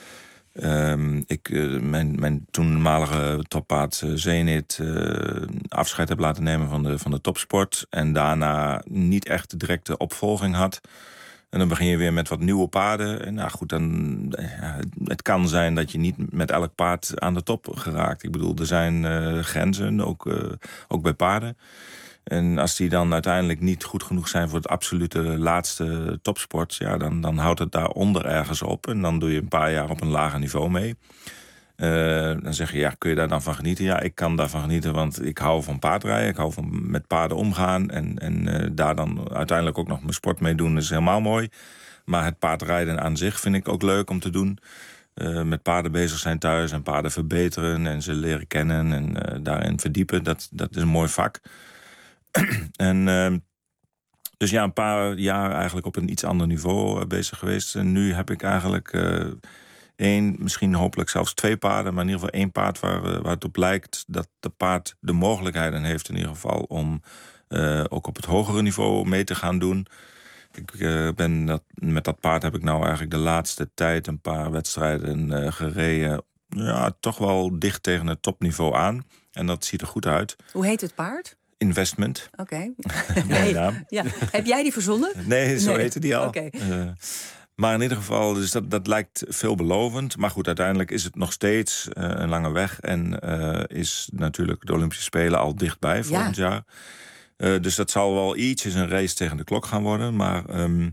um, ik uh, mijn, mijn toenmalige toppaard uh, Zenit uh, afscheid heb laten nemen van de, van de topsport. En daarna niet echt de directe opvolging had. En dan begin je weer met wat nieuwe paarden. En nou goed, dan, ja, het kan zijn dat je niet met elk paard aan de top geraakt. Ik bedoel, er zijn uh, grenzen, ook, uh, ook bij paarden. En als die dan uiteindelijk niet goed genoeg zijn voor het absolute laatste topsport... ja, dan, dan houdt het daaronder ergens op. En dan doe je een paar jaar op een lager niveau mee. Uh, dan zeg je, ja, kun je daar dan van genieten? Ja, ik kan daarvan genieten, want ik hou van paardrijden. Ik hou van met paarden omgaan. En, en uh, daar dan uiteindelijk ook nog mijn sport mee doen is helemaal mooi. Maar het paardrijden aan zich vind ik ook leuk om te doen. Uh, met paarden bezig zijn thuis en paarden verbeteren... en ze leren kennen en uh, daarin verdiepen. Dat, dat is een mooi vak. en... Uh, dus ja, een paar jaar eigenlijk op een iets ander niveau uh, bezig geweest. En nu heb ik eigenlijk... Uh, Eén, misschien hopelijk zelfs twee paarden, maar in ieder geval één paard waar, waar het op lijkt dat de paard de mogelijkheden heeft in ieder geval om uh, ook op het hogere niveau mee te gaan doen. Ik uh, ben dat, met dat paard heb ik nou eigenlijk de laatste tijd een paar wedstrijden uh, gereden. Ja, toch wel dicht tegen het topniveau aan. En dat ziet er goed uit. Hoe heet het paard? Investment. Oké. Okay. ja. Heb jij die verzonnen? Nee, zo nee. heette die al. Okay. Uh, Maar in ieder geval, dus dat, dat lijkt veelbelovend. Maar goed, uiteindelijk is het nog steeds uh, een lange weg. En uh, is natuurlijk de Olympische Spelen al dichtbij volgend ja. jaar. Uh, dus dat zal wel ietsjes een race tegen de klok gaan worden. Maar um,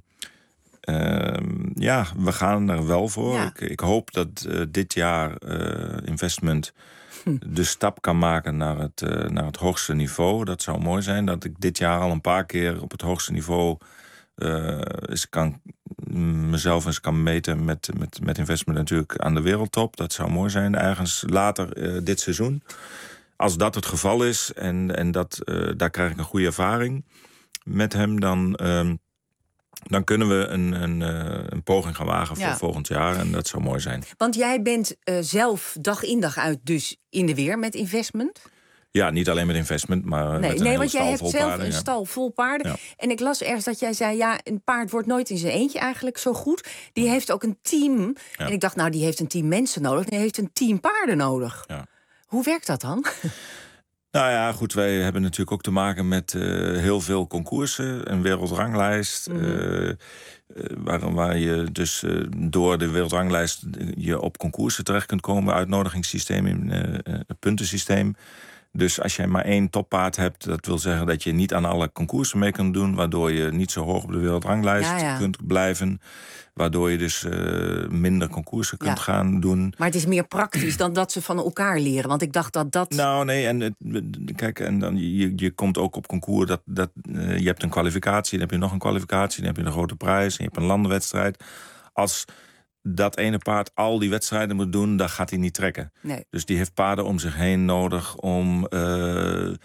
um, ja, we gaan er wel voor. Ja. Ik, ik hoop dat uh, dit jaar uh, Investment hm. de stap kan maken naar het, uh, naar het hoogste niveau. Dat zou mooi zijn. Dat ik dit jaar al een paar keer op het hoogste niveau... Uh, is kan mezelf eens kan meten met, met, met Investment natuurlijk aan de wereldtop. Dat zou mooi zijn, ergens later uh, dit seizoen. Als dat het geval is en, en dat, uh, daar krijg ik een goede ervaring met hem... dan, uh, dan kunnen we een, een, uh, een poging gaan wagen voor ja. volgend jaar. En dat zou mooi zijn. Want jij bent uh, zelf dag in dag uit dus in de weer met Investment... Ja, niet alleen met Investment, maar nee, met een nee, hele want stal jij hebt vol zelf paarden, een ja. stal vol paarden. Ja. En ik las ergens dat jij zei... ja, een paard wordt nooit in zijn eentje eigenlijk zo goed. Die heeft ook een team. Ja. En ik dacht, nou, die heeft een team mensen nodig. Die heeft een team paarden nodig. Ja. Hoe werkt dat dan? Nou ja, goed, wij hebben natuurlijk ook te maken met uh, heel veel concoursen. Een wereldranglijst. Mm-hmm. uh, Waar, waar je dus uh, door de wereldranglijst je op concoursen terecht kunt komen. Uitnodigingssysteem, in uh, het puntensysteem. Dus als jij maar één toppaard hebt, dat wil zeggen dat je niet aan alle concoursen mee kunt doen, waardoor je niet zo hoog op de wereldranglijst ja, ja. kunt blijven. Waardoor je dus uh, minder concoursen kunt ja. gaan doen. Maar het is meer praktisch dan dat ze van elkaar leren. Want ik dacht dat dat... Nou, nee, en het, kijk, en dan, je, je komt ook op concours. Dat, dat, uh, je hebt een kwalificatie, dan heb je nog een kwalificatie, dan heb je een grote prijs, en je hebt een landenwedstrijd. Als dat ene paard al die wedstrijden moet doen, dan gaat hij niet trekken. Nee. Dus die heeft paarden om zich heen nodig om, uh,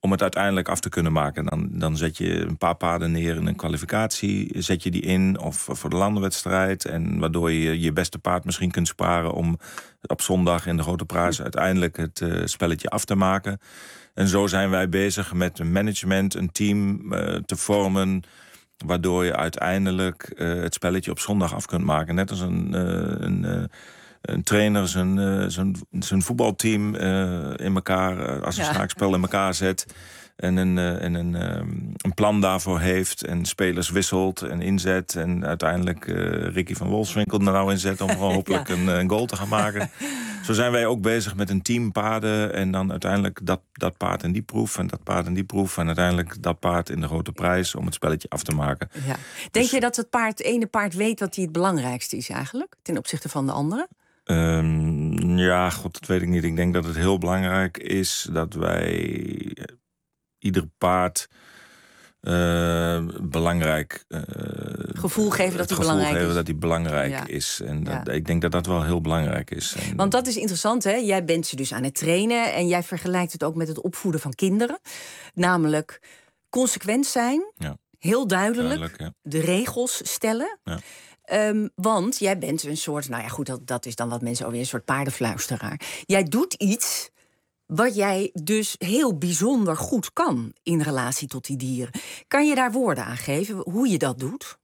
om het uiteindelijk af te kunnen maken. Dan, dan zet je een paar paarden neer in een kwalificatie. Zet je die in of voor de landenwedstrijd. En waardoor je je beste paard misschien kunt sparen om op zondag in de Grote Prijs uiteindelijk het uh, spelletje af te maken. En zo zijn wij bezig met een management, een team uh, te vormen, waardoor je uiteindelijk uh, het spelletje op zondag af kunt maken. Net als een, uh, een, uh, een trainer zijn, uh, zijn, zijn voetbalteam uh, in elkaar, uh, als een ja. schaakspel in elkaar zet. En, een, uh, en een, uh, een plan daarvoor heeft. En spelers wisselt en inzet. En uiteindelijk uh, Ricky van Wolfswinkel er nou inzet om hopelijk ja. een, een goal te gaan maken. Zo zijn wij ook bezig met een team paarden. En dan uiteindelijk dat, dat paard in die proef. En dat paard in die proef. En uiteindelijk dat paard in de Grote Prijs om het spelletje af te maken. Ja. Denk dus, je dat het paard, het ene paard weet wat hij het belangrijkste is eigenlijk? Ten opzichte van de andere? Um, ja, god, dat weet ik niet. Ik denk dat het heel belangrijk is dat wij ieder paard uh, belangrijk uh, gevoel geven dat hij belangrijk geven is. dat hij belangrijk ja. is. En dat, ja. ik denk dat dat wel heel belangrijk is. En want dat is interessant, hè? Jij bent ze dus aan het trainen en jij vergelijkt het ook met het opvoeden van kinderen. Namelijk consequent zijn, ja. heel duidelijk, duidelijk ja. de regels stellen. Ja. Um, want jij bent een soort, nou ja goed, dat, dat is dan wat mensen alweer een soort paardenfluisteraar. Jij doet iets wat jij dus heel bijzonder goed kan in relatie tot die dieren. Kan je daar woorden aan geven, hoe je dat doet?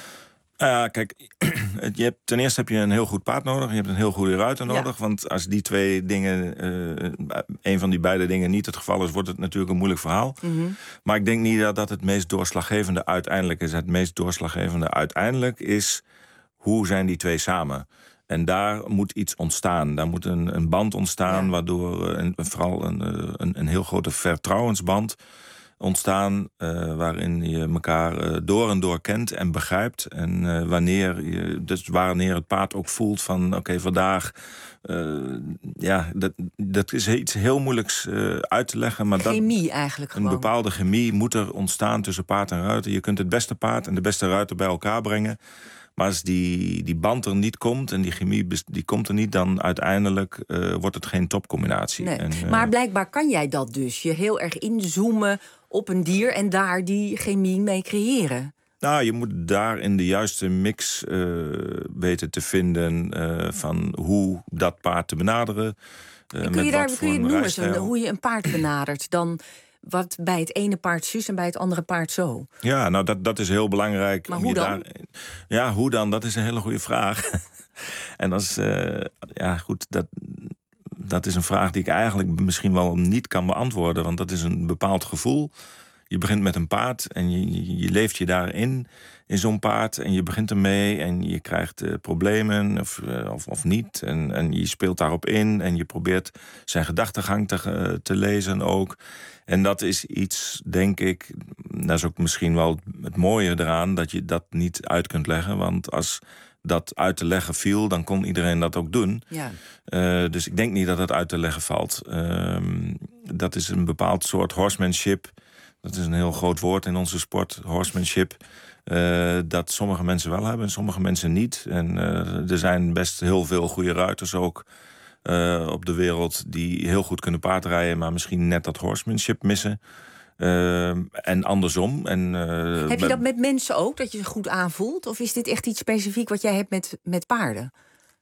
Uh, kijk, je hebt, ten eerste heb je een heel goed paard nodig. Je hebt een heel goede ruiter nodig. Ja. Want als die twee dingen, uh, een van die beide dingen niet het geval is, wordt het natuurlijk een moeilijk verhaal. Mm-hmm. Maar ik denk niet dat dat het meest doorslaggevende uiteindelijk is. Het meest doorslaggevende uiteindelijk is, hoe zijn die twee samen? En daar moet iets ontstaan. Daar moet een, een band ontstaan, ja. waardoor uh, en vooral een, een, een heel grote vertrouwensband ontstaan, uh, waarin je elkaar uh, door en door kent en begrijpt. En uh, wanneer, je, dus wanneer het paard ook voelt van, oké, okay, vandaag, uh, ja, dat, dat is iets heel moeilijks uh, uit te leggen. Maar chemie dat, eigenlijk een gewoon. bepaalde chemie moet er ontstaan tussen paard en ruiter. Je kunt het beste paard en de beste ruiter bij elkaar brengen. Maar als die, die band er niet komt en die chemie die komt er niet, dan uiteindelijk uh, wordt het geen topcombinatie. Nee. En, uh, maar blijkbaar kan jij dat dus. Je heel erg inzoomen op een dier en daar die chemie mee creëren. Nou, je moet daar in de juiste mix uh, weten te vinden uh, van hoe dat paard te benaderen. Uh, kun met je daar wat kun je voor noemen een zo, hoe je een paard benadert dan? Wat bij het ene paard zus en bij het andere paard zo. Ja, nou dat, dat is heel belangrijk. Maar om hoe je dan? Daar, ja, hoe dan? Dat is een hele goede vraag. En als, uh, ja goed, dat, dat is een vraag die ik eigenlijk misschien wel niet kan beantwoorden. Want dat is een bepaald gevoel. Je begint met een paard en je, je leeft je daarin, in zo'n paard. En je begint ermee en je krijgt uh, problemen of, uh, of, of niet. En, en je speelt daarop in en je probeert zijn gedachtegang te, uh, te lezen ook. En dat is iets, denk ik, dat is ook misschien wel het mooie eraan, dat je dat niet uit kunt leggen. Want als dat uit te leggen viel, dan kon iedereen dat ook doen. Ja. Uh, dus ik denk niet dat het uit te leggen valt. Uh, dat is een bepaald soort horsemanship. Dat is een heel groot woord in onze sport, horsemanship. Uh, dat sommige mensen wel hebben en sommige mensen niet. En uh, er zijn best heel veel goede ruiters ook uh, op de wereld die heel goed kunnen paardrijden, maar misschien net dat horsemanship missen. Uh, en andersom. En, uh, heb je dat met mensen ook, dat je je goed aanvoelt? Of is dit echt iets specifiek wat jij hebt met, met paarden?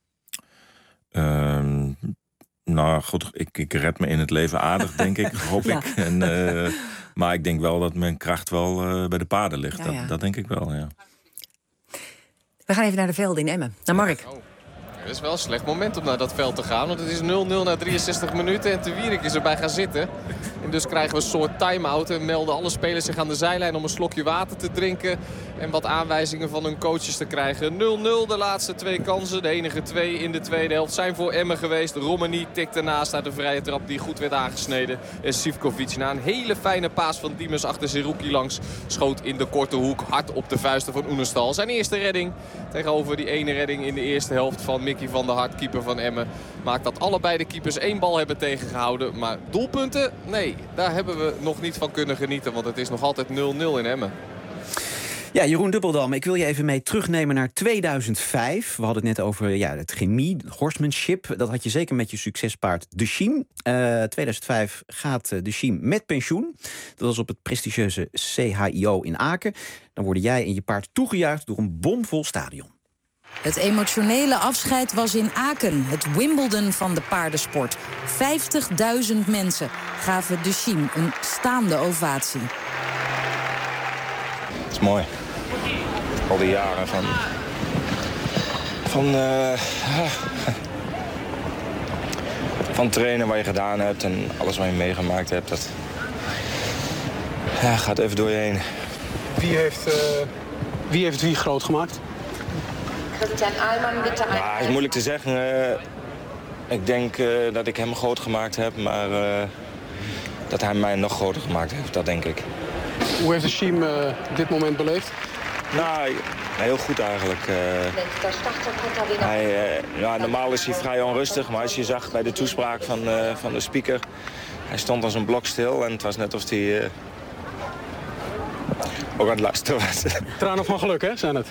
Uh, nou goed, ik, ik red me in het leven aardig, denk ik, hoop ja. ik. En, uh, maar ik denk wel dat mijn kracht wel uh, bij de paarden ligt. Ja, ja. Dat, dat denk ik wel, ja. We gaan even naar de velden in Emmen. Naar Mark. Oh. Het is wel een slecht moment om naar dat veld te gaan. Want het is nul nul na drieënzestig minuten. En Te Wierik is erbij gaan zitten. En dus krijgen we een soort time-out. En melden alle spelers zich aan de zijlijn om een slokje water te drinken. En wat aanwijzingen van hun coaches te krijgen. nul nul de laatste twee kansen. De enige twee in de tweede helft zijn voor Emmen geweest. Romani tikt ernaast naar de vrije trap die goed werd aangesneden. En Sivkovic na een hele fijne paas van Diemers achter Zerouki langs. Schoot in de korte hoek hard op de vuisten van Oenestal. Zijn eerste redding tegenover die ene redding in de eerste helft van Mickey van der Hart, keeper van Emmen. Maakt dat allebei de keepers één bal hebben tegengehouden. Maar doelpunten? Nee, daar hebben we nog niet van kunnen genieten. Want het is nog altijd nul nul in Emmen. Ja, Jeroen Dubbeldam, ik wil je even mee terugnemen naar tweeduizend vijf. We hadden het net over ja, het chemie, het horsemanship. Dat had je zeker met je succespaard De Schiem. Uh, tweeduizend vijf gaat uh, De Schiem met pensioen. Dat was op het prestigieuze C H I O in Aken. Dan worden jij en je paard toegejuicht door een bomvol stadion. Het emotionele afscheid was in Aken, het Wimbledon van de paardensport. vijftigduizend mensen gaven De Schiem een staande ovatie. Het is mooi. Al die jaren van... Van... Uh, van trainen wat je gedaan hebt en alles wat je meegemaakt hebt. Dat ja, gaat even door je heen. Wie heeft, uh, wie, heeft wie groot gemaakt? Ja, het is moeilijk te zeggen. Uh, ik denk uh, dat ik hem groot gemaakt heb, maar uh, dat hij mij nog groter gemaakt heeft, dat denk ik. Hoe heeft De Schiem uh, dit moment beleefd? Nou, heel goed eigenlijk. Uh, hij, uh, ja, normaal is hij vrij onrustig, maar als je zag bij de toespraak van, uh, van de speaker... hij stond als een blok stil en het was net of hij uh, ook aan het luisteren was. Tranen van geluk, hè, zijn het?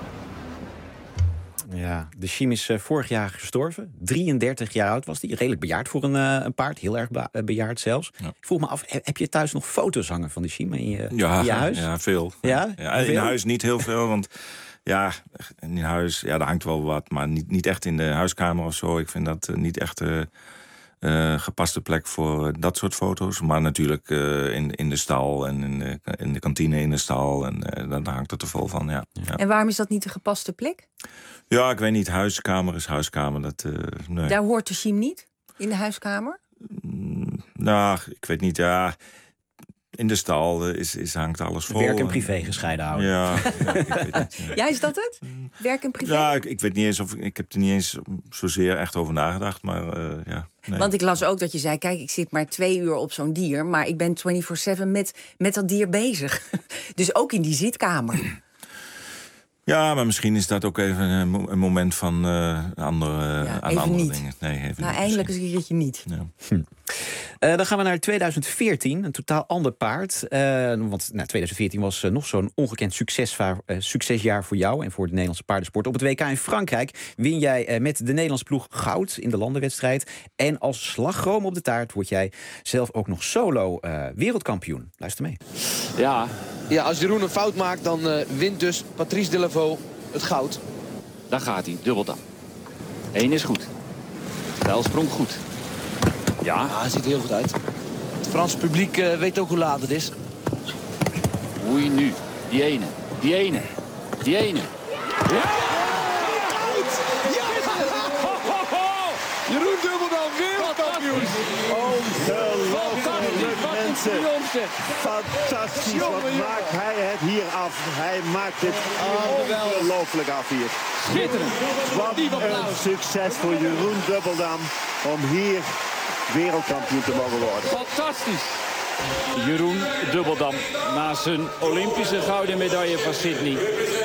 Ja, De Schiem is uh, vorig jaar gestorven. drieëndertig jaar oud was hij. Redelijk bejaard voor een, uh, een paard. Heel erg be- bejaard zelfs. Ja. Ik vroeg me af, heb je thuis nog foto's hangen van De Schiem in je, ja, in je huis? Ja, veel. Ja? Ja, in veel? huis niet heel veel, want ja, in huis, ja, daar hangt wel wat. Maar niet, niet echt in de huiskamer of zo. Ik vind dat uh, niet echt uh, uh, gepaste plek voor uh, dat soort foto's. Maar natuurlijk uh, in, in de stal en in de, in de kantine in de stal. En uh, daar hangt het er vol van, ja. ja. En waarom is dat niet de gepaste plek? Ja, ik weet niet. Huiskamer is huiskamer. Dat, uh, nee. Daar hoort De Schiem niet? In de huiskamer? Mm, nou, ik weet niet. Ja, in de stal is, is, hangt alles vol. Werk en privé gescheiden houden. Ja, ja, ik weet niet, ja. Ja, is dat het? Werk en privé? Ja, ik, ik weet niet eens of ik heb er niet eens zozeer echt over nagedacht, maar uh, ja. Nee. Want ik las ook dat je zei, kijk, ik zit maar twee uur op zo'n dier, maar ik ben vierentwintig zeven met, met dat dier bezig. Dus ook in die zitkamer. Ja, maar misschien is dat ook even een, een moment van uh, andere, ja, aan andere niet. dingen. Nee, even nou, niet, eindelijk eens een keertje niet. Ja. Hm. Uh, dan gaan we naar tweeduizend veertien, een totaal ander paard. Uh, want nou, tweeduizend veertien was uh, nog zo'n ongekend succesvaar, uh, succesjaar voor jou en voor de Nederlandse paardensport. Op het W K in Frankrijk win jij uh, met de Nederlandse ploeg goud in de landenwedstrijd. En als slagroom op de taart word jij zelf ook nog solo uh, wereldkampioen. Luister mee. Ja, ja, als Jeroen een fout maakt, dan uh, wint dus Patrice Delaveau het goud. Daar gaat hij, Dubbeldam. Eén is goed. Stijlsprong goed. Ja. Ja, hij ziet er heel goed uit. Het Franse publiek uh, weet ook hoe laat het is. Oei, nu. Die ene. Die ene. Die ene. Ja! Ja! Jeroen Dubbeldam, wereldkampioen. Ongelooflijk, mensen. Fantastisch. Wat maakt hij het hier af? Hij maakt het ongelooflijk af hier. Schitterend. Wat een succes voor Jeroen Dubbeldam om hier wereldkampioen te mogen worden. Fantastisch. Jeroen Dubbeldam, na zijn Olympische gouden medaille van Sydney,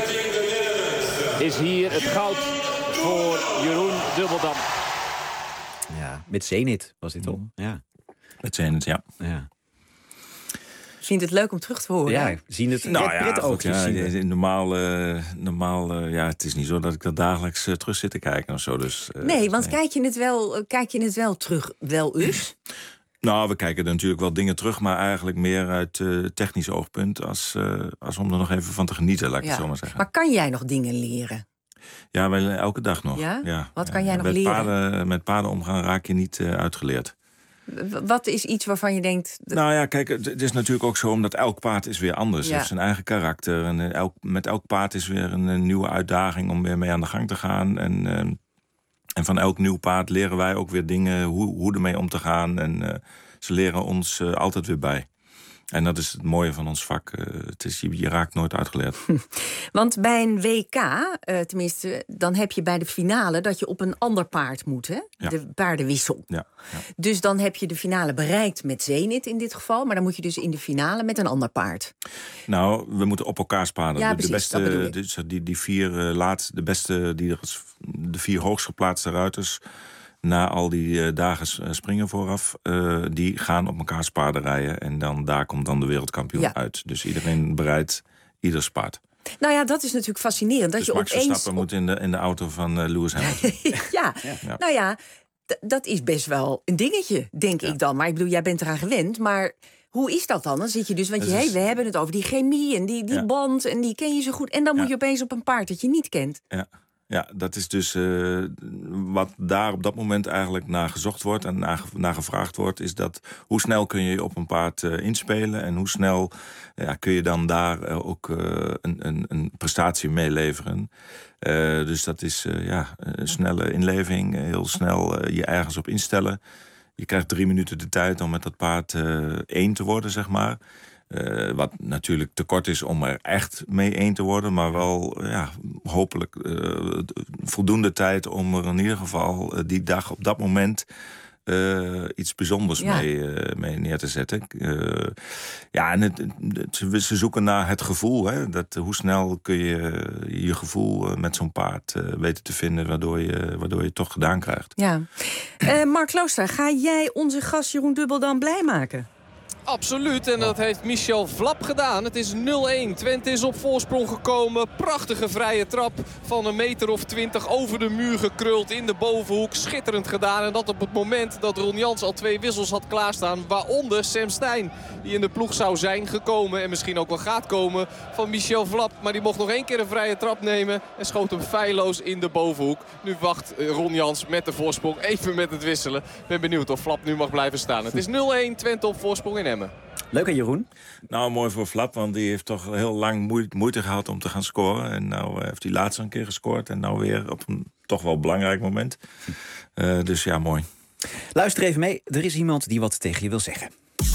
is hier het goud voor Jeroen Dubbeldam. Ja, met Zenit was dit al. Ja. Met Zenit, ja. ja. Vindt het leuk om terug te horen? Ja, zien het nou pret, pret ja, ook. Ja, ja, normaal, uh, normaal uh, ja, het is niet zo dat ik dat dagelijks uh, terug zit te kijken of zo. Dus, uh, nee, want nee. Kijk, je het wel, kijk je het wel terug, wel eens? Nou, we kijken er natuurlijk wel dingen terug, maar eigenlijk meer uit uh, technisch oogpunt als, uh, als om er nog even van te genieten, laat ik ja. het zo maar zeggen. Maar kan jij nog dingen leren? Ja, wel elke dag nog. Ja? Ja. Wat kan jij ja, nog met leren? Paarden, met paarden omgaan raak je niet uh, uitgeleerd. Wat is iets waarvan je denkt... Dat... Nou ja, kijk, het is natuurlijk ook zo, omdat elk paard is weer anders. Het Ja. heeft zijn eigen karakter. En elk, met elk paard is weer een, een nieuwe uitdaging om weer mee aan de gang te gaan. En, uh, en van elk nieuw paard leren wij ook weer dingen, hoe, hoe ermee om te gaan. En uh, ze leren ons uh, altijd weer bij. En dat is het mooie van ons vak. Uh, het is, je, je raakt nooit uitgeleerd. Want bij een W K, uh, tenminste, dan heb je bij de finale dat je op een ander paard moet, hè? Ja. De paardenwissel. Ja, ja. Dus dan heb je de finale bereikt met Zenit in dit geval, maar dan moet je dus in de finale met een ander paard. Nou, we moeten op elkaars paarden. Ja, de, precies, de beste, dat bedoel ik. dus die, die vier uh, laatste, de beste, die er, de vier hoogst geplaatste ruiters, na al die uh, dagen uh, springen vooraf, uh, die gaan op elkaars paarden rijden. En dan, daar komt dan de wereldkampioen Ja. uit. Dus iedereen bereidt ieders paard. Nou ja, dat is natuurlijk fascinerend. Dat dus je Max opeens... Verstappen moet in de, in de auto van uh, Lewis Hamilton. ja. ja, nou ja, d- dat is best wel een dingetje, denk ja. ik dan. Maar ik bedoel, jij bent eraan gewend, maar... Hoe is dat dan? Dan zit je dus, want je, hey, we hebben het over die chemie en die, die ja. band en die ken je zo goed. En dan ja. moet je opeens op een paard dat je niet kent. Ja, ja dat is dus uh, wat daar op dat moment eigenlijk naar gezocht wordt en naar, naar gevraagd wordt, is dat hoe snel kun je op een paard uh, inspelen en hoe snel ja, kun je dan daar uh, ook uh, een, een, een prestatie mee leveren. Uh, dus dat is uh, ja, een snelle inleving, heel snel uh, je ergens op instellen. Je krijgt drie minuten de tijd om met dat paard uh, één te worden, zeg maar. Uh, wat natuurlijk te kort is om er echt mee één te worden. Maar wel, ja, hopelijk uh, voldoende tijd om er in ieder geval uh, die dag op dat moment... Uh, iets bijzonders ja. mee, uh, mee neer te zetten. Uh, ja, en het, het, ze zoeken naar het gevoel. Hè? Dat, hoe snel kun je je gevoel met zo'n paard uh, weten te vinden... Waardoor je, waardoor je het toch gedaan krijgt. Ja. Uh, Mark Klooster, ga jij onze gast Jeroen Dubbeldam blij maken? Absoluut, en dat heeft Michel Vlap gedaan. Het is nul-één. Twente is op voorsprong gekomen. Prachtige vrije trap van een meter of twintig over de muur gekruld in de bovenhoek. Schitterend gedaan. En dat op het moment dat Ron Jans al twee wissels had klaarstaan. Waaronder Sam Stein, die in de ploeg zou zijn gekomen. En misschien ook wel gaat komen van Michel Vlap. Maar die mocht nog één keer een vrije trap nemen. En schoot hem feilloos in de bovenhoek. Nu wacht Ron Jans met de voorsprong even met het wisselen. Ik ben benieuwd of Vlap nu mag blijven staan. Het is nul-één. Twente op voorsprong in Emmen. Leuk aan Jeroen. Nou, mooi voor Flap, want die heeft toch heel lang moeite gehad om te gaan scoren. En nou heeft hij laatst een keer gescoord en nou weer op een toch wel belangrijk moment. Uh, dus ja, mooi. Luister even mee, er is iemand die wat tegen je wil zeggen.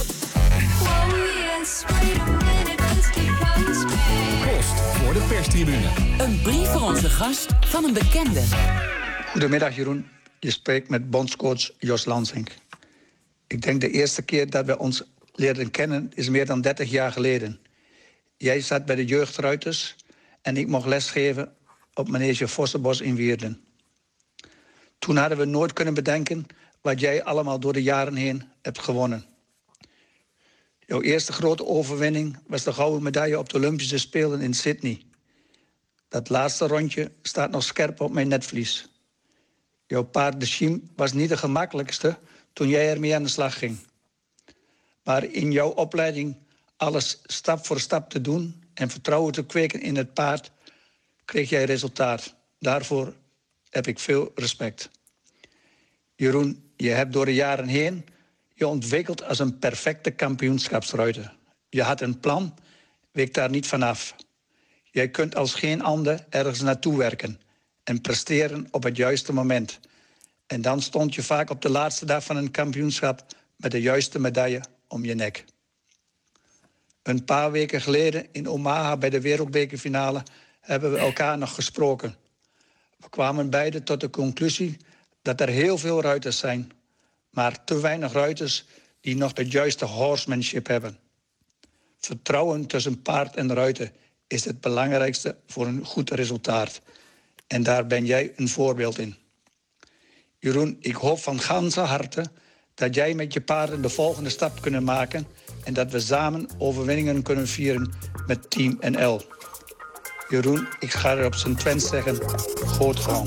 Post voor de perstribune. Een brief voor onze gast van een bekende. Goedemiddag Jeroen, je spreekt met bondscoach Jos Lansink. Ik denk de eerste keer dat we ons leerden kennen is meer dan dertig jaar geleden. Jij zat bij de jeugdruiters en ik mocht lesgeven op manege Vossenbos in Wierden. Toen hadden we nooit kunnen bedenken wat jij allemaal door de jaren heen hebt gewonnen. Jouw eerste grote overwinning was de gouden medaille op de Olympische Spelen in Sydney. Dat laatste rondje staat nog scherp op mijn netvlies. Jouw paard de Schiem was niet de gemakkelijkste toen jij ermee aan de slag ging. Maar in jouw opleiding alles stap voor stap te doen en vertrouwen te kweken in het paard, kreeg jij resultaat. Daarvoor heb ik veel respect. Jeroen, je hebt door de jaren heen je ontwikkeld als een perfecte kampioenschapsruiter. Je had een plan, week daar niet vanaf. Jij kunt als geen ander ergens naartoe werken en presteren op het juiste moment. En dan stond je vaak op de laatste dag van een kampioenschap met de juiste medaille om je nek. Een paar weken geleden in Omaha bij de wereldbekerfinale hebben we elkaar nog gesproken. We kwamen beiden tot de conclusie dat er heel veel ruiters zijn, maar te weinig ruiters die nog de juiste horsemanship hebben. Vertrouwen tussen paard en ruiter is het belangrijkste voor een goed resultaat. En daar ben jij een voorbeeld in. Jeroen, ik hoop van ganse harte dat jij met je paarden de volgende stap kunnen maken en dat we samen overwinningen kunnen vieren met Team N L. Jeroen, ik ga er op zijn Twents zeggen, goed gaan.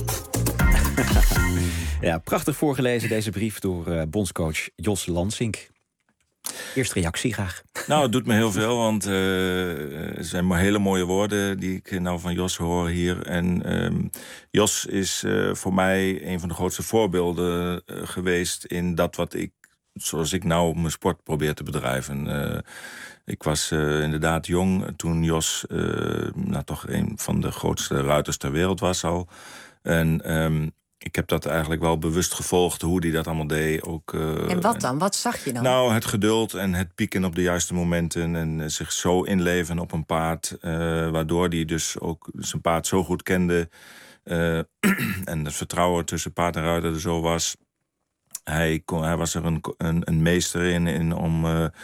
Ja, prachtig voorgelezen deze brief door uh, bondscoach Jos Lansink. Eerste reactie graag. Nou, het doet me heel veel, want uh, er zijn maar hele mooie woorden die ik nou van Jos hoor hier. En um, Jos is uh, voor mij een van de grootste voorbeelden uh, geweest in dat wat ik, zoals ik nou mijn sport probeer te bedrijven. Uh, ik was uh, inderdaad jong toen Jos uh, nou, toch een van de grootste ruiters ter wereld was al. En um, ik heb dat eigenlijk wel bewust gevolgd, hoe hij dat allemaal deed. Ook, uh, en wat dan? Wat zag je dan? Nou, het geduld en het pieken op de juiste momenten en uh, zich zo inleven op een paard, uh, waardoor hij dus ook zijn paard zo goed kende uh, en het vertrouwen tussen paard en ruiter er zo was. Hij, kon, hij was er een, een, een meester in, in om uh,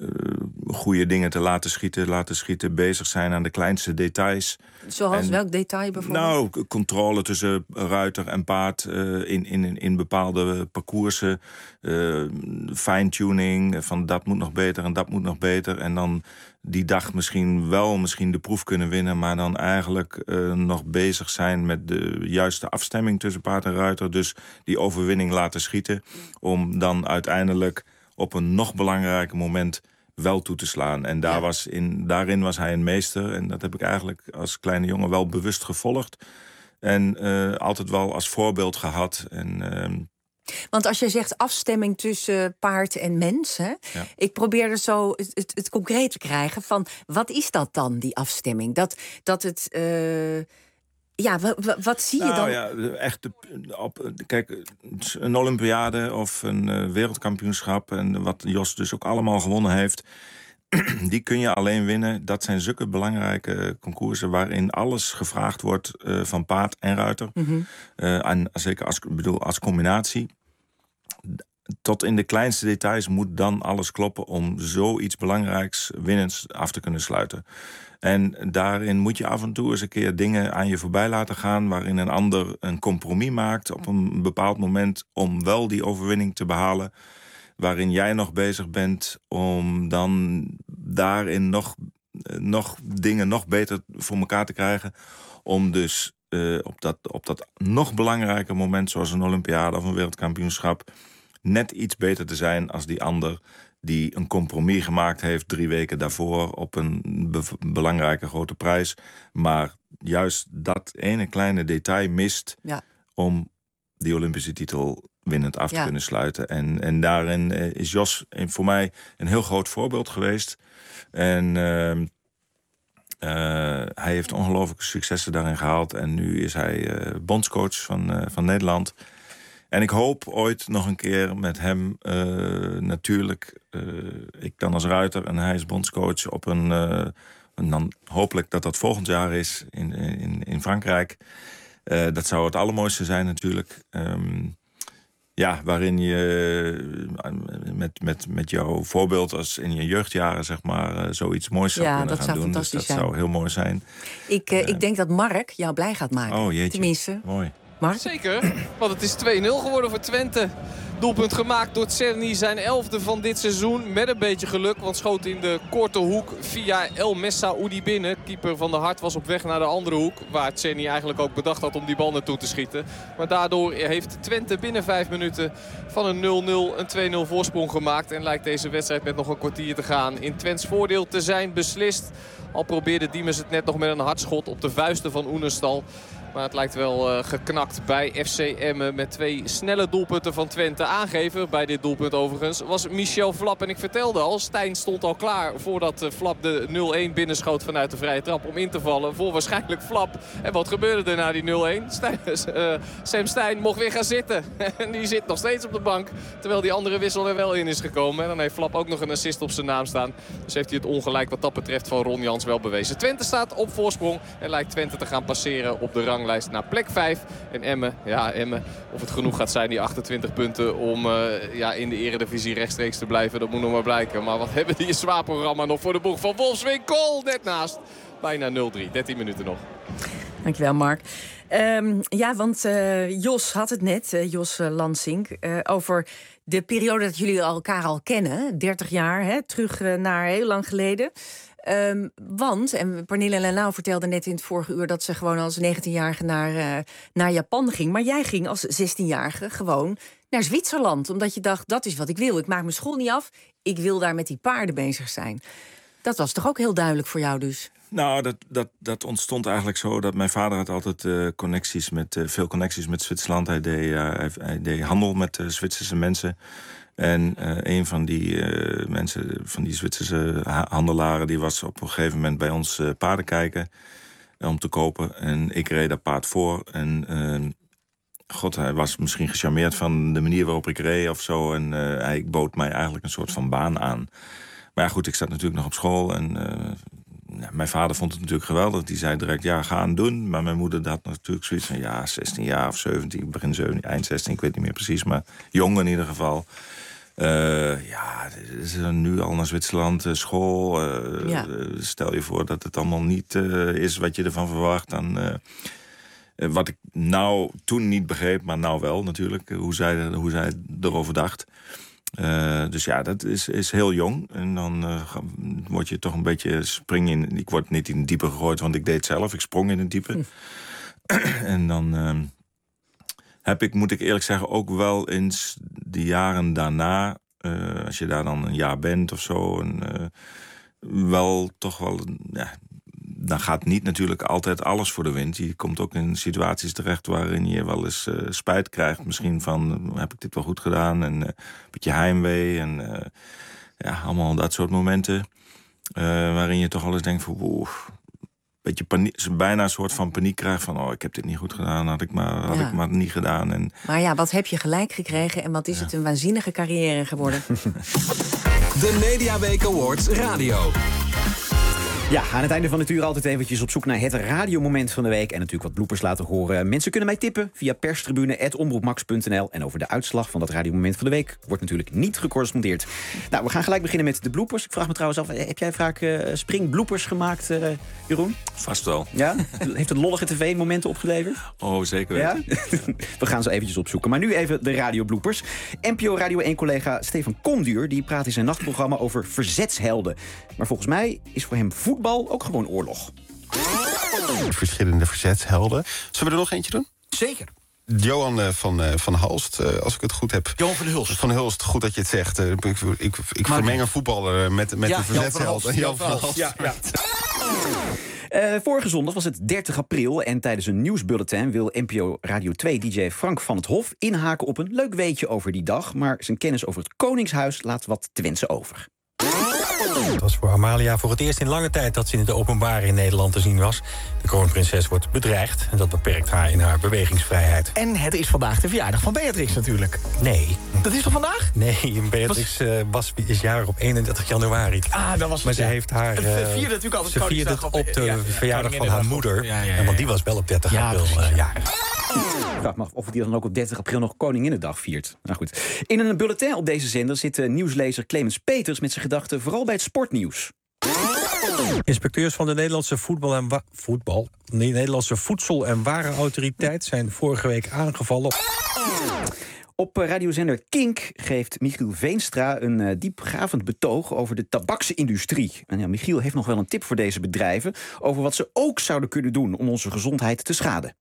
uh, goede dingen te laten schieten, laten schieten, bezig zijn aan de kleinste details. Zoals en, welk detail bijvoorbeeld? Nou, controle tussen ruiter en paard uh, in, in, in bepaalde parcoursen. Uh, fine-tuning, van dat moet nog beter en dat moet nog beter. En dan die dag misschien wel misschien de proef kunnen winnen, maar dan eigenlijk uh, nog bezig zijn met de juiste afstemming tussen paard en ruiter. Dus die overwinning laten schieten, om dan uiteindelijk op een nog belangrijker moment wel toe te slaan. En daar Ja. was in, daarin was hij een meester. En dat heb ik eigenlijk als kleine jongen wel bewust gevolgd. En uh, altijd wel als voorbeeld gehad. En, uh, Want als jij zegt afstemming tussen paard en mens, hè? Ja. Ik probeer er zo het, het, het concreet te krijgen van wat is dat dan, die afstemming? Dat, dat het. Uh, ja, w- w- wat zie je nou, dan? Ja, echt op, kijk, een Olympiade of een uh, wereldkampioenschap, en wat Jos dus ook allemaal gewonnen heeft, die kun je alleen winnen. Dat zijn zulke belangrijke concoursen waarin alles gevraagd wordt uh, van paard en ruiter. Mm-hmm. Uh, en zeker als, bedoel, als combinatie. Tot in de kleinste details moet dan alles kloppen om zoiets belangrijks winnends af te kunnen sluiten. En daarin moet je af en toe eens een keer dingen aan je voorbij laten gaan, waarin een ander een compromis maakt op een bepaald moment om wel die overwinning te behalen. Waarin jij nog bezig bent om dan daarin nog, nog dingen nog beter voor elkaar te krijgen. Om dus uh, op, dat, op dat nog belangrijke moment, zoals een Olympiade of een wereldkampioenschap, net iets beter te zijn als die ander die een compromis gemaakt heeft drie weken daarvoor op een be- belangrijke grote prijs. Maar juist dat ene kleine detail mist Ja. om die Olympische titel winnend af te Ja. kunnen sluiten. En, en daarin uh, is Jos voor mij een heel groot voorbeeld geweest. En uh, uh, hij heeft ongelooflijke successen daarin gehaald. En nu is hij uh, bondscoach van, uh, van Nederland. En ik hoop ooit nog een keer met hem, uh, natuurlijk, uh, ik dan als ruiter en hij is bondscoach op een, uh, en dan hopelijk dat dat volgend jaar is in, in, in Frankrijk. Uh, dat zou het allermooiste zijn natuurlijk. Um, ja, waarin je uh, met, met, met jouw voorbeeld als in je jeugdjaren, zeg maar, uh, zoiets moois zou Ja, kunnen dat gaan zou doen. Dus fantastisch dat zijn. zou heel mooi zijn. Ik, uh, ik denk dat Mark jou blij gaat maken. Oh jeetje, Tenminste. mooi. Mark? Zeker, want het is twee nul geworden voor Twente. Doelpunt gemaakt door Czerny, zijn elfde van dit seizoen. Met een beetje geluk, want schoot in de korte hoek via El Messaoudi binnen. Keeper van de Hart was op weg naar de andere hoek, waar Czerny eigenlijk ook bedacht had om die bal naartoe te schieten. Maar daardoor heeft Twente binnen vijf minuten van een nul nul een twee nul voorsprong gemaakt. En lijkt deze wedstrijd met nog een kwartier te gaan in Twents voordeel te zijn beslist. Al probeerde Diemers het net nog met een hardschot op de vuisten van Oenestal. Maar het lijkt wel uh, geknakt bij F C Emmen met twee snelle doelpunten van Twente. Aangever bij dit doelpunt overigens was Michel Flap. En ik vertelde al, Stijn stond al klaar voordat uh, Flap de nul één binnenschoot vanuit de vrije trap om in te vallen voor waarschijnlijk Flap. En wat gebeurde er na die nul één? Stijn, uh, Sam Stein mocht weer gaan zitten. En die zit nog steeds op de bank. Terwijl die andere wissel er wel in is gekomen. En dan heeft Flap ook nog een assist op zijn naam staan. Dus heeft hij het ongelijk wat dat betreft van Ron Jans wel bewezen. Twente staat op voorsprong en lijkt Twente te gaan passeren op de ranglijst naar plek vijf. En Emmen, ja Emmen, of het genoeg gaat zijn die achtentwintig punten om uh, ja, in de eredivisie rechtstreeks te blijven. Dat moet nog maar blijken. Maar wat hebben die een zwaar programma nog voor de boeg van Wolfswinkel. Net naast. Bijna nul drie. dertien minuten nog. Dankjewel, Mark. Um, ja, want uh, Jos had het net, uh, Jos uh, Lansink, uh, over de periode dat jullie elkaar al kennen. dertig jaar, hè, terug uh, naar heel lang geleden. Um, want, en Pernille Lalau vertelde net in het vorige uur dat ze gewoon als negentienjarige naar, uh, naar Japan ging. Maar jij ging als zestienjarige gewoon naar Zwitserland. Omdat je dacht, dat is wat ik wil. Ik maak mijn school niet af. Ik wil daar met die paarden bezig zijn. Dat was toch ook heel duidelijk voor jou dus? Nou, dat, dat, dat ontstond eigenlijk zo dat mijn vader had altijd uh, connecties met, uh, veel connecties met Zwitserland. Hij deed, uh, hij, hij deed handel met uh, Zwitserse mensen. En uh, een van die uh, mensen, van die Zwitserse handelaren, die was op een gegeven moment bij ons uh, paarden kijken uh, om te kopen. En ik reed dat paard voor. En uh, god, hij was misschien gecharmeerd van de manier waarop ik reed of zo. En uh, hij bood mij eigenlijk een soort van baan aan. Maar ja, goed, ik zat natuurlijk nog op school en uh, ja, mijn vader vond het natuurlijk geweldig. Die zei direct, ja, ga aan doen. Maar mijn moeder had natuurlijk zoiets van, ja, zestien jaar of zeventien, begin zeventien, eind zestien, ik weet niet meer precies. Maar jong in ieder geval. Uh, ja, is nu al naar Zwitserland, uh, school. Uh, ja. uh, stel je voor dat het allemaal niet uh, is wat je ervan verwacht. Dan, uh, uh, wat ik nou toen niet begreep, maar nou wel natuurlijk. Hoe zij, hoe zij erover dacht. Uh, dus ja, dat is, is heel jong. En dan uh, word je toch een beetje spring in. Ik word niet in het diepe gegooid, want ik deed het zelf. Ik sprong in het diepe. Hm. En dan uh, heb ik, moet ik eerlijk zeggen, ook wel eens de jaren daarna, uh, als je daar dan een jaar bent of zo, en, uh, wel toch wel, ja, dan gaat niet natuurlijk altijd alles voor de wind. Je komt ook in situaties terecht waarin je wel eens uh, spijt krijgt. Misschien van, heb ik dit wel goed gedaan? En uh, een beetje heimwee en uh, ja, allemaal dat soort momenten. Uh, waarin je toch wel eens denkt van, oeh, beetje paniek, bijna een soort van paniek krijgt van, oh, ik heb dit niet goed gedaan, had ik maar, had ja. ik maar niet gedaan. En, maar ja, wat heb je gelijk gekregen en wat is ja. het een waanzinnige carrière geworden. De Mediaweek Awards Radio. Ja, aan het einde van het uur altijd eventjes op zoek naar het radiomoment van de week. En natuurlijk wat bloopers laten horen. Mensen kunnen mij tippen via perstribune apenstaartje omroepmax punt n l. En over de uitslag van dat radiomoment van de week wordt natuurlijk niet gecorrespondeerd. Nou, we gaan gelijk beginnen met de bloopers. Ik vraag me trouwens af, heb jij vaak uh, springbloopers gemaakt, uh, Jeroen? Vast wel. Ja? Heeft het lollige tv-momenten opgeleverd? Oh, zeker weten. Ja? We gaan ze eventjes opzoeken. Maar nu even de radiobloopers. N P O Radio één-collega Stefan Konduur die praat in zijn nachtprogramma over verzetshelden. Maar volgens mij is voor hem voetbal ook gewoon oorlog. Verschillende verzetshelden. Zullen we er nog eentje doen? Zeker. Johan uh, van, uh, van Halst, uh, als ik het goed heb. Johan van Hulst. Van Hulst, goed dat je het zegt. Uh, ik ik, ik vermeng een voetballer met, met ja, de verzetsheld. Jan, Jan van Halst. Ja, ja. Uh, vorige zondag was het dertig april en tijdens een nieuwsbulletin wil N P O Radio twee D J Frank van het Hof inhaken op een leuk weetje over die dag, maar zijn kennis over het Koningshuis laat wat te wensen over. Het was voor Amalia voor het eerst in lange tijd dat ze in het openbaar in Nederland te zien was. De kroonprinses wordt bedreigd en dat beperkt haar in haar bewegingsvrijheid. En het is vandaag de verjaardag van Beatrix natuurlijk. Nee. Dat is toch vandaag? Nee, Beatrix was, uh, was, is jarig op eenendertig januari. Ah, dat was maar ze ja. heeft haar... Uh, vierde natuurlijk altijd ze vierde het op de ja, verjaardag van haar moeder. Ja, ja, ja. En want die was wel op dertig april uh, jarig. Ik vraag me af of die dan ook op dertig april nog Koninginnedag viert. Nou goed. In een bulletin op deze zender zit uh, nieuwslezer Clemens Peters met zijn gedachten vooral bij het sportnieuws. Inspecteurs van de Nederlandse voetbal en wa- voetbal, de Nederlandse Voedsel- en Warenautoriteit zijn vorige week aangevallen. Op radiozender Kink geeft Michiel Veenstra een uh, diepgravend betoog over de tabaksindustrie. En ja, Michiel heeft nog wel een tip voor deze bedrijven over wat ze ook zouden kunnen doen om onze gezondheid te schaden.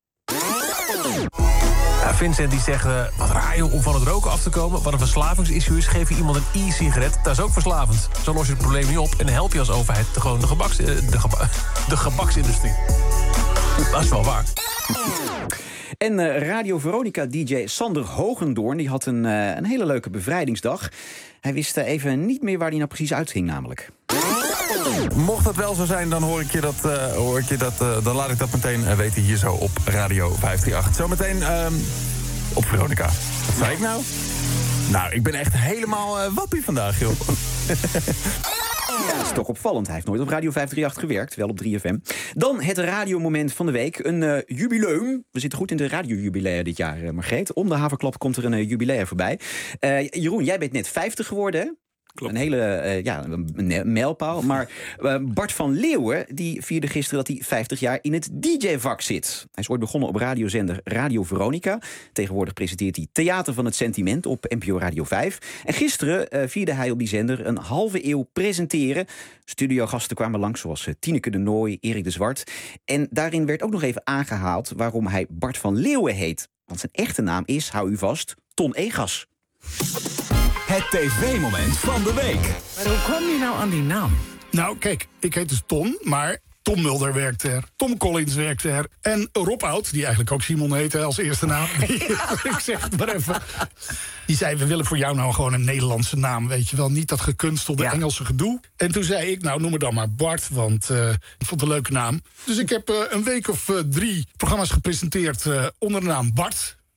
Ja, Vincent die zegt, uh, wat raar joh, om van het roken af te komen. Wat een verslavingsissue is, geef je iemand een e-sigaret. Dat is ook verslavend. Zo los je het probleem niet op en dan help je als overheid de, gewoon de, gebaks, uh, de, geba- de gebaksindustrie. Dat is wel waar. En uh, Radio Veronica D J Sander Hogendoorn die had een, uh, een hele leuke bevrijdingsdag. Hij wist uh, even niet meer waar hij nou precies uitging namelijk. Mocht dat wel zo zijn, dan hoor ik je dat, uh, hoor ik je dat uh, dan laat ik dat meteen uh, weten hier zo op Radio vijf drie acht. Zometeen uh, op Veronica. Wat zei ik nou? Nou, ik ben echt helemaal uh, wappie vandaag, joh. Ja, dat is toch opvallend. Hij heeft nooit op Radio vijf drie acht gewerkt, wel op drie F M. Dan het radiomoment van de week, een uh, jubileum. We zitten goed in de radiojubilea dit jaar, uh, Margreet. Om de haverklap komt er een uh, jubilea voorbij. Uh, Jeroen, jij bent net vijftig geworden, hè? Klopt. Een hele uh, ja, een mijlpaal. Maar uh, Bart van Leeuwen die vierde gisteren dat hij vijftig jaar in het D J-vak zit. Hij is ooit begonnen op radiozender Radio Veronica. Tegenwoordig presenteert hij Theater van het Sentiment op N P O Radio vijf. En gisteren uh, vierde hij op die zender een halve eeuw presenteren. Studiogasten kwamen langs zoals uh, Tineke de Nooi, Erik de Zwart. En daarin werd ook nog even aangehaald waarom hij Bart van Leeuwen heet. Want zijn echte naam is, hou u vast, Ton Egas. Het tv-moment van de week. Maar hoe kwam je nou aan die naam? Nou, kijk, ik heet dus Ton, maar Tom Mulder werkte er. Tom Collins werkte er. En Rob Oud, die eigenlijk ook Simon heette als eerste naam. Ik zeg het maar even. Die zei, we willen voor jou nou gewoon een Nederlandse naam. Weet je wel, niet dat gekunstelde ja. Engelse gedoe. En toen zei ik, nou noem me dan maar Bart, want uh, ik vond het een leuke naam. Dus ik heb uh, een week of uh, drie programma's gepresenteerd uh, onder de naam Bart.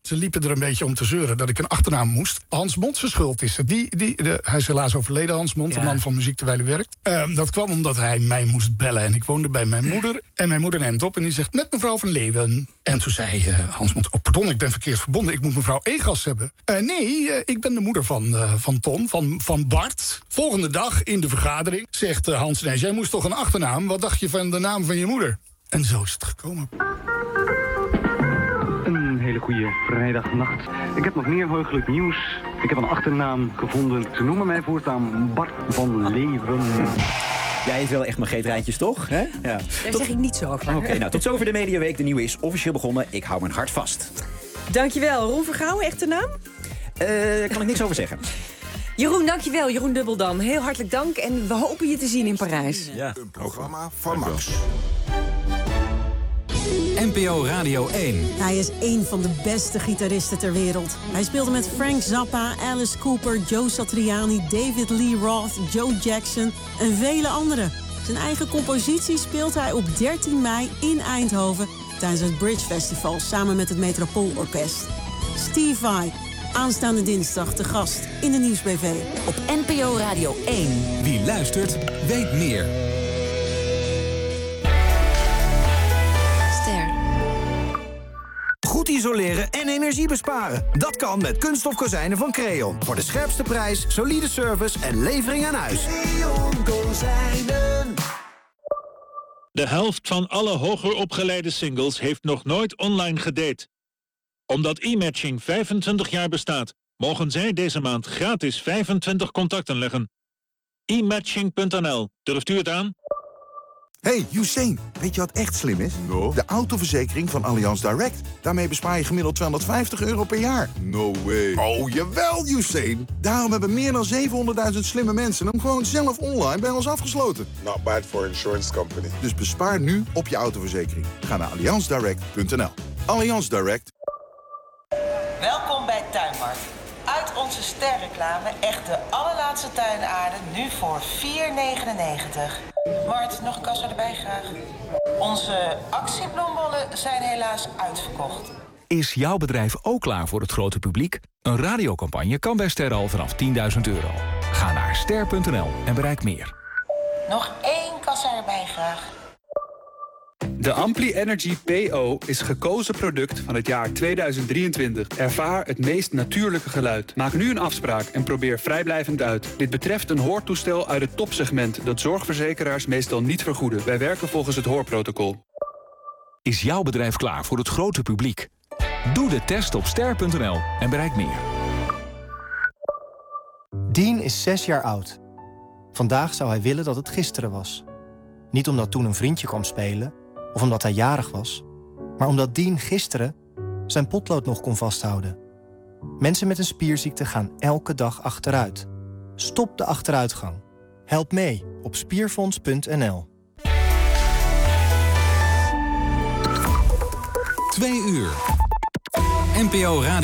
Ze liepen er een beetje om te zeuren dat ik een achternaam moest. Hans Mond schuld is het. Die, die, de, hij is helaas overleden, Hans Mond, ja. De man van Muziek Terwijl U Werkt. Uh, dat kwam omdat hij mij moest bellen. En ik woonde bij mijn moeder. En mijn moeder neemt op en die zegt, met mevrouw van Leeuwen. En toen zei uh, Hans Mond, oh pardon, ik ben verkeerd verbonden. Ik moet mevrouw Egas hebben. Uh, nee, uh, ik ben de moeder van, uh, van Ton, van, van Bart. Volgende dag in de vergadering zegt uh, Hans Nijs, jij moest toch een achternaam? Wat dacht je van de naam van je moeder? En zo is het gekomen. Een hele goede vrijdagnacht. Ik heb nog meer heugelijk nieuws. Ik heb een achternaam gevonden. Ze noemen mij voortaan Bart van Leeuwen. Jij heeft wel echt Margreet-rijntjes, toch? Hè? Ja. Daar tot... zeg ik niet zo over. Oké, okay, nou, tot zover de Mediaweek. De nieuwe is officieel begonnen. Ik hou mijn hart vast. Dankjewel. Ron Vergouwen, echte naam? Daar uh, kan ik niks over zeggen. Jeroen, dankjewel. Jeroen Dubbeldam. Heel hartelijk dank en we hopen je te zien in Parijs. Ja. Een programma van Max. N P O Radio één. Hij is één van de beste gitaristen ter wereld. Hij speelde met Frank Zappa, Alice Cooper, Joe Satriani, David Lee Roth, Joe Jackson en vele anderen. Zijn eigen compositie speelt hij op dertien mei in Eindhoven tijdens het Bridge Festival samen met het Metropoolorkest. Steve Vai, aanstaande dinsdag te gast in de Nieuws B V. Op N P O Radio één. Wie luistert, weet meer. Goed isoleren en energie besparen. Dat kan met kunststof kozijnen van Creon. Voor de scherpste prijs, solide service en levering aan huis. Creon Kozijnen. De helft van alle hoger opgeleide singles heeft nog nooit online gedate. Omdat e-matching vijfentwintig jaar bestaat, mogen zij deze maand gratis vijfentwintig contacten leggen. e matching punt n l. Durft u het aan? Hey, Usain, weet je wat echt slim is? No. De autoverzekering van Allianz Direct. Daarmee bespaar je gemiddeld tweehonderdvijftig euro per jaar. No way. Oh, jawel, Usain. Daarom hebben meer dan zevenhonderdduizend slimme mensen hem gewoon zelf online bij ons afgesloten. Not bad for insurance company. Dus bespaar nu op je autoverzekering. Ga naar allianz direct punt n l. Allianz Direct. Welkom bij Tuinmarkt. Uit onze sterreclame echt de allerlaatste tuinaarden, nu voor vier negenennegentig. Mart, nog een kassa erbij graag. Onze actiebloembollen zijn helaas uitverkocht. Is jouw bedrijf ook klaar voor het grote publiek? Een radiocampagne kan bij Ster al vanaf tienduizend euro. Ga naar ster punt n l en bereik meer. Nog één kassa erbij graag. De Ampli Energy P O is gekozen product van het jaar tweeduizend drieëntwintig. Ervaar het meest natuurlijke geluid. Maak nu een afspraak en probeer vrijblijvend uit. Dit betreft een hoortoestel uit het topsegment dat zorgverzekeraars meestal niet vergoeden. Wij werken volgens het hoorprotocol. Is jouw bedrijf klaar voor het grote publiek? Doe de test op ster punt n l en bereik meer. Dean is zes jaar oud. Vandaag zou hij willen dat het gisteren was. Niet omdat toen een vriendje kwam spelen of omdat hij jarig was, maar omdat Dean gisteren zijn potlood nog kon vasthouden. Mensen met een spierziekte gaan elke dag achteruit. Stop de achteruitgang. Help mee op spierfonds punt n l. Twee uur. N P O Radio.